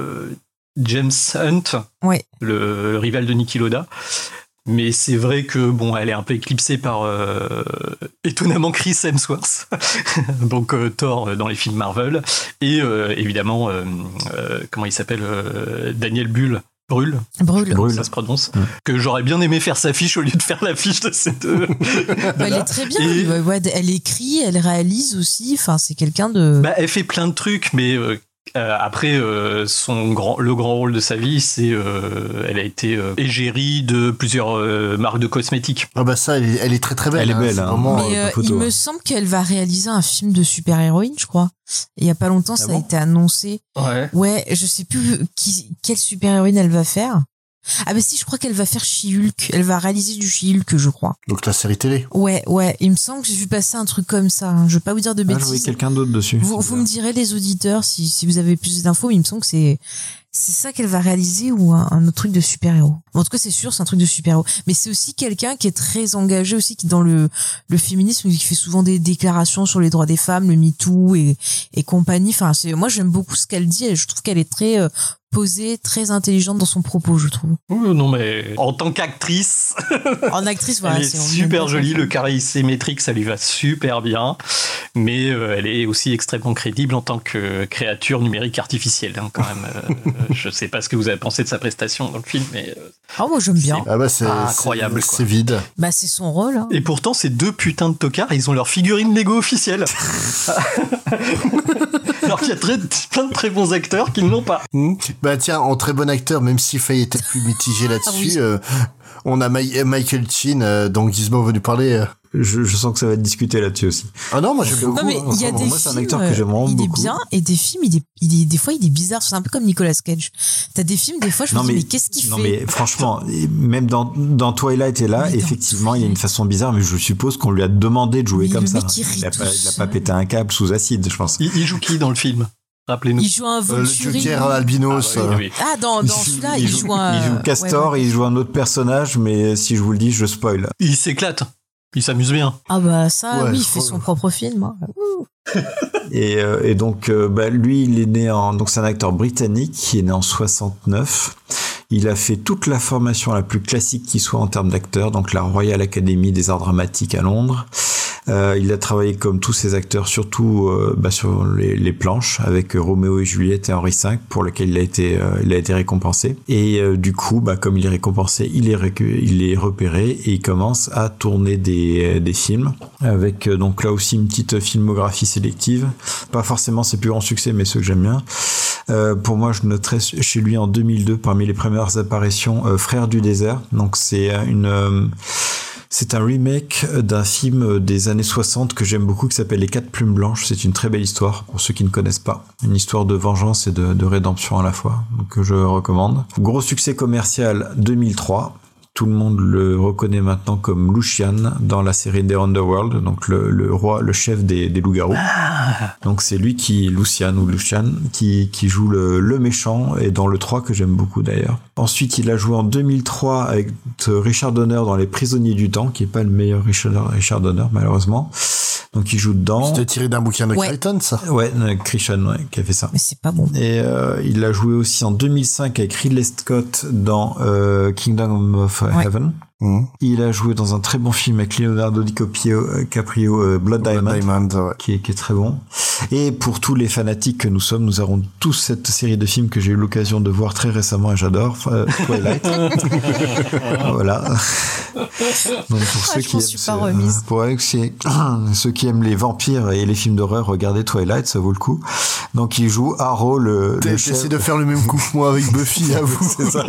James Hunt, le rival de Niki Lauda. Mais c'est vrai que bon, elle est un peu éclipsée par étonnamment Chris Hemsworth, donc Thor dans les films Marvel, et évidemment comment il s'appelle, Daniel Brühl, ça se prononce, que j'aurais bien aimé faire sa fiche au lieu de faire la fiche de ces deux. Elle est très bien. Elle écrit, elle réalise aussi. Enfin, c'est quelqu'un de. Bah, elle fait plein de trucs, mais. Après, le grand rôle de sa vie, c'est elle a été égérie de plusieurs marques de cosmétiques. Ah bah ça, elle est très très belle. Elle est belle. Hein. Vraiment, mais il me semble qu'elle va réaliser un film de super-héroïne, je crois. Il y a pas longtemps, ça a été annoncé. Ouais, je sais plus quelle super-héroïne elle va faire. Ah bah si, je crois qu'elle va faire She-Hulk. Elle va réaliser du She-Hulk, je crois. Donc la série télé. Ouais. Il me semble que j'ai vu passer un truc comme ça. Je vais pas vous dire de bêtises. Je voyais quelqu'un d'autre dessus. Vous me direz, les auditeurs, si vous avez plus d'infos. Il me semble que c'est ça qu'elle va réaliser ou un autre truc de super-héros. En tout cas, c'est sûr, c'est un truc de super-héros. Mais c'est aussi quelqu'un qui est très engagé aussi, qui dans le féminisme, qui fait souvent des déclarations sur les droits des femmes, le MeToo et compagnie. Enfin, moi, j'aime beaucoup ce qu'elle dit et je trouve qu'elle est très posée, très intelligente dans son propos, je trouve. Non, mais en tant qu'actrice, en actrice, voilà, elle est super jolie, le carré symétrique, ça lui va super bien, mais elle est aussi extrêmement crédible en tant que créature numérique artificielle, hein, quand même. Je sais pas ce que vous avez pensé de sa prestation dans le film, mais moi j'aime bien. C'est incroyable. C'est vide. Bah c'est son rôle. Hein. Et pourtant, ces deux putains de tocards, ils ont leur figurine Lego officielle. Alors qu'il y a plein de très bons acteurs qui ne l'ont pas. Bah tiens, en très bon acteur, même si Faye était plus mitigé là-dessus, on a Michael Sheen, dont Gizmo veut nous parler. Je sens que ça va être discuté là-dessus aussi. Ah non, moi j'aime beaucoup. Non mais il y a des moi, films, c'est un acteur que j'aime vraiment il beaucoup. est bien, et des films, des fois il est bizarre. C'est un peu comme Nicolas Cage. T'as des films, des fois je me dis mais qu'est-ce qu'il fait ? Non mais franchement, même dans Twilight et là, effectivement, il y a une façon bizarre, mais je suppose qu'on lui a demandé de jouer comme ça. Il a pas pété un câble sous acide, je pense. Il joue qui dans le film ? Rappelez-nous. Il joue un Volturi. Le Joker albinos. Dans celui-là, il joue un... Il joue Castor, il joue un autre personnage, mais si je vous le dis, je spoil. Il s'éclate. Il s'amuse bien. Ah bah ça, oui, il fait son propre film. Hein. Et donc, lui, il est né donc c'est un acteur britannique qui est né en 69. Il a fait toute la formation la plus classique qui soit en termes d'acteur, donc la Royal Academy des Arts Dramatiques à Londres. Il a travaillé comme tous ses acteurs, surtout sur les planches, avec Roméo et Juliette et Henri V, pour lequel il a été récompensé. Et du coup, comme il est récompensé, il est repéré et il commence à tourner des films, avec donc là aussi une petite filmographie sélective. Pas forcément ses plus grands succès, mais ceux que j'aime bien. Pour moi, je noterais chez lui en 2002, parmi les premières apparitions, Frères du désert. Donc c'est un remake d'un film des années 60 que j'aime beaucoup qui s'appelle Les 4 plumes blanches. C'est une très belle histoire pour ceux qui ne connaissent pas. Une histoire de vengeance et de rédemption à la fois, donc que je recommande. Gros succès commercial 2003. Tout le monde le reconnaît maintenant comme Lucian dans la série The Underworld, donc le roi, le chef des loups-garous. Donc c'est lui Lucian, qui joue le méchant, et dans le 3 que j'aime beaucoup d'ailleurs. Ensuite, il a joué en 2003 avec Richard Donner dans Les Prisonniers du Temps, qui est pas le meilleur Richard Donner malheureusement. Donc il joue dedans. C'était tiré d'un bouquin de Crichton, ça. Ouais, Crichton, qui a fait ça. Mais c'est pas bon. Et il a joué aussi en 2005 avec Ridley Scott dans Kingdom of Heaven. Il a joué dans un très bon film avec Leonardo DiCaprio, Blood Diamond, qui est très bon. Et pour tous les fanatiques que nous sommes, nous aurons tous cette série de films que j'ai eu l'occasion de voir très récemment et j'adore, Twilight. Voilà. Donc pour ceux qui aiment les vampires et les films d'horreur, regardez Twilight, ça vaut le coup. Donc il joue Arrow, le chef. J'essaie de faire le même coup que moi avec Buffy, à vous. C'est ça.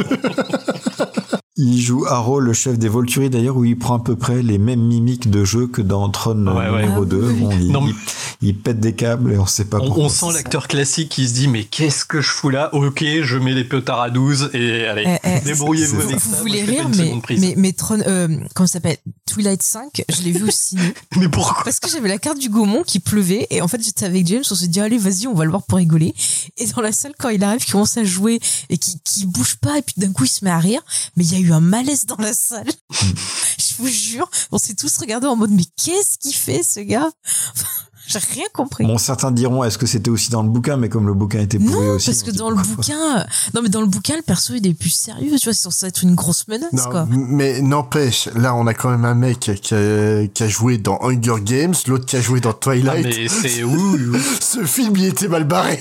Il joue Harrow, le chef des Volturi, d'ailleurs, où il prend à peu près les mêmes mimiques de jeu que dans Tron numéro 2. Bon, il pète des câbles et on sait pas pourquoi. On sent l'acteur classique qui se dit mais qu'est-ce que je fous là ? Ok, je mets les petards à 12 et allez, débrouillez-vous avec ça. Vous voulez rire, mais Tron, comment ça s'appelle ? Twilight 5, je l'ai vu au ciné. Mais pourquoi ? Parce que j'avais la carte du Gaumont qui pleuvait et en fait j'étais avec James, on s'est dit allez vas-y on va le voir pour rigoler. Et dans la salle quand il arrive, il commence à jouer et qui bouge pas et puis d'un coup il se met à rire, mais il y a eu un malaise dans la salle. Je vous jure, on s'est tous regardés en mode mais qu'est-ce qu'il fait ce gars ? J'ai rien compris. Bon, certains diront, est-ce que c'était aussi dans le bouquin, mais comme le bouquin était pourri aussi. Non, parce que dans le bouquin, le perso, il est plus sérieux, tu vois, c'est censé être une grosse menace, quoi. Mais n'empêche, là, on a quand même un mec qui a joué dans Hunger Games, l'autre qui a joué dans Twilight. Ah, mais c'est Ce film, il était mal barré.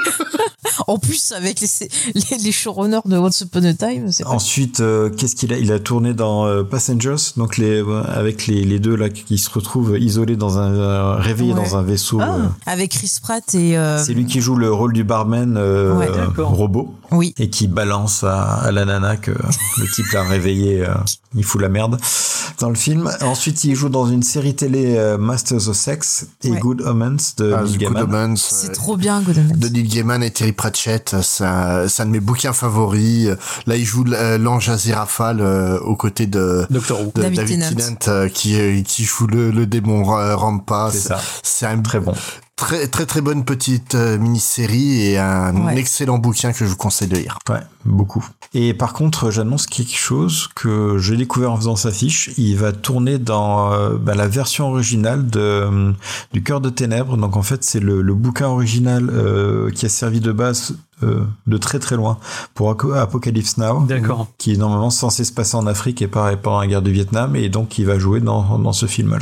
En plus, avec les showrunners de Once Upon a Time, c'est Ensuite, qu'est-ce qu'il a? Il a tourné dans Passengers, donc avec les deux, là, qui se retrouvent isolés réveillés dans un vaisseau. Avec Chris Pratt et... C'est lui qui joue le rôle du barman robot. Oui. Et qui balance à la nana que le type l'a réveillé, il fout la merde dans le film. Ensuite, il joue dans une série télé Masters of Sex et Good Omens de Neil Gaiman. C'est trop bien, Good Omens. De Neil Gaiman et Terry Pratchett, c'est un de mes bouquins favoris. Là, il joue l'ange Aziraphale aux côtés de David Tennant qui joue le démon Rampa. C'est ça. C'est un très bon. Très très très bonne petite mini-série et un excellent bouquin que je vous conseille de lire. Ouais, beaucoup. Et par contre, j'annonce quelque chose que j'ai découvert en faisant sa fiche. Il va tourner dans la version originale du Cœur de Ténèbres. Donc en fait, c'est le bouquin original qui a servi de base de très très loin pour Apocalypse Now. D'accord. Qui est normalement censé se passer en Afrique et pareil pendant la guerre du Vietnam, et donc il va jouer dans ce film-là.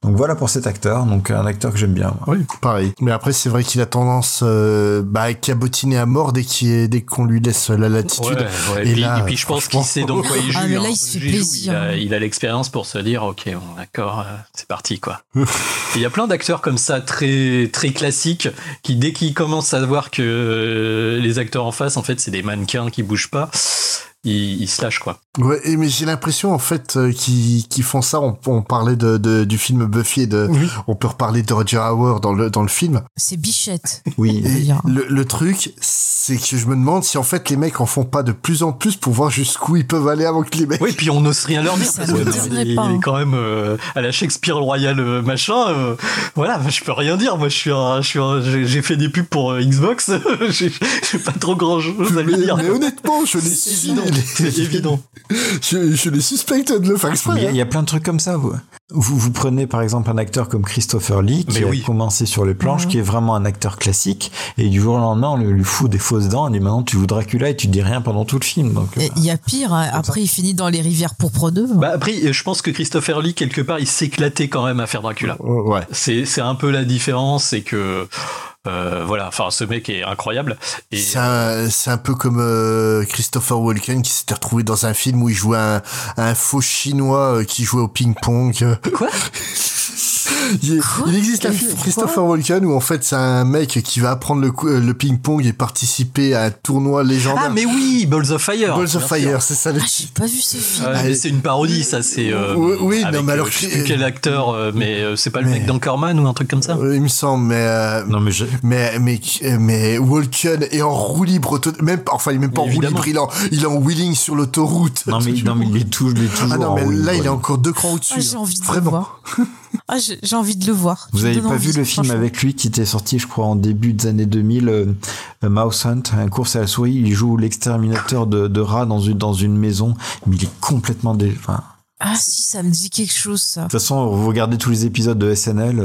Donc voilà pour cet acteur, donc un acteur que j'aime bien. Oui, pareil. Mais après, c'est vrai qu'il a tendance à cabotiner à mort dès qu'on lui laisse la latitude. Ouais. Et puis je pense qu'il sait dans quoi il joue. Ah, mais là, il se fait plaisir. Il a l'expérience pour se dire, ok, bon, d'accord, c'est parti, quoi. Il y a plein d'acteurs comme ça, très, très classiques, qui dès qu'ils commencent à voir que les acteurs en face, en fait, c'est des mannequins qui bougent pas, ils se lâchent, quoi. Ouais, mais j'ai l'impression en fait qu'ils font ça. On parlait du film Buffy et on peut reparler de Roger Hauer dans le film. C'est Bichette. Oui. Et le truc, c'est que je me demande si en fait les mecs en font pas de plus en plus pour voir jusqu'où ils peuvent aller avant que les mecs. Oui, puis on n'ose rien leur dire parce qu'il est quand même à la Shakespeare Royal machin. Voilà, je peux rien dire. Moi, j'ai fait des pubs pour Xbox. j'ai pas trop grand chose à lui dire. Mais honnêtement, je l'ai c'est évident. Je les suspecte de le faire exprès. Il y a plein de trucs comme ça. Vous prenez par exemple un acteur comme Christopher Lee qui a commencé sur les planches, qui est vraiment un acteur classique, et du jour au lendemain on lui fout des fausses dents, on dit maintenant tu joues Dracula et tu dis rien pendant tout le film. Donc il y a pire, après il finit dans les rivières pourpres 2. Bah après je pense que Christopher Lee quelque part il s'éclatait quand même à faire Dracula. Ouais. C'est un peu la différence, c'est que voilà, enfin ce mec est incroyable. Et c'est un peu comme Christopher Walken qui s'était retrouvé dans un film où il jouait un faux chinois qui jouait au ping-pong. Quoi? Il existe un film Christopher Walken où en fait c'est un mec qui va apprendre le ping-pong et participer à un tournoi légendaire. Ah mais oui, Balls of Fire. Balls of Fire, c'est ça. J'ai pas vu ce film. Mais c'est une parodie, ça. C'est oui, avec, non, mais alors je sais plus quel acteur, mais c'est pas le mec d'Anchorman ou un truc comme ça. Il me semble, mais non mais Walken est en roue libre, même enfin il est même pas en roue libre, il est en wheeling sur l'autoroute. Non mais il est toujours. Ah non mais là il est encore 2 crans au-dessus. J'ai envie de vraiment. Le voir. J'ai envie de le voir. Vous avez pas vu le film avec lui qui était sorti, je crois, en début des années 2000, Mouse Hunt, un course à la souris. Il joue l'exterminateur de rats dans une maison, mais il est complètement Ah si, ça me dit quelque chose, ça. De toute façon, vous regardez tous les épisodes de SNL,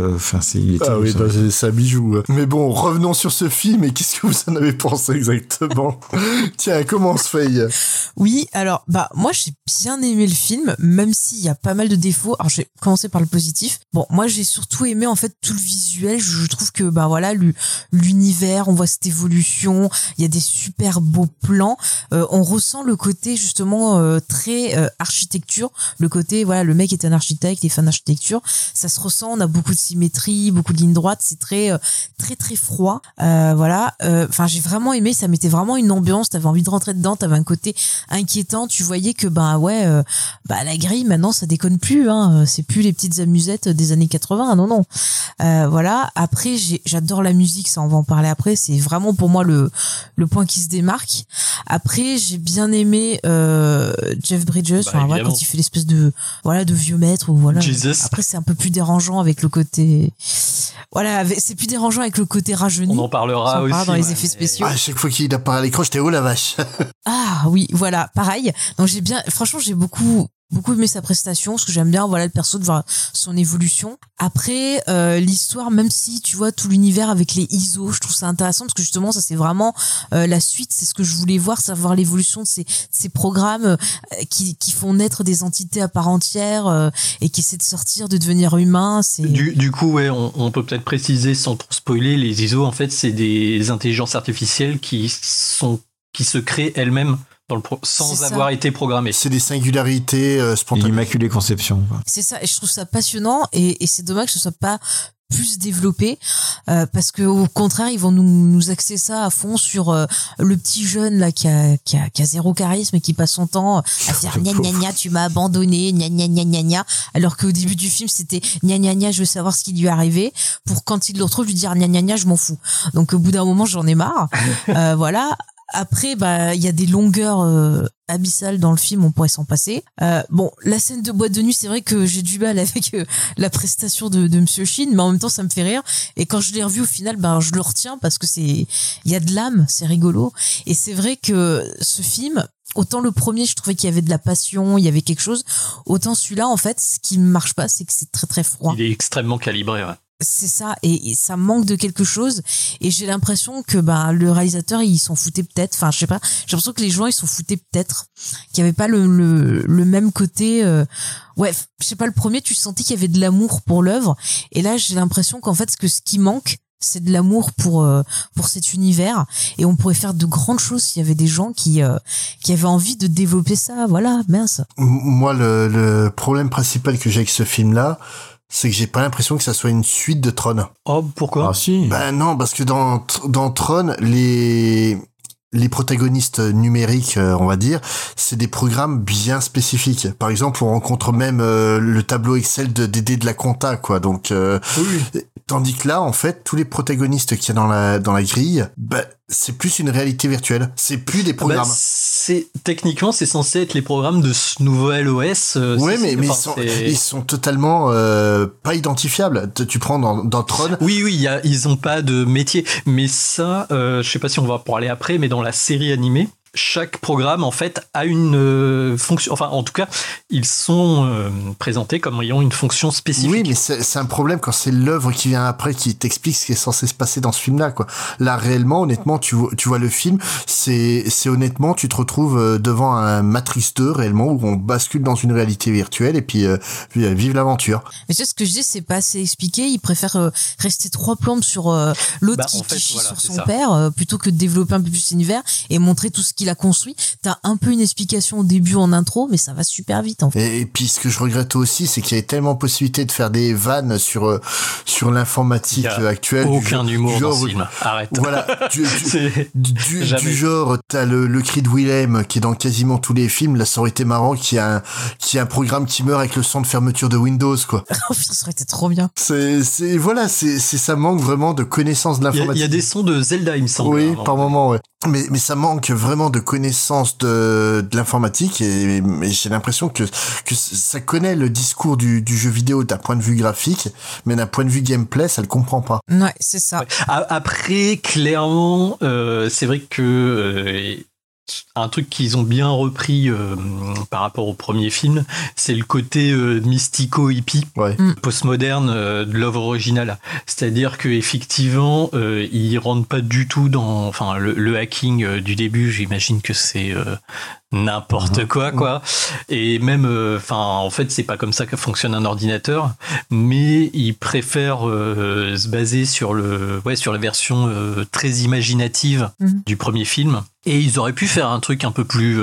c'est un bijou. Mais bon, revenons sur ce film et qu'est-ce que vous en avez pensé exactement? Tiens, commence Faye. Oui, alors moi j'ai bien aimé le film, même s'il y a pas mal de défauts. Alors je vais commencer par le positif. Bon, moi j'ai surtout aimé en fait tout le visuel. Je trouve que voilà l'univers, on voit cette évolution. Il y a des super beaux plans. On ressent le côté justement très architecture. Le côté, voilà, le mec est un architecte, il est fan d'architecture. Ça se ressent, on a beaucoup de symétrie, beaucoup de lignes droites. C'est très, très, très froid. Voilà. Enfin, j'ai vraiment aimé. Ça mettait vraiment une ambiance. T'avais envie de rentrer dedans. T'avais un côté inquiétant. Tu voyais que, la grille, maintenant, ça déconne plus, hein. C'est plus les petites amusettes des années 80. Non. Voilà. Après, j'adore la musique. Ça, on va en parler après. C'est vraiment pour moi le point qui se démarque. Après, j'ai bien aimé, Jeff Bridges. Voilà, quand il fait l'espèce de vieux maître ou voilà. Jesus. Après c'est un peu plus dérangeant avec le côté c'est plus dérangeant avec le côté rajeuni. On en parlera aussi dans les effets spéciaux. À chaque fois qu'il apparaît à l'écran, j'étais la vache. Ah oui, voilà, pareil. Donc j'ai beaucoup aimé sa prestation, parce que j'aime bien le perso, de voir son évolution. Après l'histoire, même si tu vois tout l'univers avec les ISO, je trouve ça intéressant parce que justement ça c'est vraiment la suite, c'est ce que je voulais voir, savoir l'évolution de ces programmes qui font naître des entités à part entière et qui essaient de sortir, de devenir humains. Du coup on peut peut-être préciser sans trop spoiler, les ISO en fait c'est des intelligences artificielles qui se créent elles-mêmes sans avoir été programmé. C'est des singularités spontanées. L'immaculée conception. Quoi. C'est ça, et je trouve ça passionnant et c'est dommage que ce soit pas plus développé parce que au contraire ils vont nous axer ça à fond sur le petit jeune là qui a zéro charisme et qui passe son temps à faire gna gna gna, tu m'as abandonné, gna gna gna gna gna, alors qu'au début du film c'était gna gna gna, je veux savoir ce qui lui est arrivé, pour quand il le retrouve lui dire gna gna gna, je m'en fous. Donc au bout d'un moment j'en ai marre. Voilà. Après, il y a des longueurs abyssales dans le film, on pourrait s'en passer. La scène de boîte de nuit, c'est vrai que j'ai du mal avec la prestation de Monsieur Shin, mais en même temps, ça me fait rire. Et quand je l'ai revu au final, je le retiens parce que il y a de l'âme, c'est rigolo. Et c'est vrai que ce film, autant le premier, je trouvais qu'il y avait de la passion, il y avait quelque chose. Autant celui-là, en fait, ce qui marche pas, c'est que c'est très très froid. Il est extrêmement calibré, ouais. C'est ça, et ça manque de quelque chose, et j'ai l'impression que le réalisateur il s'en foutait peut-être, enfin je sais pas, j'ai l'impression que les gens ils s'en foutaient peut-être, qu'il y avait pas le même côté, ouais, je sais pas, le premier tu sentais qu'il y avait de l'amour pour l'œuvre, et là j'ai l'impression qu'en fait ce qui manque c'est de l'amour pour cet univers, et on pourrait faire de grandes choses s'il y avait des gens qui avaient envie de développer ça, voilà, mince. Moi le problème principal que j'ai avec ce film là, c'est que j'ai pas l'impression que ça soit une suite de Tron. Oh, pourquoi? Ah si. Ben non, parce que dans Tron, les protagonistes numériques, on va dire, c'est des programmes bien spécifiques. Par exemple, on rencontre même le tableau Excel de Dédé de la compta, quoi. Donc, oui. Tandis que là, en fait, tous les protagonistes qu'il y a dans la grille, c'est plus une réalité virtuelle. C'est plus des programmes. Techniquement, c'est censé être les programmes de ce nouvel OS. Ouais, mais ils sont totalement pas identifiables. Tu prends dans Tron. Oui, ils ont pas de métier. Mais ça, je sais pas si on va en parler après, mais dans la série animée, chaque programme en fait a une fonction, enfin en tout cas ils sont présentés comme ayant une fonction spécifique. Oui, mais c'est un problème quand c'est l'œuvre qui vient après qui t'explique ce qui est censé se passer dans ce film-là, quoi. Là réellement, honnêtement, tu vois le film, c'est honnêtement, tu te retrouves devant un Matrix 2 réellement où on bascule dans une réalité virtuelle et puis vive l'aventure. Mais tu sais ce que je dis, c'est pas assez expliqué. Ils préfèrent rester 3 plombes sur l'autre qui chie sur son père plutôt que de développer un peu plus l'univers et montrer tout ce qu'il a construit. T'as un peu une explication au début en intro, mais ça va super vite en fait. Et puis ce que je regrette aussi, c'est qu'il y avait tellement possibilité de faire des vannes sur l'informatique actuelle. Aucun humour dans ce film. Arrête. Voilà. Du genre, t'as le cri de Willem qui est dans quasiment tous les films. Là, ça aurait été marrant qu'il y ait un programme qui meurt avec le son de fermeture de Windows, quoi. Oh putain, ça aurait été trop bien. Ça manque vraiment de connaissance de l'informatique. Il y a des sons de Zelda, il me semble. Oui, par moment, ouais. Mais ça manque vraiment de connaissance de l'informatique et j'ai l'impression que ça connaît le discours du jeu vidéo d'un point de vue graphique, mais d'un point de vue gameplay, ça le comprend pas. Ouais, c'est ça. Ouais. Après, clairement, c'est vrai que un truc qu'ils ont bien repris par rapport au premier film, c'est le côté mystico-hippie, postmoderne de l'œuvre originale. C'est-à-dire que effectivement, ils rentrent pas du tout dans, enfin, le hacking du début. J'imagine que c'est n'importe quoi. Et même, en fait, c'est pas comme ça que fonctionne un ordinateur. Mais ils préfèrent se baser sur la version très imaginative du premier film. Et ils auraient pu faire un truc un peu plus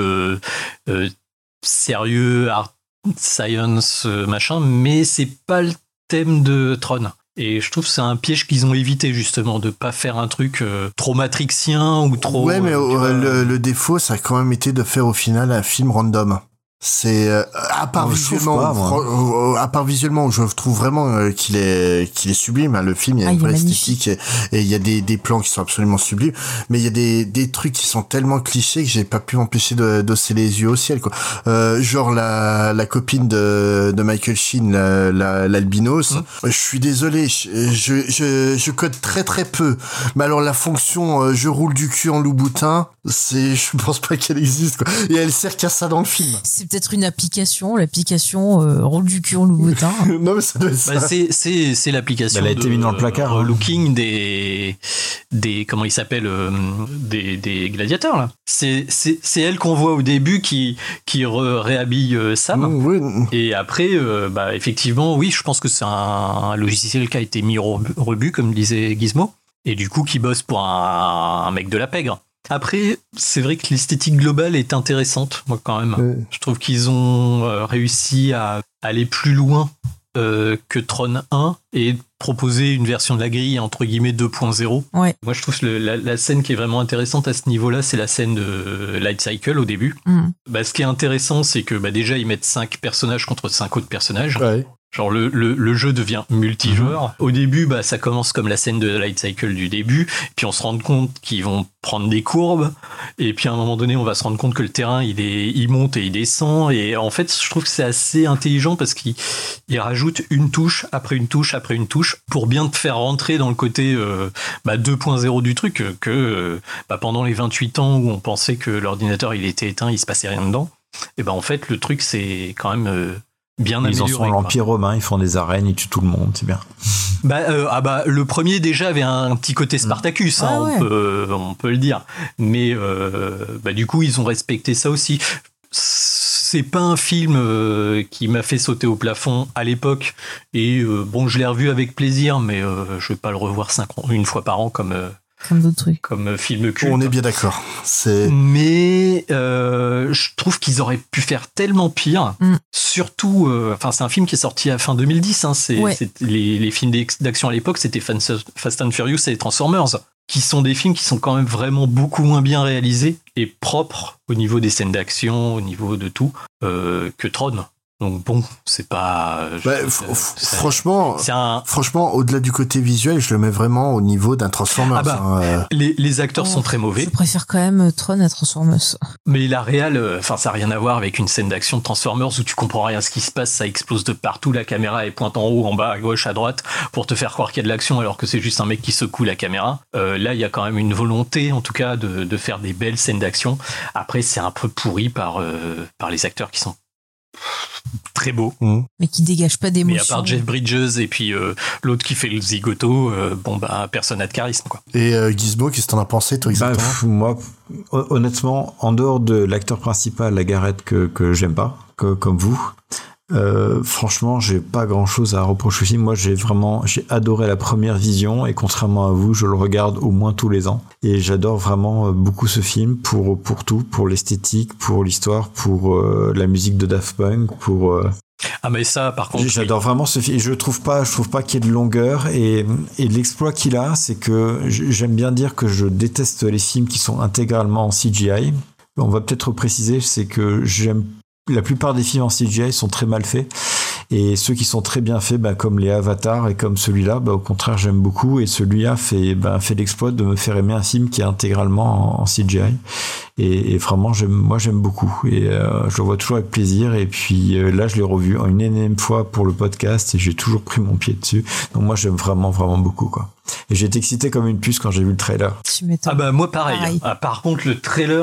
sérieux, art science, machin, mais c'est pas le thème de Tron. Et je trouve que c'est un piège qu'ils ont évité, justement, de pas faire un truc trop matrixien ou trop... Ouais, mais le défaut, ça a quand même été de faire au final un film random. C'est à part visuellement où je trouve vraiment qu'il est sublime, hein, le film, il y a une vraie esthétique et il y a des plans qui sont absolument sublimes, mais il y a des trucs qui sont tellement clichés que j'ai pas pu m'empêcher d'hausser les yeux au ciel, quoi. Genre la copine de Michael Sheen, l'albinos. Je suis désolé, je code très très peu, mais alors la fonction je roule du cul en Louboutin, je pense pas qu'elle existe, quoi. Et elle sert qu'à ça dans le film. C'est peut-être une l'application roule du cul en Louboutin. Non, mais ça doit être ça. C'est l'application. Elle a été mise dans le placard. Looking des comment il s'appelle, des gladiateurs là. C'est elle qu'on voit au début qui réhabille Sam. Oui. Et après, effectivement, oui, je pense que c'est un logiciel qui a été mis au rebut, comme disait Gizmo, et du coup qui bosse pour un mec de la pègre. Après, c'est vrai que l'esthétique globale est intéressante, moi, quand même. Je trouve qu'ils ont réussi à aller plus loin que Tron 1 et proposer une version de la grille, entre guillemets, 2.0. Ouais. Moi, je trouve que la scène qui est vraiment intéressante à ce niveau-là, c'est la scène de Light Cycle au début. Ce qui est intéressant, c'est que déjà, ils mettent 5 personnages contre 5 autres personnages. Ouais. Genre le jeu devient multijoueur. Au début, ça commence comme la scène de Light Cycle du début, puis on se rend compte qu'ils vont prendre des courbes, et puis à un moment donné, on va se rendre compte que le terrain, il monte et il descend, et en fait, je trouve que c'est assez intelligent parce qu'il rajoute une touche après une touche après une touche pour bien te faire rentrer dans le côté 2.0 du truc, que pendant les 28 ans où on pensait que l'ordinateur il était éteint, il se passait rien dedans, et en fait, le truc, c'est quand même... bien amélioré. Ils en sont l'Empire romain, ils font des arènes, ils tuent tout le monde, c'est bien. Le premier déjà avait un petit côté Spartacus, on peut le dire. Mais du coup, ils ont respecté ça aussi. C'est pas un film qui m'a fait sauter au plafond à l'époque. Et je l'ai revu avec plaisir, mais je vais pas le revoir une fois par an comme d'autres trucs. Comme film culte. On est bien d'accord. Mais je trouve qu'ils auraient pu faire tellement pire. Surtout, c'est un film qui est sorti à fin 2010. Les films d'action à l'époque, c'était Fast and Furious et Transformers, qui sont des films qui sont quand même vraiment beaucoup moins bien réalisés et propres au niveau des scènes d'action, au niveau de tout, que Tron. Donc bon, c'est pas... franchement, au-delà du côté visuel, je le mets vraiment au niveau d'un Transformers. Les acteurs sont très mauvais. Je préfère quand même Tron à Transformers. Mais la réal, ça n'a rien à voir avec une scène d'action de Transformers où tu comprends rien à ce qui se passe, ça explose de partout, la caméra est pointe en haut, en bas, à gauche, à droite, pour te faire croire qu'il y a de l'action alors que c'est juste un mec qui secoue la caméra. Là, il y a quand même une volonté, en tout cas, de faire des belles scènes d'action. Après, c'est un peu pourri par les acteurs qui sont très beau, mais qui dégage pas d'émotion. Mais à part Jeff Bridges et puis l'autre qui fait le zigoto, personne n'a de charisme, quoi. Et Gizmo, qu'est-ce que t'en as pensé, toi, exactement? Moi, honnêtement, en dehors de l'acteur principal, la Garrett, que j'aime pas, comme vous, franchement, j'ai pas grand chose à reprocher au film. Moi, j'ai adoré la première vision et contrairement à vous, je le regarde au moins tous les ans. Et j'adore vraiment beaucoup ce film pour tout, pour l'esthétique, pour l'histoire, pour la musique de Daft Punk, pour... mais ça, par contre... J'adore vraiment ce film. Je trouve pas qu'il y ait de longueur et l'exploit qu'il a, c'est que j'aime bien dire que je déteste les films qui sont intégralement en CGI. On va peut-être préciser, c'est que la plupart des films en CGI sont très mal faits et ceux qui sont très bien faits, comme les Avatars et comme celui-là, au contraire j'aime beaucoup, et celui-là fait l'exploit de me faire aimer un film qui est intégralement en CGI et vraiment j'aime beaucoup et je le vois toujours avec plaisir. Et puis là je l'ai revu une énième fois pour le podcast et j'ai toujours pris mon pied dessus, donc moi j'aime vraiment beaucoup, quoi. Et j'ai été excité comme une puce quand j'ai vu le trailer. Tu m'étonnes. Moi pareil. Par contre le trailer,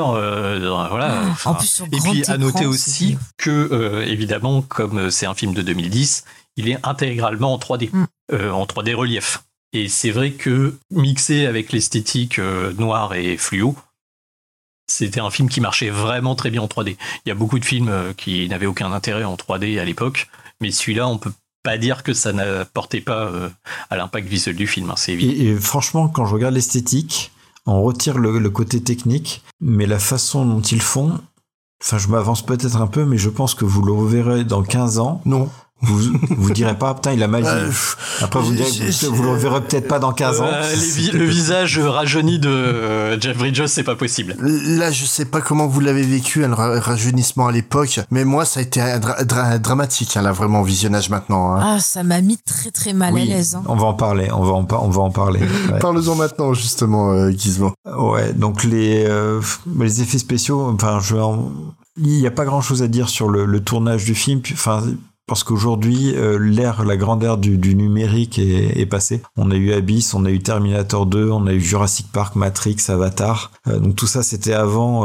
en plus sur et puis à noter écran, aussi que évidemment comme c'est un film de 2010, il est intégralement en 3D, en 3D relief. Et c'est vrai que mixé avec l'esthétique noire et fluo, c'était un film qui marchait vraiment très bien en 3D. Il y a beaucoup de films qui n'avaient aucun intérêt en 3D à l'époque, mais celui-là on peut pas dire que ça n'apportait pas à l'impact visuel du film, c'est évident. Et franchement, quand je regarde l'esthétique, on retire le côté technique, mais la façon dont ils font, je m'avance peut-être un peu, mais je pense que vous le reverrez dans 15 ans. Non. Vous direz pas, putain, il a mal dit. Après, vous direz que vous le reverrez peut-être pas dans 15 ans. Le visage rajeuni de Jeff Bridges, c'est pas possible. Là, je sais pas comment vous l'avez vécu, le rajeunissement à l'époque, mais moi, ça a été dramatique, là, vraiment, visionnage maintenant. Ça m'a mis très très mal à l'aise. On va en parler, on va en parler. Ouais. Parle-en maintenant, justement, Gizmo. Ouais, donc les effets spéciaux, il y a pas grand chose à dire sur le tournage du film, parce qu'aujourd'hui, la grande ère du numérique est passée. On a eu Abyss, on a eu Terminator 2, on a eu Jurassic Park, Matrix, Avatar. Donc tout ça, c'était avant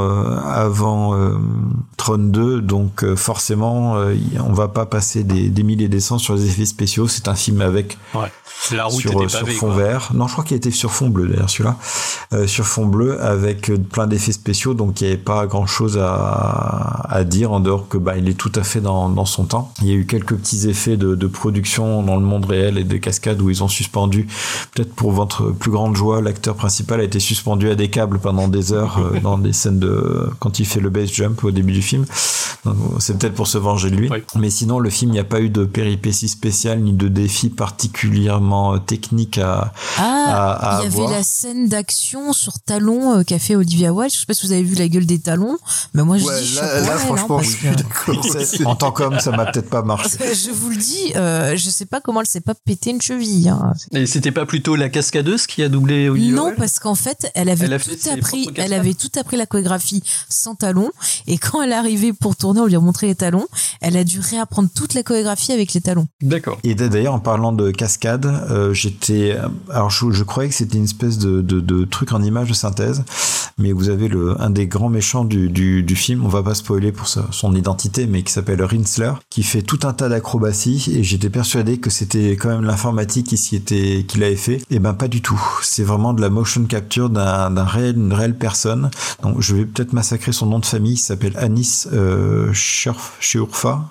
Tron 2. Donc forcément, on va pas passer des milliers et des cents sur les effets spéciaux. C'est un film avec... Ouais. La route sur fond vert. Non, je crois qu'il était sur fond bleu d'ailleurs celui-là. Sur fond bleu avec plein d'effets spéciaux, donc il n'y avait pas grand-chose à dire en dehors que il est tout à fait dans son temps. Il y a eu quelques petits effets de production dans le monde réel et des cascades où ils ont suspendu, peut-être pour votre plus grande joie, l'acteur principal a été suspendu à des câbles pendant des heures dans des scènes quand il fait le base jump au début du film. Donc, c'est peut-être pour se venger de lui. Oui. Mais sinon, le film, il n'y a pas eu de péripéties spéciales ni de défis particulièrement technique à il y avait la scène d'action sur talons qu'a fait Olivia Wilde. Je sais pas si vous avez vu la gueule des talons, mais moi je dis là franchement je suis d'accord. En tant qu'homme, ça m'a peut-être pas marché. Je vous le dis, je sais pas comment elle s'est pas pété une cheville. Et c'était pas plutôt la cascadeuse qui a doublé Olivia Non, Wilde parce qu'en fait, elle avait tout appris la chorégraphie sans talons, et quand elle est arrivée pour tourner, on lui a montré les talons, elle a dû réapprendre toute la chorégraphie avec les talons. D'accord. Et d'ailleurs, en parlant de cascade, je croyais que c'était une espèce de truc en image de synthèse, mais vous avez un des grands méchants du film, on va pas spoiler pour son identité, mais qui s'appelle Rinsler, qui fait tout un tas d'acrobaties, et j'étais persuadé que c'était quand même l'informatique qui l'avait fait. Et ben pas du tout. C'est vraiment de la motion capture d'une réelle personne. Donc je vais peut-être massacrer son nom de famille, il s'appelle Anis Sherfa.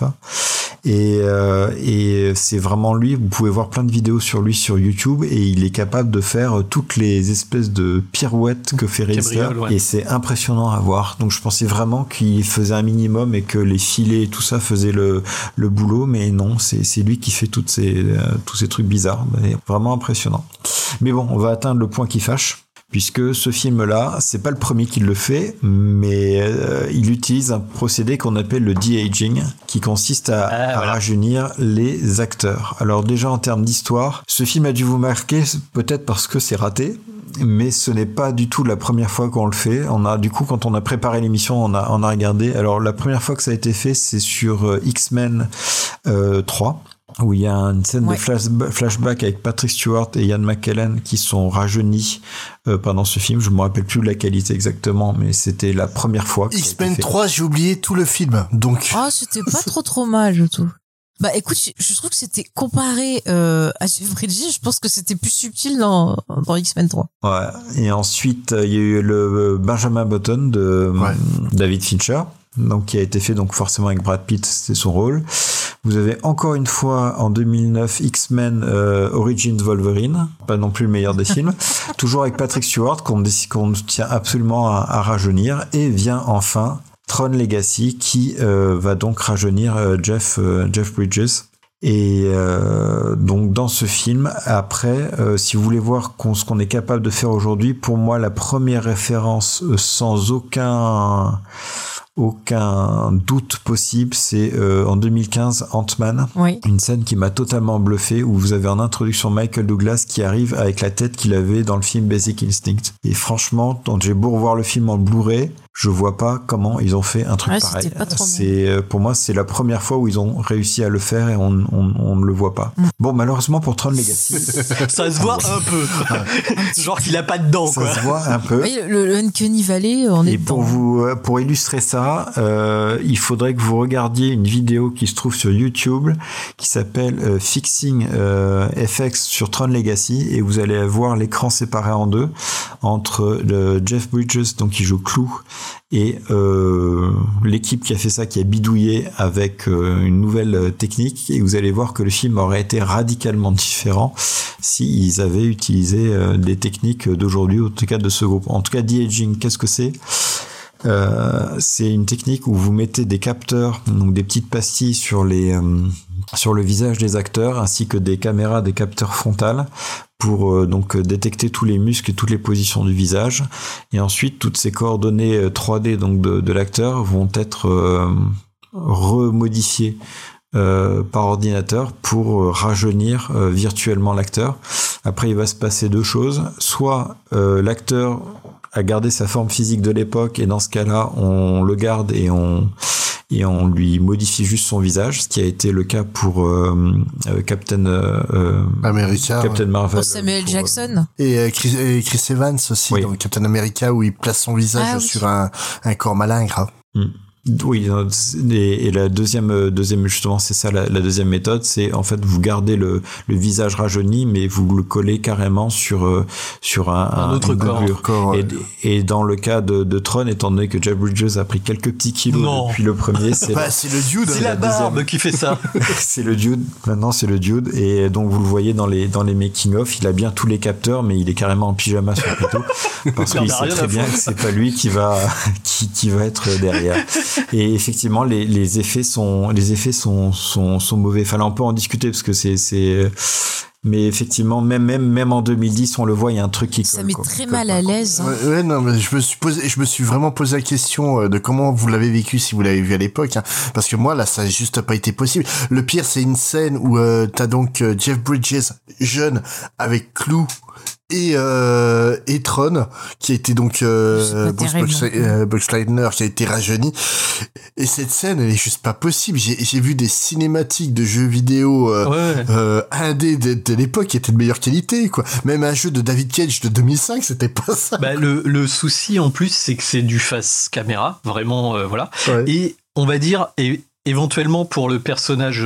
Et c'est vraiment lui, vous pouvez voir plein de vidéos sur lui sur YouTube, et il est capable de faire toutes les espèces de pirouettes que fait Rinsler, ouais. Et c'est impressionnant à voir. Donc je pensais vraiment qu'il faisait un minimum et que les filets et tout ça faisaient le boulot, mais non, c'est lui qui fait tous ces trucs bizarres. Mais vraiment impressionnant. Mais bon, on va atteindre le point qui fâche, puisque ce film-là, c'est pas le premier qui le fait, mais il utilise un procédé qu'on appelle le de-aging, qui consiste à rajeunir les acteurs. Alors déjà, en termes d'histoire, ce film a dû vous marquer, peut-être parce que c'est raté, mais ce n'est pas du tout la première fois qu'on le fait. Du coup, quand on a préparé l'émission, on a regardé. Alors, la première fois que ça a été fait, c'est sur X-Men 3. Où il y a une scène de flashback avec Patrick Stewart et Ian McKellen qui sont rajeunis pendant ce film. Je me rappelle plus de la qualité exactement, mais c'était la première fois. X-Men 3, j'ai oublié tout le film, donc. Ah, c'était pas trop mal, je trouve. Bah écoute, je trouve que c'était comparé à Jeff Bridges, je pense que c'était plus subtil dans X-Men 3. Ouais. Et ensuite, il y a eu le Benjamin Button de David Fincher. Donc qui a été fait donc forcément avec Brad Pitt, c'était son rôle. Vous avez encore une fois en 2009 X-Men Origins Wolverine, pas non plus le meilleur des films, toujours avec Patrick Stewart qu'on tient absolument à rajeunir, et vient enfin Tron Legacy qui va donc rajeunir Jeff Bridges. Et donc dans ce film, après, si vous voulez voir ce qu'on est capable de faire aujourd'hui, pour moi la première référence sans aucun doute possible, c'est en 2015 Ant-Man, une scène qui m'a totalement bluffé, où vous avez en introduction Michael Douglas qui arrive avec la tête qu'il avait dans le film Basic Instinct. Et franchement, quand j'ai beau revoir le film en Blu-ray, je vois pas comment ils ont fait un truc pareil. Pour moi, c'est la première fois où ils ont réussi à le faire, et on ne le voit pas. Bon, malheureusement pour Tron Legacy, ça se voit un peu. Genre qu'il a pas de dents, quoi. Ça se voit un peu. Oui, le Uncanny Valley, on est. Et pour illustrer ça, il faudrait que vous regardiez une vidéo qui se trouve sur YouTube qui s'appelle Fixing FX sur Tron Legacy, et vous allez voir l'écran séparé en deux entre Jeff Bridges, donc qui joue Clou, et l'équipe qui a fait ça, qui a bidouillé avec une nouvelle technique, et vous allez voir que le film aurait été radicalement différent s'ils avaient utilisé des techniques d'aujourd'hui, en tout cas de ce groupe. En tout cas, de-aging, qu'est-ce que c'est ? C'est une technique où vous mettez des capteurs, donc des petites pastilles sur le visage des acteurs, ainsi que des caméras, des capteurs frontales, pour donc détecter tous les muscles et toutes les positions du visage. Et ensuite, toutes ces coordonnées 3D donc de l'acteur vont être remodifiées par ordinateur pour rajeunir virtuellement l'acteur. Après, il va se passer deux choses. Soit l'acteur a gardé sa forme physique de l'époque, et dans ce cas-là, on le garde et on lui modifie juste son visage, ce qui a été le cas pour Captain Marvel, pour Samuel Jackson, et Chris Evans aussi, dans Captain America, où il place son visage sur un corps malingre. Oui, et la deuxième justement, c'est ça la deuxième méthode, c'est en fait vous gardez le visage rajeuni, mais vous le collez carrément sur un autre corps. Et dans le cas de Tron, étant donné que Jeff Bridges a pris quelques petits kilos depuis le premier, c'est le dude, c'est la barbe qui fait ça. C'est le dude. Maintenant, c'est le dude, et donc vous le voyez dans les making of, il a bien tous les capteurs, mais il est carrément en pyjama sur le plateau, parce qu'il sait très bien que c'est pas lui qui va être derrière. Et effectivement, les effets sont mauvais. Enfin, là, on peut en discuter parce que mais effectivement, même en 2010, on le voit, il y a un truc qui colle. Ça met très mal à l'aise. Hein. Ouais, non, mais je me suis vraiment posé la question de comment vous l'avez vécu si vous l'avez vu à l'époque, hein, parce que moi, là, ça a juste pas été possible. Le pire, c'est une scène où t'as donc Jeff Bridges jeune avec Clou et Tron, qui a été donc Box Lightner, qui a été rajeuni. Et cette scène, elle est juste pas possible. J'ai vu des cinématiques de jeux vidéo indés de l'époque qui étaient de meilleure qualité, quoi. Même un jeu de David Cage de 2005, c'était pas ça. Bah, le souci en plus, c'est que c'est du face caméra, vraiment, voilà. Ouais. Et on va dire, éventuellement pour le personnage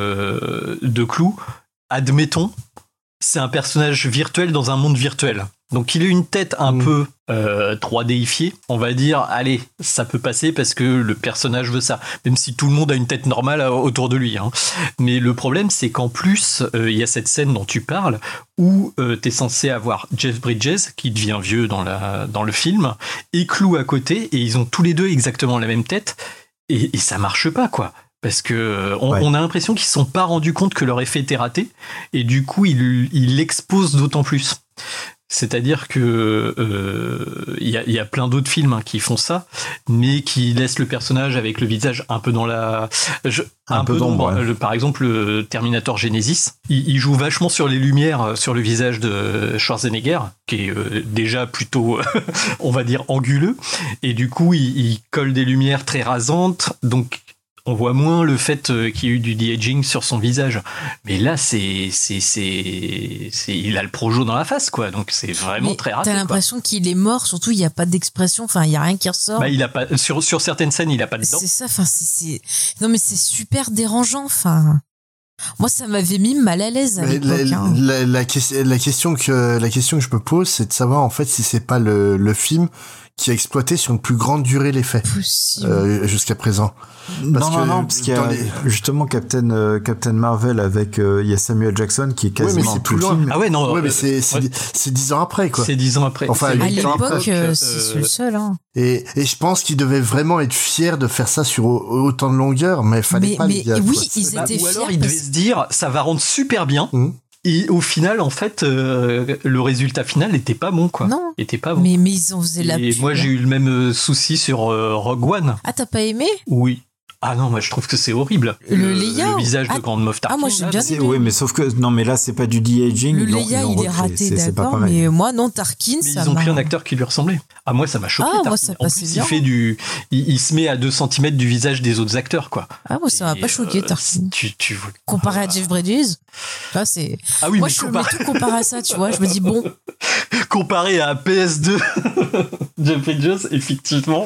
de Clou, admettons, c'est un personnage virtuel dans un monde virtuel. Donc il a une tête un peu 3Difiée. On va dire, allez, ça peut passer parce que le personnage veut ça. Même si tout le monde a une tête normale autour de lui. Hein. Mais le problème, c'est qu'en plus, il y a cette scène dont tu parles où t'es censé avoir Jeff Bridges, qui devient vieux dans le film, et Clou à côté, et ils ont tous les deux exactement la même tête, et ça marche pas, quoi. Parce que on a l'impression qu'ils ne se sont pas rendus compte que leur effet était raté, et du coup ils l'exposent d'autant plus. C'est-à-dire que y a plein d'autres films qui font ça, mais qui laissent le personnage avec le visage un peu dans un peu d'ombre. Ouais. Par exemple, le Terminator Genesis, il joue vachement sur les lumières sur le visage de Schwarzenegger, qui est déjà plutôt, on va dire, anguleux, et du coup il colle des lumières très rasantes, donc on voit moins le fait qu'il y ait eu du de-aging sur son visage. Mais là, il a le projo dans la face, quoi. Donc c'est vraiment très raté. T'as l'impression qu'il est mort, surtout il n'y a pas d'expression, enfin il n'y a rien qui ressort. Bah, il a pas, sur certaines scènes, il n'a pas de dents. C'est ça, enfin non mais c'est super dérangeant, enfin. Moi, ça m'avait mis mal à l'aise à l'époque. La question que je me pose, c'est de savoir en fait si c'est pas le film qui a exploité sur une plus grande durée l'effet jusqu'à présent. Non, parce qu'il y a justement Captain Marvel avec il y a Samuel Jackson qui est quasiment tout le film. Ah ouais, non. Ouais, mais c'est 10 ans après, quoi. C'est 10 ans après. Enfin, à l'époque, c'est le seul. Hein. Et je pense qu'ils devaient vraiment être fiers de faire ça sur autant de longueur, mais fallait pas. Mais oui, ils étaient fiers. Ou alors ils devaient se dire, ça va rendre super bien. Et au final, en fait, le résultat final n'était pas bon, quoi. Non. Était pas bon. Mais ils ont fait la pub. Et moi, j'ai eu le même souci sur Rogue One. Ah, t'as pas aimé ? Oui. Ah non, moi je trouve que c'est horrible. Le visage de Grand Moff Tarkin. Ah, moi j'ai bien aimé. Oui, mais sauf que non, mais là c'est pas du de-aging. Le Leia, il est raté, d'accord, mais moi non, Tarkin, mais ça. Ils ont pris un acteur qui lui ressemblait. Ah, moi ça m'a choqué. Ah, moi ça passait bien. Il se met à 2 cm du visage des autres acteurs, quoi. Ah, moi ça m'a pas choqué, Tarkin. Comparé à Jeff Bridges, là c'est. Ah oui, moi je mets tout comparé à ça, tu vois. Je me dis bon. Comparé à PS2, Jeff Bridges, effectivement.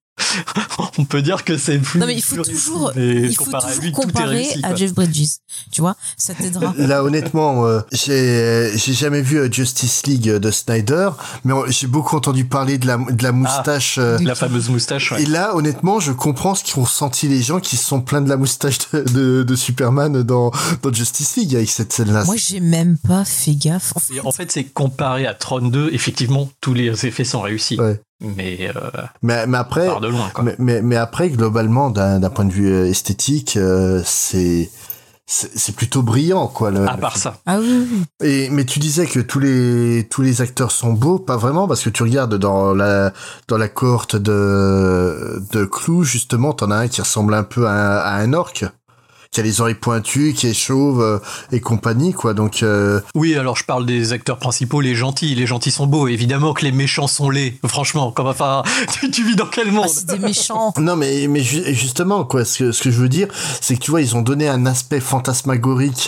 On peut dire que c'est plus. Non, mais il faut toujours comparer à Jeff Bridges. Tu vois, ça t'aidera. Là, honnêtement, j'ai jamais vu Justice League de Snyder, mais j'ai beaucoup entendu parler de la moustache. La fameuse moustache, ouais. Et là, honnêtement, je comprends ce qu'ont ressenti les gens qui se sont plaints de la moustache de Superman dans Justice League avec cette scène-là. Moi, j'ai même pas fait gaffe. En fait, c'est comparé à Tron 2, effectivement, tous les effets sont réussis. Ouais. Mais après, part de loin, quoi. Mais après, globalement, d'un point de vue esthétique, c'est plutôt brillant, quoi. À part ça. Ah oui. Mais tu disais que tous les acteurs sont beaux, pas vraiment, parce que tu regardes dans la cohorte de Clou, justement, t'en as un qui ressemble un peu à un orc, qui a les oreilles pointues, qui est chauve et compagnie, quoi. Donc oui, alors je parle des acteurs principaux, les gentils sont beaux. Évidemment que les méchants sont laids. Franchement, tu vis dans quel monde ? C'est des méchants. Non, mais justement, quoi. Ce que je veux dire, c'est que tu vois, ils ont donné un aspect fantasmagorique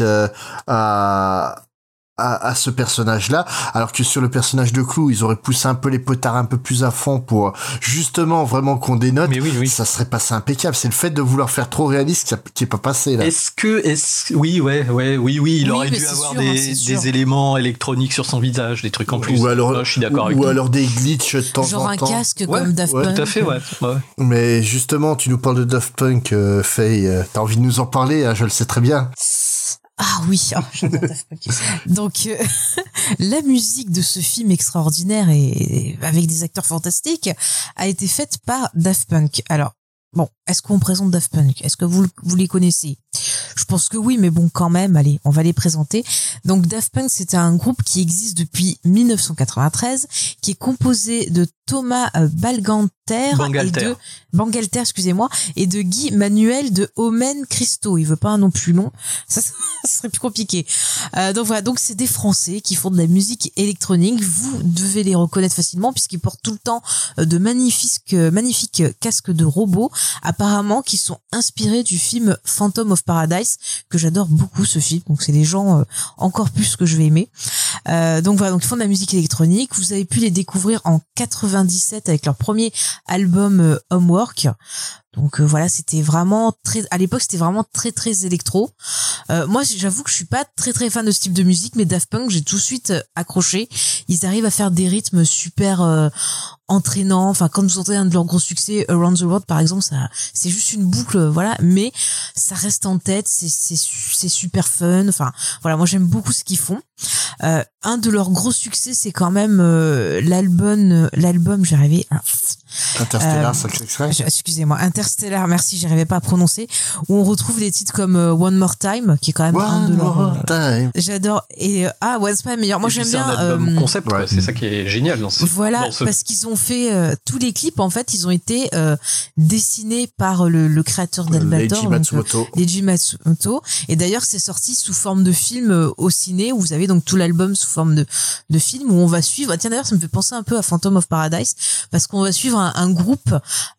à ce personnage-là, alors que sur le personnage de Clou, ils auraient poussé un peu les potards un peu plus à fond pour justement vraiment qu'on dénote. Mais oui. Ça serait passé impeccable. C'est le fait de vouloir faire trop réaliste qui est pas passé là. Oui, il aurait dû avoir des éléments électroniques sur son visage, des trucs en plus. Ou alors, je suis d'accord avec toi. Ou alors des glitches de temps en temps. Genre un casque comme Daft Punk. Tout à fait, ouais. Mais justement, tu nous parles de Daft Punk, Faye. T'as envie de nous en parler, hein, je le sais très bien. Ah oui, j'adore Daft Punk. Donc, la musique de ce film extraordinaire et avec des acteurs fantastiques a été faite par Daft Punk. Alors, bon, est-ce qu'on présente Daft Punk ? Est-ce que vous les connaissez ? Je pense que oui, mais bon, quand même, allez, on va les présenter. Donc, Daft Punk, c'est un groupe qui existe depuis 1993, qui est composé de Thomas Bangalter Bangalter, excusez-moi, et de Guy Manuel de Omen Christo. Il veut pas un nom plus long. Ça serait plus compliqué. Donc voilà. Donc c'est des Français qui font de la musique électronique. Vous devez les reconnaître facilement puisqu'ils portent tout le temps de magnifiques casques de robots, apparemment qui sont inspirés du film Phantom of Paradise, que j'adore beaucoup ce film. Donc c'est des gens encore plus que je vais aimer. Donc voilà. Donc ils font de la musique électronique. Vous avez pu les découvrir en 97 avec leur premier album Homework. Donc voilà, c'était vraiment à l'époque c'était vraiment très électro. Moi j'avoue que je suis pas très fan de ce type de musique, mais Daft Punk j'ai tout de suite accroché. Ils arrivent à faire des rythmes super entraînants. Enfin, quand vous entendez un de leurs gros succès, Around the World par exemple, ça c'est juste une boucle, voilà, mais ça reste en tête, c'est super fun. Enfin voilà, moi j'aime beaucoup ce qu'ils font. Un de leurs gros succès c'est quand même l'album, j'y arrivais. Interstellar, sacré extrait. Excusez-moi, Interstellar, merci, j'y arrivais pas à prononcer, où on retrouve des titres comme One More Time, qui est quand même un de leurs... J'adore. Et ouais, c'est pas meilleur. Moi, j'aime bien... C'est un album concept, quoi. C'est ça qui est génial dans ce... Voilà, parce qu'ils ont fait... tous les clips, en fait, ils ont été dessinés par le créateur d'Albator. Leiji Matsumoto. Et d'ailleurs, c'est sorti sous forme de film au ciné, où vous avez donc tout l'album sous forme de film, où on va suivre... Tiens, d'ailleurs, ça me fait penser un peu à Phantom of Paradise, parce qu'on va suivre un groupe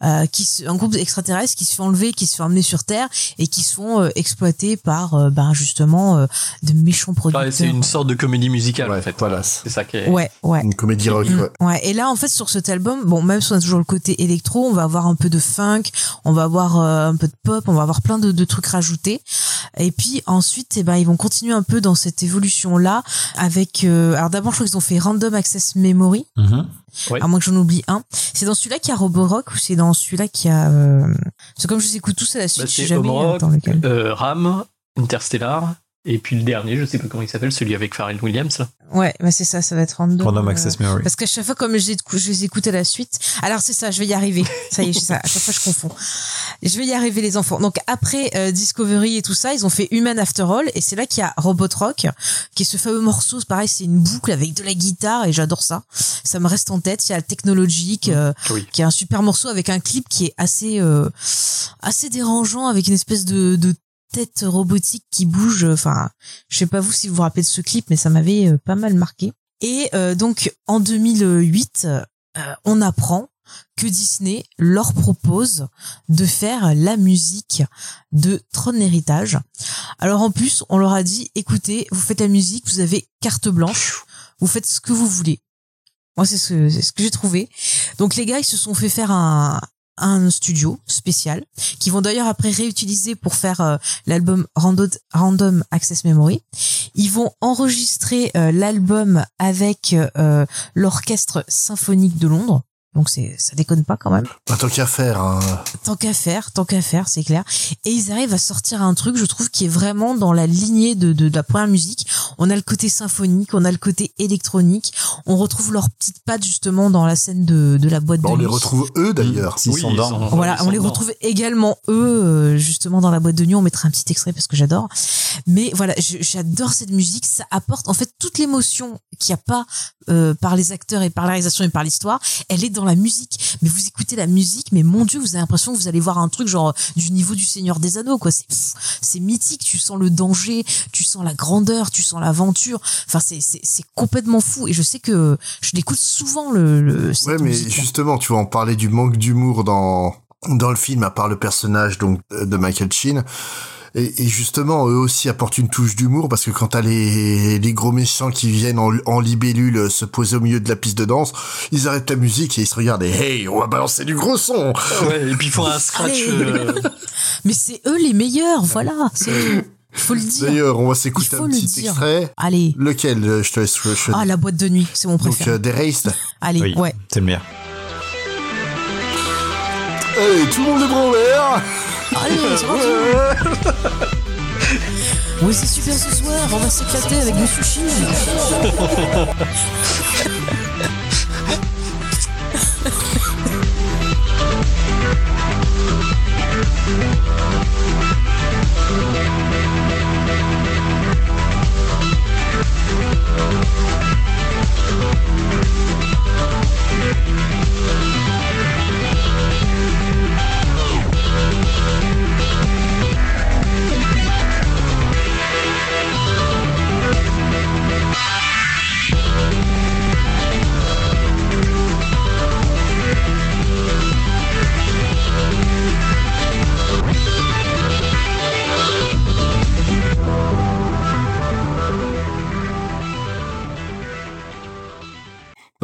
un groupe extraterrestre qui se fait enlever, qui se fait emmener sur Terre et qui se font exploiter par justement de méchants producteurs. C'est une sorte de comédie musicale en fait. Voilà, c'est ça qui est une comédie rock. Ouais. Et là en fait sur cet album, bon, même si on a toujours le côté électro, on va avoir un peu de funk, on va avoir un peu de pop, on va avoir plein de trucs rajoutés. Et puis ensuite ils vont continuer un peu dans cette évolution là avec alors d'abord je crois qu'ils ont fait Random Access Memory. Ouais. À moins que j'en oublie un. C'est dans celui-là qu'il y a Roborock ou c'est dans celui-là qu'il y a... C'est comme je les écoute tous à la suite. C'est Roborock, Ram, Interstellar, et puis le dernier, je sais pas comment il s'appelle, celui avec Pharrell Williams. Là. Ouais, c'est ça va être Random Access Memory. Parce qu'à chaque fois, comme je les écoute à la suite... Alors c'est ça, je vais y arriver. Ça y est, c'est ça. À chaque fois, je confonds. Je vais y arriver, les enfants. Donc après Discovery et tout ça, ils ont fait Human After All, et c'est là qu'il y a Robot Rock, qui est ce fameux morceau. C'est pareil, c'est une boucle avec de la guitare, et j'adore ça. Ça me reste en tête. Il y a Technologic, qui est un super morceau avec un clip qui est assez dérangeant, avec une espèce de tête robotique qui bouge. Enfin, je sais pas vous si vous vous rappelez de ce clip, mais ça m'avait pas mal marqué. Et donc en 2008, on apprend que Disney leur propose de faire la musique de Tron Héritage. Alors en plus, on leur a dit, écoutez, vous faites la musique, vous avez carte blanche, vous faites ce que vous voulez. Moi, c'est ce que j'ai trouvé. Donc les gars, ils se sont fait faire un studio spécial, qui vont d'ailleurs après réutiliser pour faire l'album Random Access Memory. Ils vont enregistrer l'album avec l'Orchestre Symphonique de Londres. Donc ça déconne pas quand même. Tant qu'à faire. Hein. Tant qu'à faire, c'est clair. Et ils arrivent à sortir un truc, je trouve, qui est vraiment dans la lignée de la première musique. On a le côté symphonique, on a le côté électronique. On retrouve leurs petites pattes justement dans la scène de la boîte de nuit. On les retrouve eux d'ailleurs. Voilà, on les retrouve également eux justement dans la boîte de nuit. On mettra un petit extrait parce que j'adore. Mais voilà, j'adore cette musique. Ça apporte en fait toute l'émotion qu'il n'y a pas par les acteurs et par la réalisation et par l'histoire. Elle est dans la musique, mais vous écoutez la musique, mais mon Dieu, vous avez l'impression que vous allez voir un truc genre du niveau du Seigneur des Anneaux, quoi. C'est mythique, tu sens le danger, tu sens la grandeur, tu sens l'aventure. Enfin, c'est complètement fou. Et je sais que je l'écoute souvent cette musique. Justement, tu vois, on parlait du manque d'humour dans le film, à part le personnage donc de Michael Sheen. Et justement, eux aussi apportent une touche d'humour, parce que quand t'as les gros méchants qui viennent en libellule se poser au milieu de la piste de danse, ils arrêtent la musique et ils se regardent et hey, on va balancer du gros son. Ouais, et puis ils font un scratch. Mais c'est eux les meilleurs, voilà. Faut le dire. D'ailleurs, on va s'écouter un petit extrait. Allez. Lequel je te laisse. La boîte de nuit, c'est mon préféré. Donc, D'Erased. Allez, oui, ouais. C'est le meilleur. Allez, tout le monde est bras en l'air. Allez, c'est parti. Oui, c'est super ce soir, on va s'éclater avec du sushi.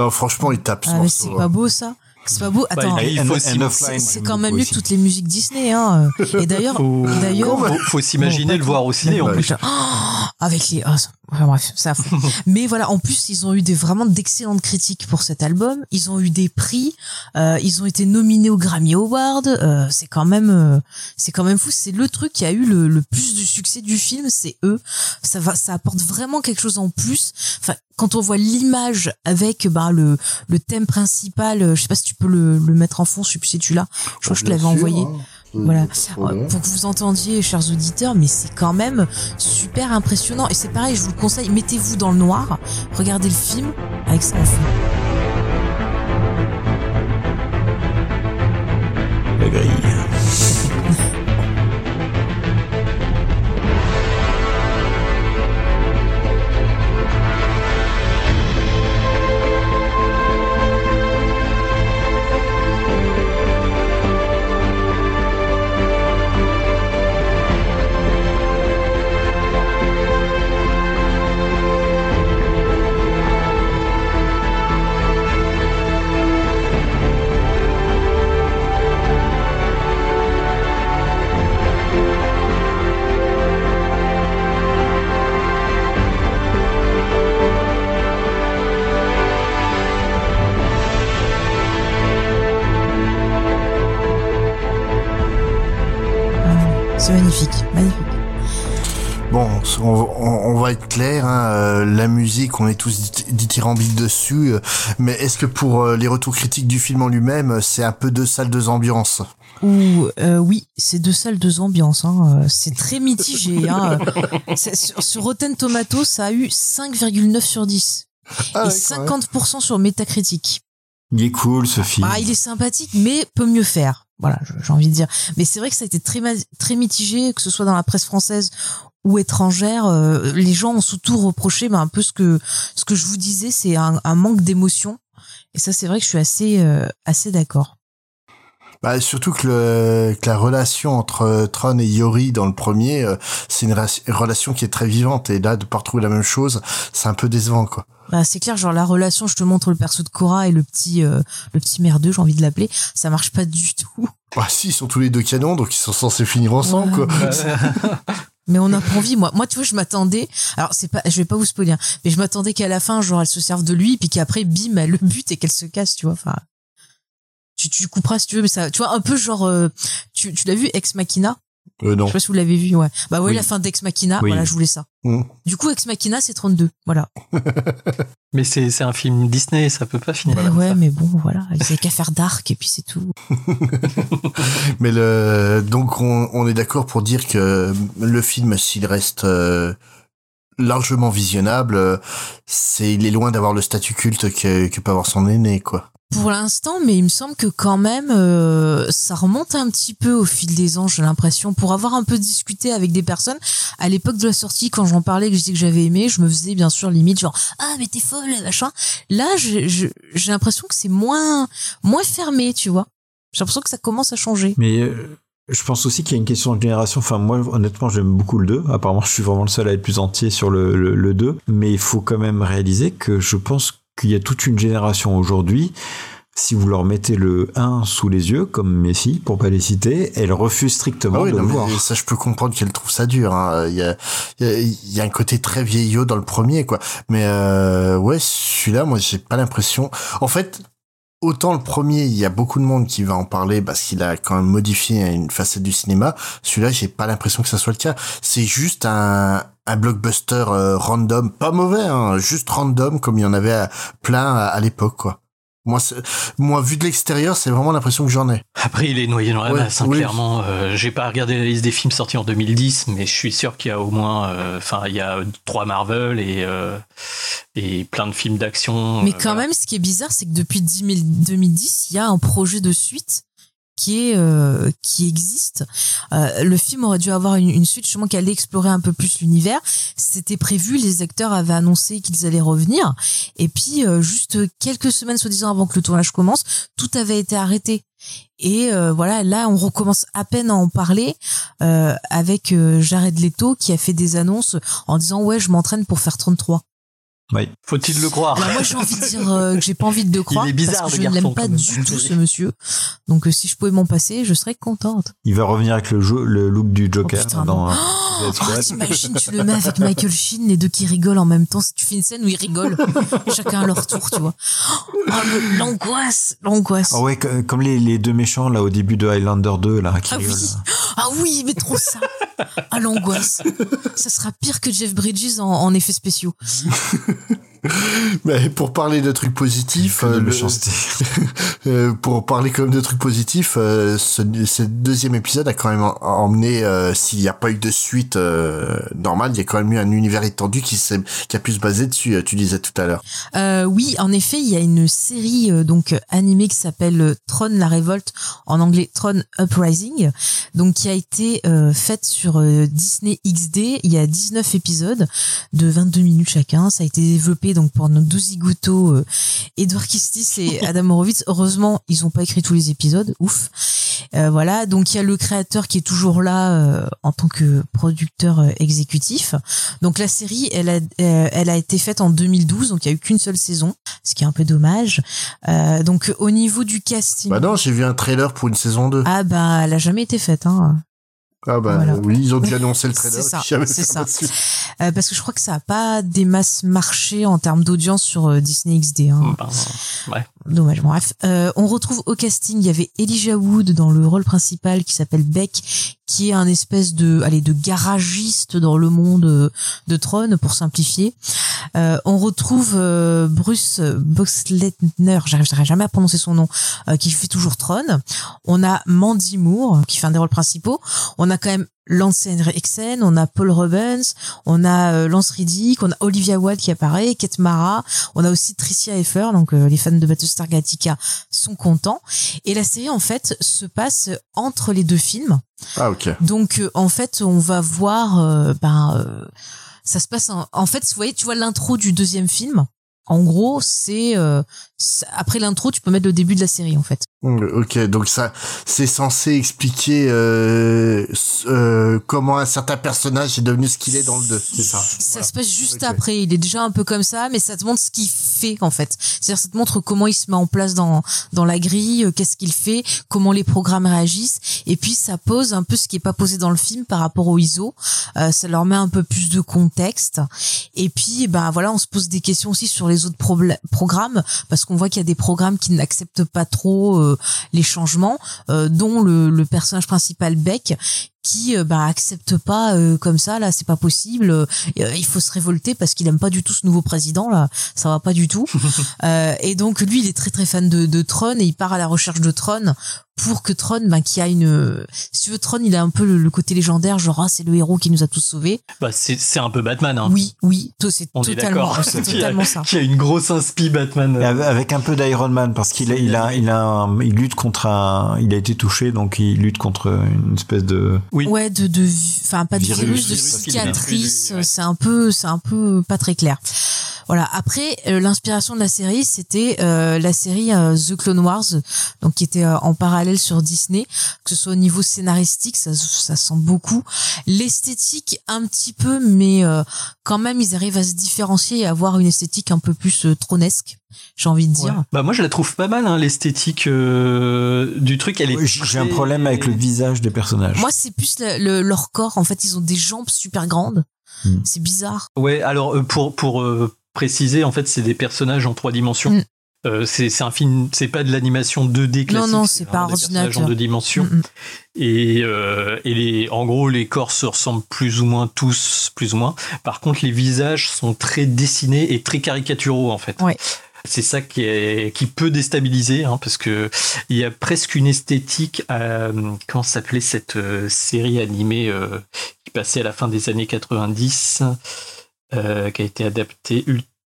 Non, franchement, il tape. Ah, mais c'est pas beau ça. C'est pas beau. Attends, c'est quand même mieux que toutes les musiques Disney, hein. Et d'ailleurs, faut s'imaginer le voir au ciné en plus. Avec les, enfin bref, ça. Mais voilà, en plus, ils ont eu vraiment d'excellentes critiques pour cet album. Ils ont eu des prix. Ils ont été nominés aux Grammy Awards. C'est quand même fou. C'est le truc qui a eu le plus de succès du film. C'est eux. Ça apporte vraiment quelque chose en plus. Enfin, quand on voit l'image avec le thème principal, je sais pas si tu peux le mettre en fond, je sais plus si tu l'as. Je crois que je te l'avais envoyé. Voilà, pour que vous entendiez, chers auditeurs, mais c'est quand même super impressionnant. Et c'est pareil, je vous le conseille, mettez-vous dans le noir, regardez le film avec ça en fond. La grille. C'est magnifique. Bon, on va être clair, hein, la musique, on est tous dithyrambiques dessus, mais est-ce que pour les retours critiques du film en lui-même, c'est un peu deux salles, deux ambiances? Oui, c'est deux salles, deux ambiances. Hein. C'est très mitigé. Hein. Sur Rotten Tomatoes, ça a eu 5,9 sur 10 et 50% sur Metacritic. Il est cool ce film. Il est sympathique, mais peut mieux faire. Voilà, j'ai envie de dire. Mais c'est vrai que ça a été très mitigé, que ce soit dans la presse française ou étrangère. Les gens ont surtout reproché un peu ce que je vous disais, c'est un manque d'émotion. Et ça, c'est vrai que je suis assez d'accord. Surtout que la relation entre Tron et Yori dans le premier, c'est une relation qui est très vivante. Et là, de pas retrouver la même chose, c'est un peu décevant, quoi. C'est clair, genre la relation, je te montre le perso de Cora et le petit merdeux, j'ai envie de l'appeler, ça marche pas du tout. Si, ils sont tous les deux canons, donc ils sont censés finir ensemble, quoi. Mais on n'a pas envie, moi tu vois, je m'attendais, alors je vais pas vous spoiler, hein, mais je m'attendais qu'à la fin, genre elle se serve de lui, puis qu'après, bim, elle le bute et qu'elle se casse, tu vois, enfin. Tu couperas si tu veux, mais ça, tu vois, un peu genre, tu l'as vu, Ex Machina? Non. Je sais pas si vous l'avez vu, ouais. Oui. La fin d'Ex Machina, voilà, je voulais ça. Du coup, Ex Machina, c'est 32, voilà. Mais c'est un film Disney, ça peut pas finir. Ouais, mais bon, voilà, ils avaient qu'à faire Dark et puis c'est tout. Mais donc on est d'accord pour dire que le film, s'il reste largement visionnable, il est loin d'avoir le statut culte que peut avoir son aîné, quoi. Pour l'instant, mais il me semble que quand même, ça remonte un petit peu au fil des ans, j'ai l'impression. Pour avoir un peu discuté avec des personnes, à l'époque de la sortie, quand j'en parlais, que je disais que j'avais aimé, je me faisais bien sûr limite genre « Ah, mais t'es folle, machin ». Là, j'ai l'impression que c'est moins fermé, tu vois. J'ai l'impression que ça commence à changer. Mais je pense aussi qu'il y a une question de génération. Enfin, moi, honnêtement, j'aime beaucoup le 2. Apparemment, je suis vraiment le seul à être plus entier sur le 2. Mais il faut quand même réaliser que je pense qu'il y a toute une génération aujourd'hui, si vous leur mettez le 1 sous les yeux, comme mes filles, pour pas les citer, elles refusent strictement de le voir. Ça, je peux comprendre qu'elles trouvent ça dur. Hein. Il y a un côté très vieillot dans le premier, quoi. Mais ouais, celui-là, moi, j'ai pas l'impression. En fait, autant le premier, il y a beaucoup de monde qui va en parler parce qu'il a quand même modifié une facette du cinéma. Celui-là, j'ai pas l'impression que ça soit le cas. C'est juste un blockbuster random, pas mauvais, hein, juste random comme il y en avait plein à l'époque, quoi. Moi, vu de l'extérieur, c'est vraiment l'impression que j'en ai. Après, il est noyé dans la masse, hein, clairement. J'ai pas regardé la liste des films sortis en 2010, mais je suis sûr qu'il y a au moins, il y a 3 Marvel et plein de films d'action. Mais quand même, ce qui est bizarre, c'est que depuis 2010, il y a un projet de suite qui existe. Le film aurait dû avoir une suite justement qui allait explorer un peu plus l'univers. C'était prévu, les acteurs avaient annoncé qu'ils allaient revenir. Et puis, juste quelques semaines, soi-disant, avant que le tournage commence, tout avait été arrêté. Et voilà, là, on recommence à peine à en parler avec Jared Leto qui a fait des annonces en disant « Ouais, je m'entraîne pour faire 33 ». Oui. Faut-il le croire? Alors moi j'ai envie de dire que j'ai pas envie de le croire. Il est bizarre, parce que le je ne garçon, l'aime pas quand même. du tout ce monsieur. Donc si je pouvais m'en passer, je serais contente. Il va revenir avec le look du Joker putain, dans Oh, t'imagines, tu le mets avec Michael Sheen, les deux qui rigolent en même temps. Si tu fais une scène où ils rigolent, chacun à leur tour, tu vois. Oh, l'angoisse. Ah ouais, comme les deux méchants là au début de Highlander 2 là qui Ah rigolent. oui, ah oui, mais trop ça. Ah l'angoisse. Ça sera pire que Jeff Bridges en effets spéciaux. Mais pour parler de trucs positifs, de méchanceté. Pour parler quand même de trucs positifs, ce deuxième épisode a quand même emmené, s'il n'y a pas eu de suite normale, il y a quand même eu un univers étendu qui a pu se baser dessus. Tu disais tout à l'heure. Oui, en effet, il y a une série donc animée qui s'appelle Tron la Révolte, en anglais Tron Uprising, donc qui a été faite sur Disney XD. Il y a 19 épisodes de 22 minutes chacun. Ça a été développé donc pour nos deux zigotos Edward Kistis et Adam Horowitz. Heureusement, ils ont pas écrit tous les épisodes. Ouf. Voilà, donc il y a le créateur qui est toujours là en tant que producteur exécutif. Donc la série, elle a été faite en 2012, donc il y a eu qu'une seule saison, ce qui est un peu dommage. Donc au niveau du casting. Bah non, j'ai vu un trailer pour une saison 2. Ah bah elle a jamais été faite, hein. Ah bah voilà. Oui, ils ont dû annoncer le trailer. C'est ça. Parce que je crois que ça a pas des masses marché en termes d'audience sur Disney XD. Hein. Ouais. Dommage. Bref, on retrouve au casting, il y avait Elijah Wood dans le rôle principal qui s'appelle Beck, qui est un espèce de garagiste dans le monde de Tron pour simplifier. On retrouve Bruce Boxleitner, j'arriverai jamais à prononcer son nom, qui fait toujours Tron. On a Mandy Moore qui fait un des rôles principaux. On a quand même Lance Henriksen, on a Paul Rubens, on a Lance Reddick, on a Olivia Wilde qui apparaît, Kate Mara, on a aussi Tricia Effer, donc les fans de Battlestar Galactica sont contents. Et la série en fait se passe entre les deux films. Ah ok. Donc en fait on va voir, ça se passe en fait, vous voyez, tu vois l'intro du deuxième film. En gros, c'est après l'intro, tu peux mettre le début de la série en fait. Ok, donc ça, c'est censé expliquer comment un certain personnage est devenu ce qu'il est dans le 2. C'est ça. Ça se passe juste après. Il est déjà un peu comme ça, mais ça te montre ce qu'il fait en fait. C'est-à-dire, ça te montre comment il se met en place dans la grille, qu'est-ce qu'il fait, comment les programmes réagissent, et puis ça pose un peu ce qui est pas posé dans le film par rapport au ISO. Ça leur met un peu plus de contexte. Et puis, voilà, on se pose des questions aussi sur les autres programmes, parce qu'on voit qu'il y a des programmes qui n'acceptent pas trop les changements, dont le personnage principal Beck, qui accepte pas comme ça, là c'est pas possible, il faut se révolter parce qu'il aime pas du tout ce nouveau président là, ça va pas du tout. Et donc lui il est très très fan de Tron, et il part à la recherche de Tron pour que Tron, qui a une, si tu veux, Tron il a un peu le côté légendaire, genre c'est le héros qui nous a tous sauvés. C'est un peu Batman, hein. Oui, c'est totalement ça. Qui a une grosse inspi Batman. Avec un peu d'Iron Man, parce qu'il lutte contre il a été touché, donc il lutte contre une espèce de pas de virus, de cicatrice, c'est un peu pas très clair. Voilà. Après, l'inspiration de la série, c'était la série The Clone Wars, donc qui était en parallèle sur Disney, que ce soit au niveau scénaristique, ça sent beaucoup. L'esthétique, un petit peu, mais quand même, ils arrivent à se différencier et à avoir une esthétique un peu plus tronesque, j'ai envie de dire. Ouais. Moi, je la trouve pas mal, hein, l'esthétique du truc. J'ai un problème avec le visage des personnages. Moi, c'est plus leur corps. En fait, ils ont des jambes super grandes. C'est bizarre. Ouais, alors pour préciser, en fait, c'est des personnages en 3 dimensions. C'est un film, c'est pas de l'animation 2D classique. Non, c'est pas ordinateur. En 2 dimensions. Et en gros, les corps se ressemblent plus ou moins tous, plus ou moins. Par contre, les visages sont très dessinés et très caricaturaux, en fait. Ouais. C'est ça qui peut déstabiliser, hein, parce que il y a presque une esthétique comment s'appelait cette série animée qui passait à la fin des années 90, qui a été adaptée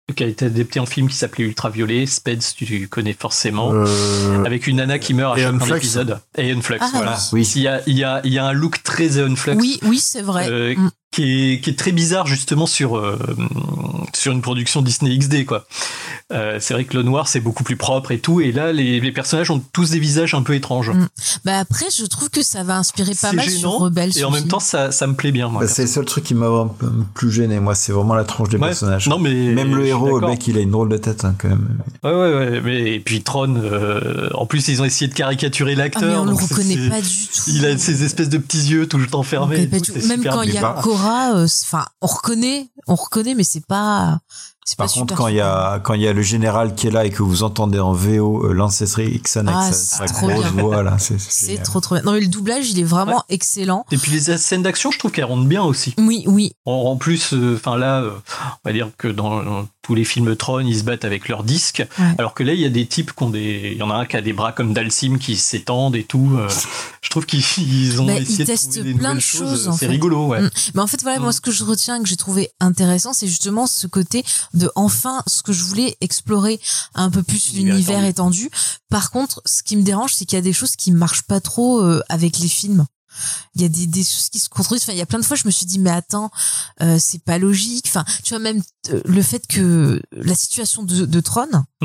en film, qui s'appelait Ultraviolet. Speds, tu connais forcément, avec une nana qui meurt à chaque fin d'épisode. Aeon Flux, voilà. Oui. Il y a un look très Aeon Flux. Oui, c'est vrai. qui est très bizarre justement sur une production Disney XD, quoi. C'est vrai que le noir c'est beaucoup plus propre et tout, et là les personnages ont tous des visages un peu étranges. Bah après je trouve que ça va inspirer pas c'est mal gênant, sur Rebelle. Et en même temps ça me plaît bien, moi. C'est le seul truc qui m'a un peu plus gêné, moi, c'est vraiment la tronche des personnages. Non, mais même le héros, le mec, il a une drôle de tête, hein, quand même. Ouais, mais et puis Tron, en plus ils ont essayé de caricaturer l'acteur. Mais on le reconnaît pas du tout. Il a ces espèces de petits yeux tout le temps fermés. Même quand il y a Cora, enfin on reconnaît, mais c'est pas. Par contre, quand il y a le général qui est là et que vous entendez en VO Lancestry Ixon avec sa grosse voix là, c'est trop bien. Non mais le doublage il est vraiment excellent. Et puis les scènes d'action, je trouve qu'elles rendent bien aussi. Oui. En plus, là, on va dire que dans tous les films Tron, ils se battent avec leurs disques, alors que là, il y a des types il y en a un qui a des bras comme Dalsim qui s'étendent et tout. Je trouve qu'ils ont essayé de trouver des nouvelles choses. C'est rigolo, ouais. Mais en fait, voilà, moi, ce que je retiens, que j'ai trouvé intéressant, c'est justement ce côté de enfin ce que je voulais explorer un peu plus l'univers étendu. Par contre, ce qui me dérange, c'est qu'il y a des choses qui marchent pas trop avec les films. Il y a des choses qui se contredisent. Enfin, il y a plein de fois, je me suis dit, mais attends, c'est pas logique. Enfin, tu vois, même le fait que la situation de Tron,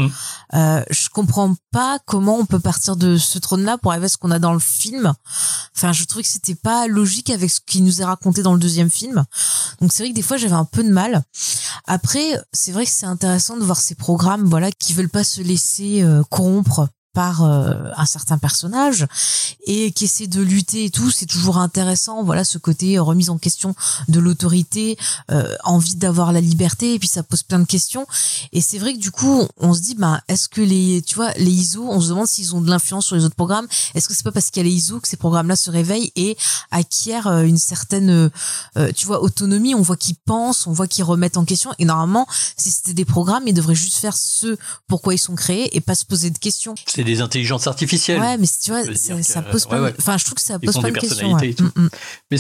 je comprends pas comment on peut partir de ce trône-là pour arriver à ce qu'on a dans le film. Enfin, je trouvais que c'était pas logique avec ce qui nous est raconté dans le deuxième film. Donc, c'est vrai que des fois, j'avais un peu de mal. Après, c'est vrai que c'est intéressant de voir ces programmes, voilà, qui veulent pas se laisser corrompre par un certain personnage et qui essaie de lutter et tout. C'est toujours intéressant, voilà, ce côté remise en question de l'autorité, envie d'avoir la liberté, et puis ça pose plein de questions. Et c'est vrai que du coup on se dit, est-ce que les ISO, on se demande s'ils ont de l'influence sur les autres programmes. Est-ce que c'est pas parce qu'il y a les ISO que ces programmes-là se réveillent et acquièrent une certaine autonomie? On voit qu'ils pensent, on voit qu'ils remettent en question, et normalement si c'était des programmes, ils devraient juste faire ce pourquoi ils sont créés et pas se poser de questions. C'est des intelligences artificielles. Ouais, mais tu vois, ça pose pas. Enfin, je trouve que ça pose pas de questions. Et tout. Mais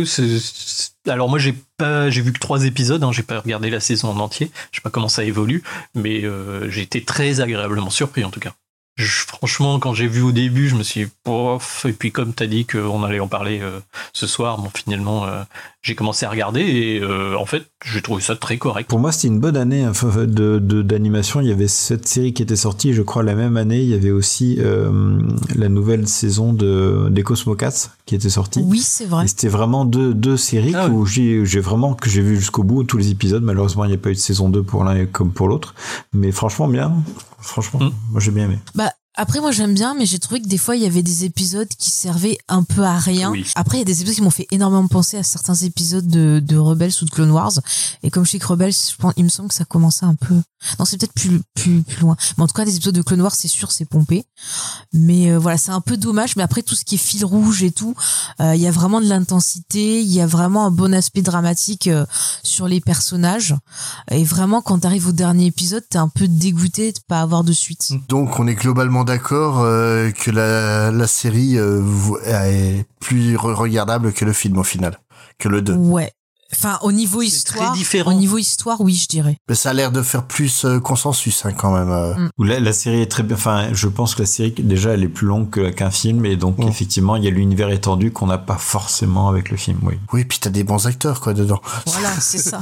alors moi j'ai vu que 3 épisodes, j'ai pas regardé la saison en entier. Je sais pas comment ça évolue, mais j'ai été très agréablement surpris en tout cas. Franchement, quand j'ai vu au début, je me suis dit, pof, et puis comme t'as dit qu'on allait en parler ce soir, finalement, j'ai commencé à regarder et en fait, j'ai trouvé ça très correct. Pour moi, c'était une bonne année d'animation. Il y avait cette série qui était sortie, je crois, la même année. Il y avait aussi la nouvelle saison des Cosmocats qui était sortie. Oui, c'est vrai. Et c'était vraiment deux séries où j'ai vu jusqu'au bout tous les épisodes. Malheureusement, il n'y a pas eu de saison 2 pour l'un comme pour l'autre. Mais franchement, bien. Franchement, moi j'ai bien aimé. Après, moi j'aime bien, mais j'ai trouvé que des fois il y avait des épisodes qui servaient un peu à rien. Oui. Après, il y a des épisodes qui m'ont fait énormément penser à certains épisodes de Rebels ou de Clone Wars. Et comme je sais que Rebels, il me semble que ça commençait un peu. Non, c'est peut-être plus loin. Mais en tout cas, les épisodes de Clone Wars, c'est sûr, c'est pompé. Mais voilà, c'est un peu dommage. Mais après, tout ce qui est fil rouge et tout, il y a vraiment de l'intensité, il y a vraiment un bon aspect dramatique sur les personnages. Et vraiment, quand t'arrives au dernier épisode, t'es un peu dégoûté de pas avoir de suite. Donc, on est globalement d'accord que la série est plus regardable que le film au final, que le 2. Ouais. Enfin, au niveau histoire, oui, je dirais. Mais ça a l'air de faire plus consensus, quand même. La série est très bien. Enfin, je pense que la série, déjà, elle est plus longue qu'un film, et donc, effectivement, il y a l'univers étendu qu'on n'a pas forcément avec le film, oui. Oui, puis t'as des bons acteurs, dedans. Voilà, c'est ça.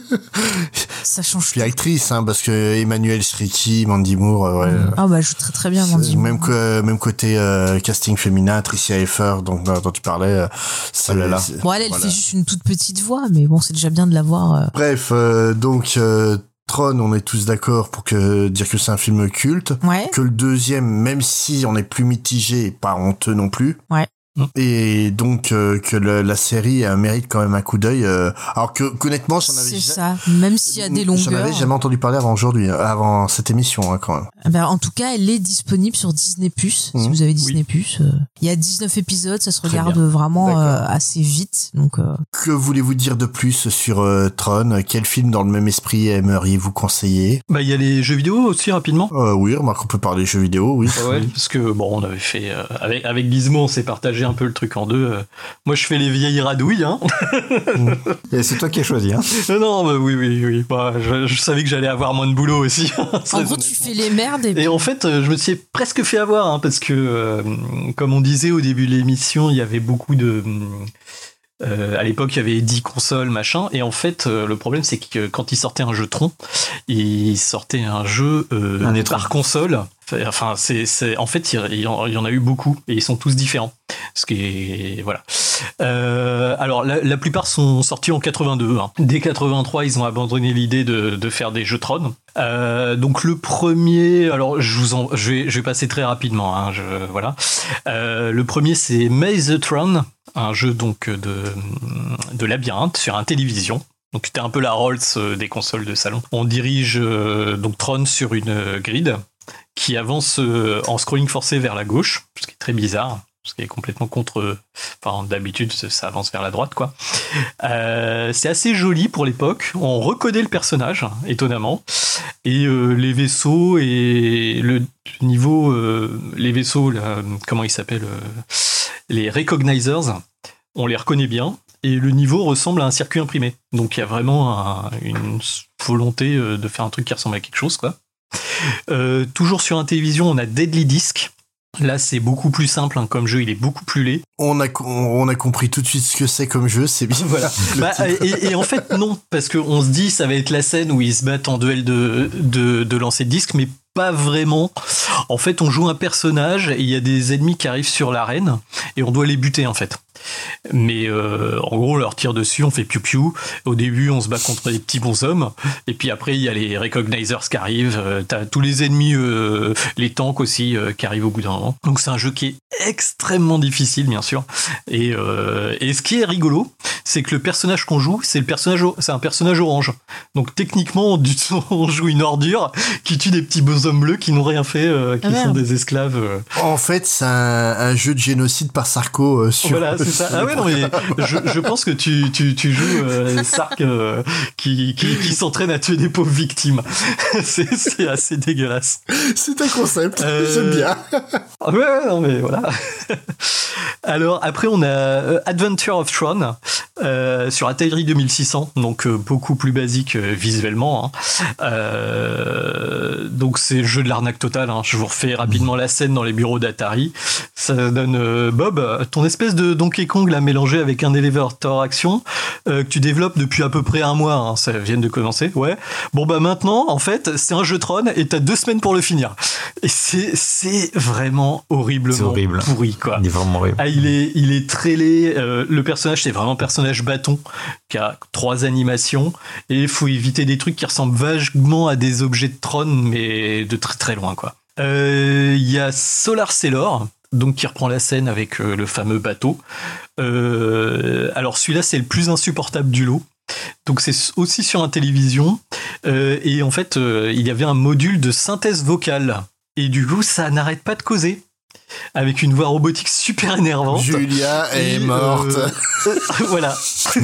Ça change. Puis actrice, parce que Emmanuelle Chriqui, Mandy Moore, ouais. Ah, elle joue très très bien, Mandy Moore. Même côté casting féminin, Tricia Effer, dont tu parlais. Bon, elle fait juste une toute petite voix, mais bon, c'est déjà bien de la voir. Bref, donc Tron, on est tous d'accord pour dire que c'est un film culte. Ouais. Que le deuxième, même si on est plus mitigé, pas honteux non plus. Ouais. Et donc que la série mérite quand même un coup d'œil. Alors que honnêtement, c'est ça. Même s'il y a des longueurs. J'en avais jamais entendu parler avant cette émission, quand même. En tout cas, elle est disponible sur Disney+. Si vous avez Disney+, il y a 19 épisodes, ça se regarde vraiment assez vite. Donc. Que voulez-vous dire de plus sur Tron? Quel film dans le même esprit aimeriez-vous conseiller? Il y a les jeux vidéo aussi rapidement. Oui, remarque, on peut parler des jeux vidéo, oui. Ouais, parce que on avait fait avec Gizmo, on s'est partagé un peu le truc en deux. Moi, je fais les vieilles radouilles. Et c'est toi qui as choisi. Non, oui. Je savais que j'allais avoir moins de boulot aussi. En gros, tu fais les merdes. Et en fait, je me suis presque fait avoir, parce que, comme on disait au début de l'émission, il y avait beaucoup de À l'époque, il y avait 10 consoles, machin, et en fait, le problème, c'est que quand ils sortaient un jeu Tron, ils sortaient un jeu par console. Enfin, en fait, il y en a eu beaucoup, et ils sont tous différents. Ce qui est, voilà. Alors, la plupart sont sortis en 82. Hein. Dès 83, ils ont abandonné l'idée de faire des jeux Tron. Donc le premier, alors je vais passer très rapidement. Hein, voilà. Le premier, c'est Maze Tron, un jeu donc de labyrinthe sur un télévision. Donc c'était un peu la Rolls des consoles de salon. On dirige donc Tron sur une grid qui avance en scrolling forcé vers la gauche, ce qui est très bizarre. Ce qui est complètement contre... Enfin, d'habitude, ça avance vers la droite, quoi. C'est assez joli pour l'époque. On reconnaît le personnage, étonnamment. Et les vaisseaux et le niveau... les vaisseaux, là, comment ils s'appellent les recognizers, on les reconnaît bien. Et le niveau ressemble à un circuit imprimé. Donc, il y a vraiment une volonté de faire un truc qui ressemble à quelque chose, quoi. Toujours sur un télévision, on a Deadly Disc. Là, c'est beaucoup plus simple, hein, comme jeu, il est beaucoup plus laid. On a compris tout de suite ce que c'est comme jeu, c'est bien. Voilà. Et en fait, non, parce qu'on se dit, ça va être la scène où ils se battent en duel de lancer de disque, mais pas vraiment. En fait, on joue un personnage et il y a des ennemis qui arrivent sur l'arène et on doit les buter, en fait. Mais en gros, on leur tire dessus, on fait piou-piou. Au début, on se bat contre des petits bonshommes. Et puis après, il y a les recognizers qui arrivent. T'as tous les ennemis, les tanks aussi, qui arrivent au bout d'un moment. Donc c'est un jeu qui est extrêmement difficile, bien sûr. Et ce qui est rigolo, c'est que le personnage qu'on joue, c'est un personnage orange. Donc techniquement, on joue une ordure qui tue des petits bonshommes bleus qui n'ont rien fait, qui sont des esclaves. En fait, c'est un jeu de génocide par Sarko sur... Voilà, c'est ça. Ah ouais, non, mais je pense que tu joues Sark qui s'entraîne à tuer des pauvres victimes. C'est assez dégueulasse. C'est un concept, j'aime bien. Ouais, non, mais voilà. Alors, après, on a Adventure of Tron sur Atari 2600, donc beaucoup plus basique visuellement. Hein. Donc, c'est le jeu de l'arnaque totale. Hein. Je vous refais rapidement la scène dans les bureaux d'Atari. Ça donne Bob, ton espèce de Donkey Kong l'a mélangé avec un élévateur action que tu développes depuis à peu près un mois. Hein. Ça vient de commencer. Ouais. Bon, bah maintenant, en fait, c'est un jeu Tron et t'as 2 semaines pour le finir. Et c'est vraiment horriblement pourri, quoi. Il est vraiment horrible. Ah, il est très laid. Le personnage, c'est vraiment un personnage bâton qui a 3 animations et il faut éviter des trucs qui ressemblent vaguement à des objets de Tron, mais de très très loin, quoi. Il y a Solar Sailor, donc qui reprend la scène avec le fameux bateau. Alors celui-là, c'est le plus insupportable du lot. Donc c'est aussi sur un télévision et en fait il y avait un module de synthèse vocale et du coup ça n'arrête pas de causer avec une voix robotique super énervante. Julia est morte. Voilà.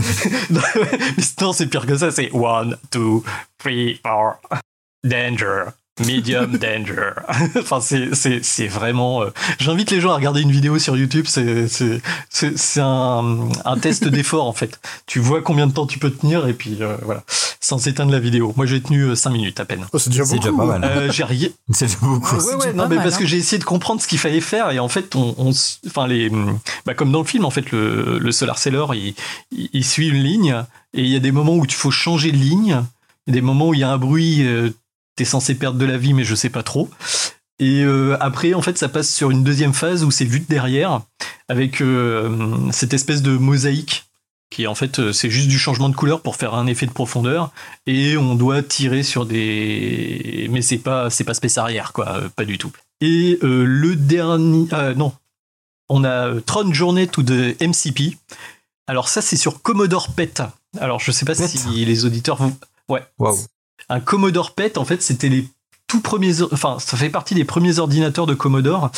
Non, c'est pire que ça, c'est 1, 2, 3, 4 danger. Medium danger. Enfin, c'est vraiment. J'invite les gens à regarder une vidéo sur YouTube. C'est un test d'effort en fait. Tu vois combien de temps tu peux tenir et puis voilà, sans éteindre la vidéo. Moi, j'ai tenu 5 minutes à peine. Oh, c'est déjà pas mal. J'ai rien. C'est déjà beaucoup. Ouais, non, mais parce que j'ai essayé de comprendre ce qu'il fallait faire et en fait, comme dans le film, en fait, le Solar Sailor, il suit une ligne et il y a des moments où il faut changer de ligne. Il y a des moments où il y a un bruit. T'es censé perdre de la vie, mais je sais pas trop. Et après, en fait, ça passe sur une deuxième phase où c'est vu de derrière, avec cette espèce de mosaïque, qui en fait, c'est juste du changement de couleur pour faire un effet de profondeur, et on doit tirer sur des... Mais c'est pas Space Arrière, quoi, pas du tout. Et le dernier... non, on a Tron Journey to the MCP. Alors ça, c'est sur Commodore PET. Alors, je sais pas si les auditeurs vont... Ouais. Waouh. Un Commodore PET, en fait, c'était les tout premiers... Enfin, ça fait partie des premiers ordinateurs de Commodore,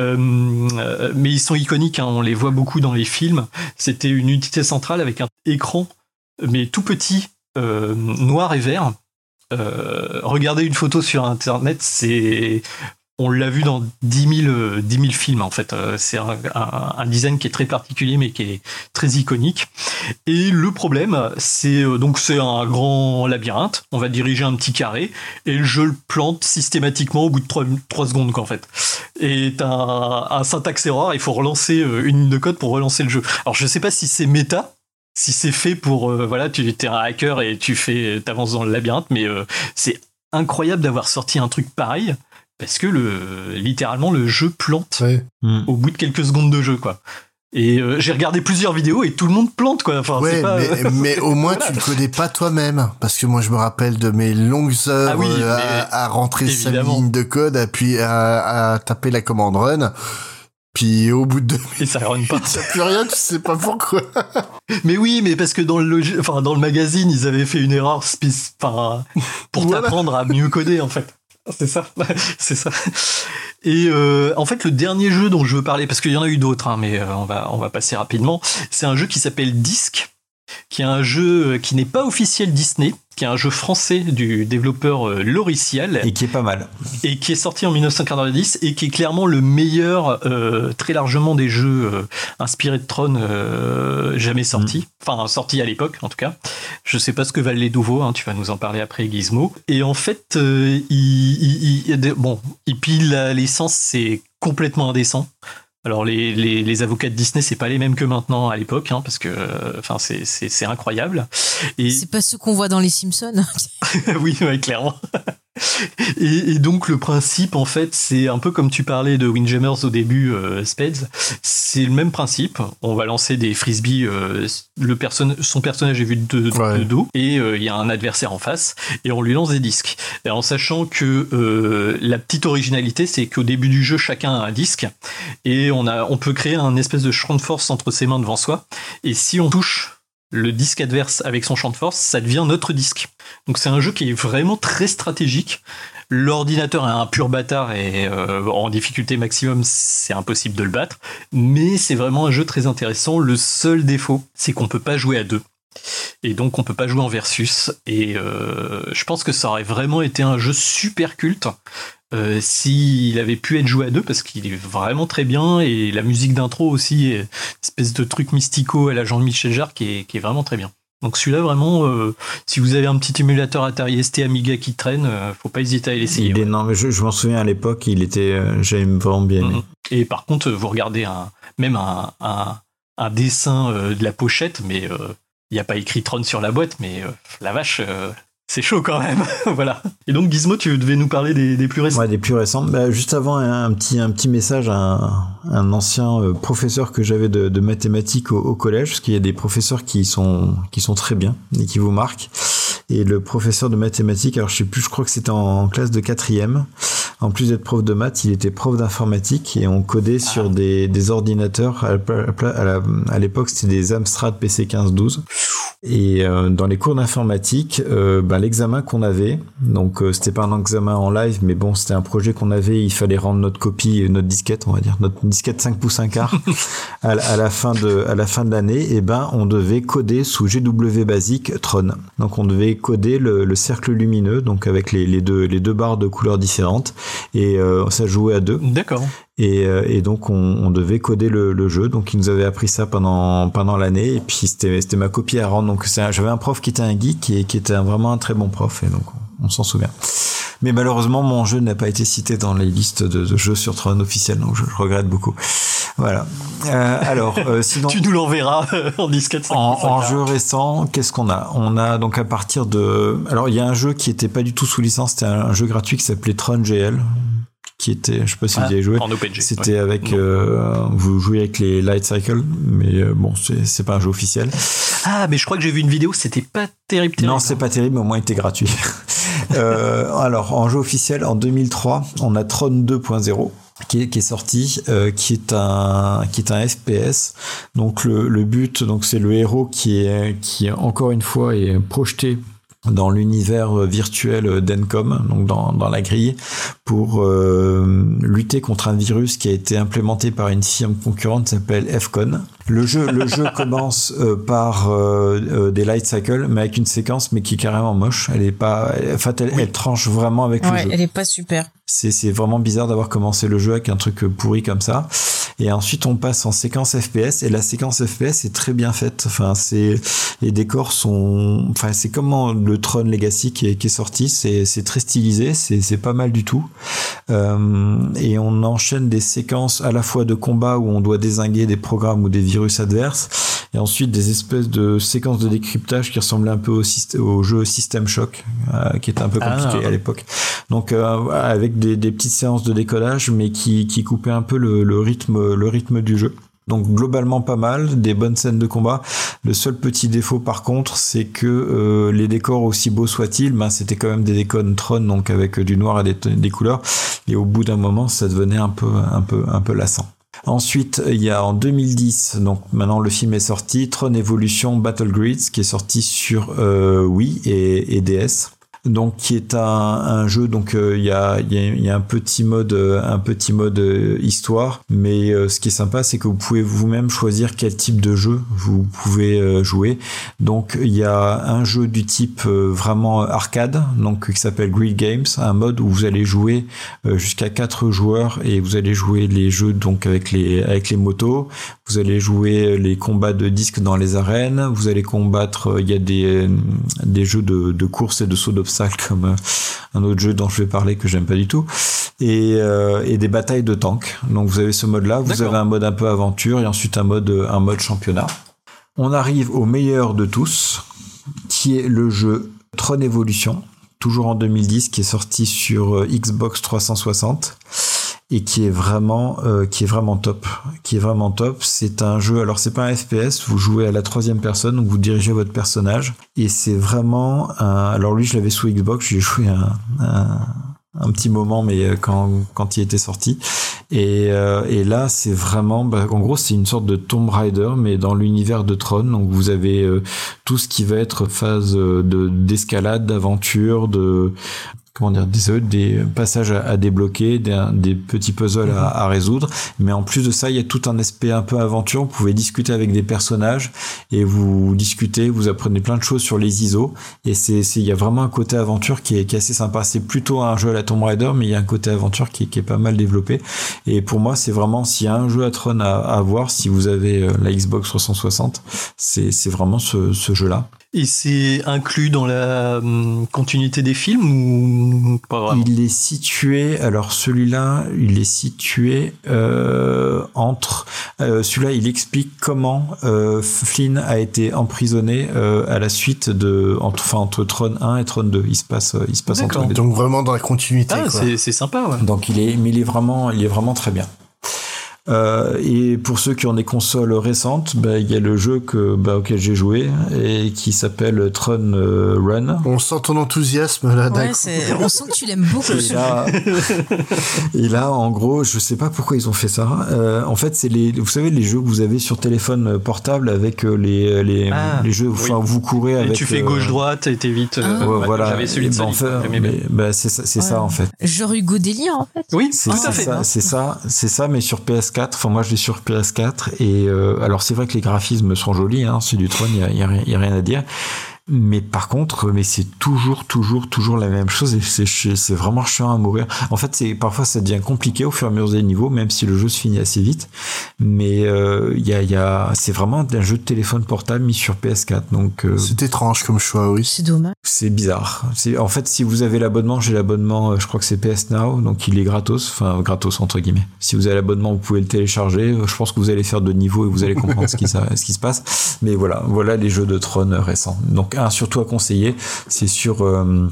mais ils sont iconiques, hein, on les voit beaucoup dans les films. C'était une unité centrale avec un écran, mais tout petit, noir et vert. Regardez une photo sur Internet, on l'a vu dans 10 000 films, en fait. C'est un design qui est très particulier, mais qui est très iconique. Et le problème, c'est un grand labyrinthe. On va diriger un petit carré, et le jeu le plante systématiquement au bout de 3 secondes, quoi, en fait. Et t'as un syntaxe error, il faut relancer une ligne de code pour relancer le jeu. Alors, je sais pas si c'est méta, si c'est fait pour voilà, tu es un hacker et t'avances dans le labyrinthe, mais c'est incroyable d'avoir sorti un truc pareil parce que littéralement le jeu plante au bout de quelques secondes de jeu, quoi. Et j'ai regardé plusieurs vidéos et tout le monde plante, quoi. Enfin, ouais, c'est pas, mais au moins tu le connais pas toi-même, parce que moi je me rappelle de mes longues heures à rentrer sa ligne de code, puis à taper la commande run. Puis au bout de 2 minutes, et ça run pas. Il n'y a plus rien, tu sais pas pourquoi. Mais oui, mais parce que dans le magazine, ils avaient fait une erreur pour t'apprendre à mieux coder, en fait. C'est ça. Et en fait, le dernier jeu dont je veux parler, parce qu'il y en a eu d'autres, hein, mais on va passer rapidement, c'est un jeu qui s'appelle Disc, qui est un jeu qui n'est pas officiel Disney, qui est un jeu français du développeur Loricial. Et qui est pas mal. Et qui est sorti en 1990 et qui est clairement le meilleur, très largement, des jeux inspirés de Tron jamais sortis. Enfin, sortis à l'époque, en tout cas. Je sais pas ce que valent les nouveaux, hein, tu vas nous en parler après, Gizmo. Et en fait, il pile la licence, c'est complètement indécent. Alors les avocats de Disney, c'est pas les mêmes que maintenant à l'époque, hein, parce que c'est incroyable. Et c'est pas ceux qu'on voit dans les Simpsons. oui, ouais, clairement. Et donc le principe, en fait, c'est un peu comme tu parlais de Windjammers au début, Spades. C'est le même principe. On va lancer des frisbees. Son personnage est vu de dos et il y a un adversaire en face et on lui lance des disques. Et en sachant que la petite originalité, c'est qu'au début du jeu, chacun a un disque et on peut créer un espèce de champ de force entre ses mains devant soi. Et si on touche le disque adverse avec son champ de force, ça devient notre disque. Donc c'est un jeu qui est vraiment très stratégique. L'ordinateur est un pur bâtard et en difficulté maximum, c'est impossible de le battre. Mais c'est vraiment un jeu très intéressant. Le seul défaut, c'est qu'on peut pas jouer à deux. Et donc on peut pas jouer en versus. Et je pense que ça aurait vraiment été un jeu super culte s'il avait pu être joué à deux, parce qu'il est vraiment très bien, et la musique d'intro aussi est une espèce de truc mystico à la Jean-Michel Jarre qui est vraiment très bien. Donc celui-là, vraiment, si vous avez un petit émulateur Atari ST Amiga qui traîne, faut pas hésiter à l'essayer. Non, mais je m'en souviens à l'époque, j'avais vraiment bien aimé. Et par contre, vous regardez un dessin de la pochette, mais il n'y a pas écrit Tron sur la boîte, mais la vache... c'est chaud quand même. Voilà. Et donc Gizmo, tu devais nous parler des plus récents. Ouais, des plus récents. Bah, juste avant, un petit message à un ancien professeur que j'avais de mathématiques au collège, parce qu'il y a des professeurs qui sont très bien et qui vous marquent. Et le professeur de mathématiques, alors je crois que c'était en classe de 4e. En plus d'être prof de maths, il était prof d'informatique et on codait sur des ordinateurs. À l'époque, c'était des Amstrad PC1512. Et dans les cours d'informatique, l'examen qu'on avait, donc c'était pas un examen en live, mais bon, c'était un projet qu'on avait, il fallait rendre notre copie, notre disquette, on va dire, notre disquette 5 pouces 1 quart à la fin de l'année, et on devait coder sous GW Basic Tron. Donc on devait coder le cercle lumineux, donc avec les deux barres de couleurs différentes, et ça jouait à deux. D'accord. Et donc on devait coder le jeu, donc il nous avait appris ça pendant l'année, et puis c'était ma copie à rendre. Donc j'avais un prof qui était un geek et qui était vraiment un très bon prof, et donc on s'en souvient. Mais malheureusement mon jeu n'a pas été cité dans les listes de jeux sur Tron officiels, donc je regrette beaucoup. Voilà. Alors sinon tu nous l'enverras en disquette. En jeu récent, qu'est-ce qu'on a ? On a donc à partir de... Alors il y a un jeu qui était pas du tout sous licence, c'était un jeu gratuit qui s'appelait Tron GL, qui était, je sais pas si vous y avez joué. En OpenG. C'était avec, vous jouez avec les Light Cycle, mais bon, c'est pas un jeu officiel. Ah, mais je crois que j'ai vu une vidéo, c'était pas terrible. Non, c'est pas terrible, mais au moins il était gratuit. Alors, en jeu officiel, en 2003, on a Tron 2.0. Qui est sorti, qui est un FPS. Donc le but, donc c'est le héros qui encore une fois est projeté dans l'univers virtuel d'Encom, donc dans la grille, pour lutter contre un virus qui a été implémenté par une firme concurrente qui s'appelle Fcon. Le jeu commence par des light cycles, mais avec une séquence mais qui est carrément moche. Elle est pas, elle tranche vraiment avec le jeu. Elle est pas super. C'est vraiment bizarre d'avoir commencé le jeu avec un truc pourri comme ça. Et ensuite on passe en séquence FPS, et la séquence FPS est très bien faite. Enfin, les décors sont, enfin c'est comme le Tron Legacy qui est sorti. C'est très stylisé, c'est pas mal du tout. Et on enchaîne des séquences à la fois de combat où on doit dézinguer des programmes ou des virus adverses, et ensuite des espèces de séquences de décryptage qui ressemblaient un peu au jeu System Shock, qui était un peu compliqué à l'époque. Donc avec des petites séances de décodage, mais qui coupaient un peu le rythme du jeu. Donc globalement pas mal, des bonnes scènes de combat. Le seul petit défaut par contre, c'est que les décors, aussi beaux soient-ils, c'était quand même des décors Tron, donc avec du noir et des couleurs. Et au bout d'un moment, ça devenait un peu lassant. Ensuite, il y a en 2010, donc maintenant le film est sorti, Tron Evolution Battlegrids, qui est sorti sur Wii et DS. Donc qui est un jeu, donc il y a un petit mode histoire, mais ce qui est sympa, c'est que vous pouvez vous-même choisir quel type de jeu vous pouvez jouer. Donc il y a un jeu du type vraiment arcade, donc qui s'appelle Grid Games, un mode où vous allez jouer jusqu'à 4 joueurs et vous allez jouer les jeux donc avec les motos, vous allez jouer les combats de disques dans les arènes, vous allez combattre, il y a des jeux de course et de saut d'obstacles comme un autre jeu dont je vais parler que j'aime pas du tout, et des batailles de tanks. Donc vous avez ce mode-là, vous avez un mode un peu aventure et ensuite un mode championnat. On arrive au meilleur de tous, qui est le jeu Tron Evolution, toujours en 2010, qui est sorti sur Xbox 360. Et qui est vraiment top. C'est un jeu, alors c'est pas un FPS, vous jouez à la 3e personne, donc vous dirigez votre personnage, et c'est vraiment alors lui je l'avais sous Xbox, j'ai joué un petit moment, mais quand il était sorti, et là c'est vraiment, en gros c'est une sorte de Tomb Raider, mais dans l'univers de Tron. Donc vous avez tout ce qui va être phase d'escalade, d'aventure, des passages à débloquer, des petits puzzles à résoudre, mais en plus de ça, il y a tout un aspect un peu aventure. Vous pouvez discuter avec des personnages et vous discutez, vous apprenez plein de choses sur les ISO, et il y a vraiment un côté aventure qui est assez sympa. C'est plutôt un jeu à la Tomb Raider, mais il y a un côté aventure qui est pas mal développé, et pour moi, c'est vraiment, s'il y a un jeu à Tron à voir, si vous avez la Xbox 360, c'est vraiment ce jeu-là. Et c'est inclus dans la continuité des films ou pas vraiment ? Il est situé, alors celui-là, entre... celui-là, il explique comment Flynn a été emprisonné à la suite entre Tron 1 et Tron 2. Il se passe entre les deux. Donc vraiment dans la continuité. Ah, quoi. C'est sympa, ouais. Donc il est vraiment très bien. Et pour ceux qui ont des consoles récentes, il y a le jeu auquel j'ai joué et qui s'appelle Tron Run. On sent ton enthousiasme là. Ouais, on sent que tu l'aimes beaucoup. Et là, en gros, je sais pas pourquoi ils ont fait ça. En fait, c'est vous savez, les jeux que vous avez sur téléphone portable avec les jeux, enfin, vous courez avec. Et tu fais gauche-droite et t'évites. Voilà. J'avais celui de c'est ça en fait. Genre Hugo Délire en fait. Oui, c'est tout à fait. C'est ça, mais sur PS4. Enfin, moi, je l'ai sur PS4 et alors c'est vrai que les graphismes sont jolis, hein, c'est du Tron, il y a rien à dire. Mais par contre, c'est toujours la même chose, et c'est vraiment chiant à mourir. En fait, parfois ça devient compliqué au fur et à mesure des niveaux, même si le jeu se finit assez vite. Mais c'est vraiment un jeu de téléphone portable mis sur PS4. Donc c'est étrange comme choix, oui. C'est dommage. C'est bizarre. En fait, si vous avez l'abonnement, j'ai l'abonnement, je crois que c'est PS Now, donc il est gratos, enfin gratos entre guillemets. Si vous avez l'abonnement, vous pouvez le télécharger. Je pense que vous allez faire 2 niveaux et vous allez comprendre ce qui se passe. Mais voilà les jeux de Tron récents. Donc surtout à conseiller, c'est sur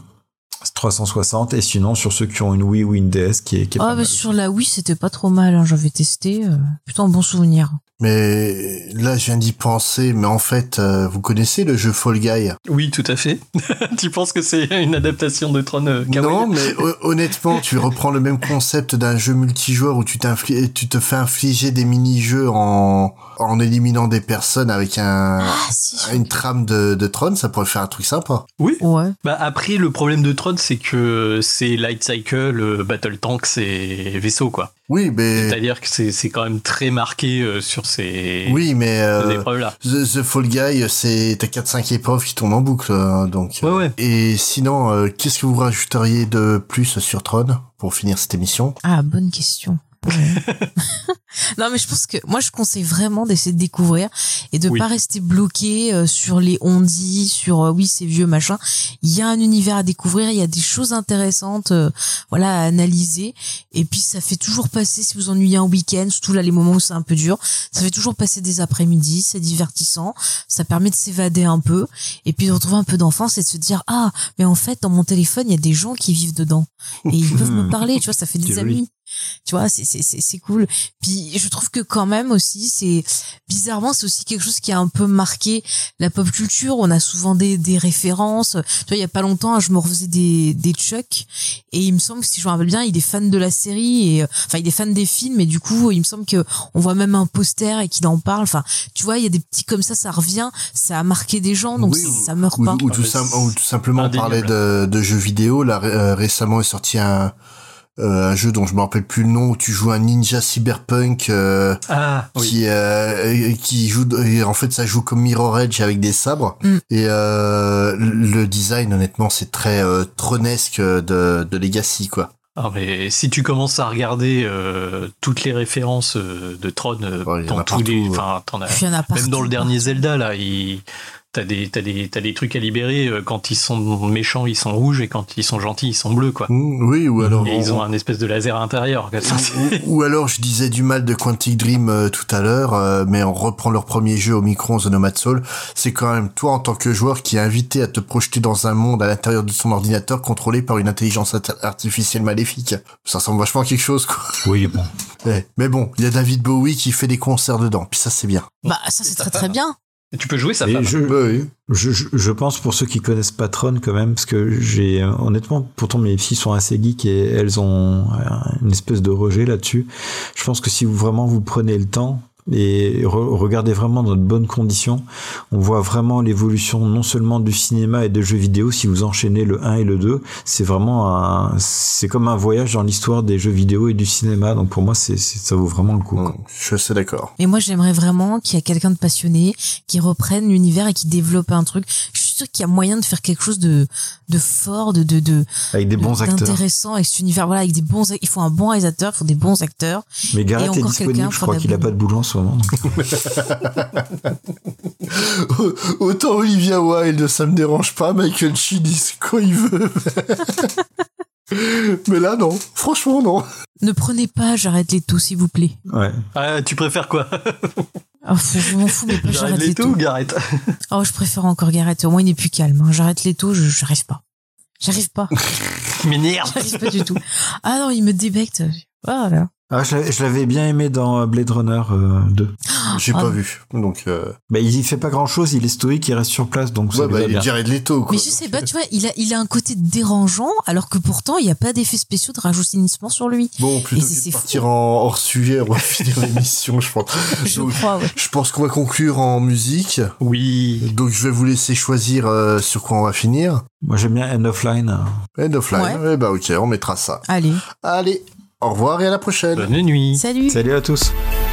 360, et sinon sur ceux qui ont une Wii ou une DS qui est pas mal. Sur la Wii c'était pas trop mal, hein. J'avais testé, plutôt un bon souvenir. Mais là, je viens d'y penser, mais en fait, vous connaissez le jeu Fall Guy ? Oui, tout à fait. Tu penses que c'est une adaptation de Tron Kawaii ? Non, mais honnêtement, tu reprends le même concept d'un jeu multijoueur où tu te fais infliger des mini-jeux en éliminant des personnes avec une trame de Tron, ça pourrait faire un truc sympa. Oui. Ouais. Après, le problème de Tron, c'est que c'est Light Cycle, Battle Tanks et vaisseau, quoi. Oui, mais... C'est-à-dire que c'est quand même très marqué sur ces épreuves-là. The Fall Guy, t'as 4-5 épreuves qui tournent en boucle, donc... Ouais. Et sinon, qu'est-ce que vous rajouteriez de plus sur Tron pour finir cette émission ? Ah, bonne question. Non, mais je pense que moi, je conseille vraiment d'essayer de découvrir et de pas rester bloqué sur les on-dit, sur oui, c'est vieux, machin. Il y a un univers à découvrir, il y a des choses intéressantes, à analyser. Et puis, ça fait toujours passer, si vous ennuyez un week-end, surtout là, les moments où c'est un peu dur, ça fait toujours passer des après-midi, c'est divertissant, ça permet de s'évader un peu et puis de retrouver un peu d'enfance et de se dire, ah, mais en fait, dans mon téléphone, il y a des gens qui vivent dedans et ils peuvent me parler, tu vois, ça fait des amis. Tu vois, c'est cool. Puis je trouve que quand même aussi, c'est aussi quelque chose qui a un peu marqué la pop culture. On a souvent des références. Tu vois, il y a pas longtemps, je me refaisais des Chuck et il me semble que si je me rappelle bien, il est fan de la série et il est fan des films et du coup, il me semble que on voit même un poster et qu'il en parle. Enfin, tu vois, il y a des petits comme ça revient, ça a marqué des gens donc ça meurt pas. Ou tout simplement parler de jeux vidéo. Là récemment est sorti un jeu dont je me rappelle plus le nom où tu joues un ninja cyberpunk qui joue et en fait ça joue comme Mirror Edge avec des sabres et le design honnêtement c'est très tronesque de Legacy quoi. Ah mais si tu commences à regarder toutes les références de Tron dans tous les t'en as même dans le dernier Zelda là, T'as des trucs à libérer, quand ils sont méchants, ils sont rouges, et quand ils sont gentils, ils sont bleus, quoi. Oui, ou alors... Et ils ont un espèce de laser à l'intérieur. Ou alors, je disais du mal de Quantic Dream tout à l'heure, mais on reprend leur premier jeu au micro, The Nomad Soul. C'est quand même toi, en tant que joueur, qui est invité à te projeter dans un monde à l'intérieur de son ordinateur contrôlé par une intelligence artificielle maléfique. Ça ressemble vachement à quelque chose, quoi. Oui, bon. Ouais. Mais bon, il y a David Bowie qui fait des concerts dedans, puis ça, c'est bien. Bah, ça, c'est très très bien. Tu peux jouer sa femme. Je pense pour ceux qui connaissent pas Tron quand même, parce que j'ai honnêtement, pourtant mes filles sont assez geeks et elles ont une espèce de rejet là-dessus. Je pense que si vous prenez le temps et regardez vraiment dans de bonnes conditions, on voit vraiment l'évolution non seulement du cinéma et de jeux vidéo. Si vous enchaînez le 1 et le 2, c'est vraiment c'est comme un voyage dans l'histoire des jeux vidéo et du cinéma. Donc pour moi, ça vaut vraiment le coup. Je suis assez d'accord. Et moi, j'aimerais vraiment qu'il y ait quelqu'un de passionné qui reprenne l'univers et qui développe un truc. Je suis sûr qu'il y a moyen de faire quelque chose de fort, avec des bons acteurs, intéressant avec cet univers. Voilà, avec des bons. Il faut un bon réalisateur, il faut des bons acteurs. Mais Gareth est disponible. Je crois qu'il a pas de boulot en ce moment. Autant Olivia Wilde, ça me dérange pas. Michael Sheen, quand il veut. Mais là, non. Franchement, non. Ne prenez pas Jared Leto, s'il vous plaît. Ouais. Ah, tu préfères quoi? Je m'en fous, mais pas Jared Leto. Ou Gareth? Oh, je préfère encore Gareth. Au moins, il est plus calme. Jared Leto, j'arrive pas. J'arrive pas. M'énerve. J'arrive pas du tout. Ah non, il me débecte. Voilà. Ah, je l'avais bien aimé dans Blade Runner 2. J'ai pas vu. Donc il fait pas grand chose, il est stoïque, il reste sur place, donc ça il est Jared Leto, quoi. Mais je sais pas, tu vois, il a un côté dérangeant, alors que pourtant il y a pas d'effets spéciaux de rajeunissement sur lui. Bon, plutôt que de partir en hors sujet, on va finir l'émission, je pense. Je pense qu'on va conclure en musique. Oui. Donc je vais vous laisser choisir sur quoi on va finir. Moi j'aime bien End of Line. End of Line. Ouais. Ok, on mettra ça. Allez. Au revoir et à la prochaine. Bonne nuit. Salut. Salut à tous.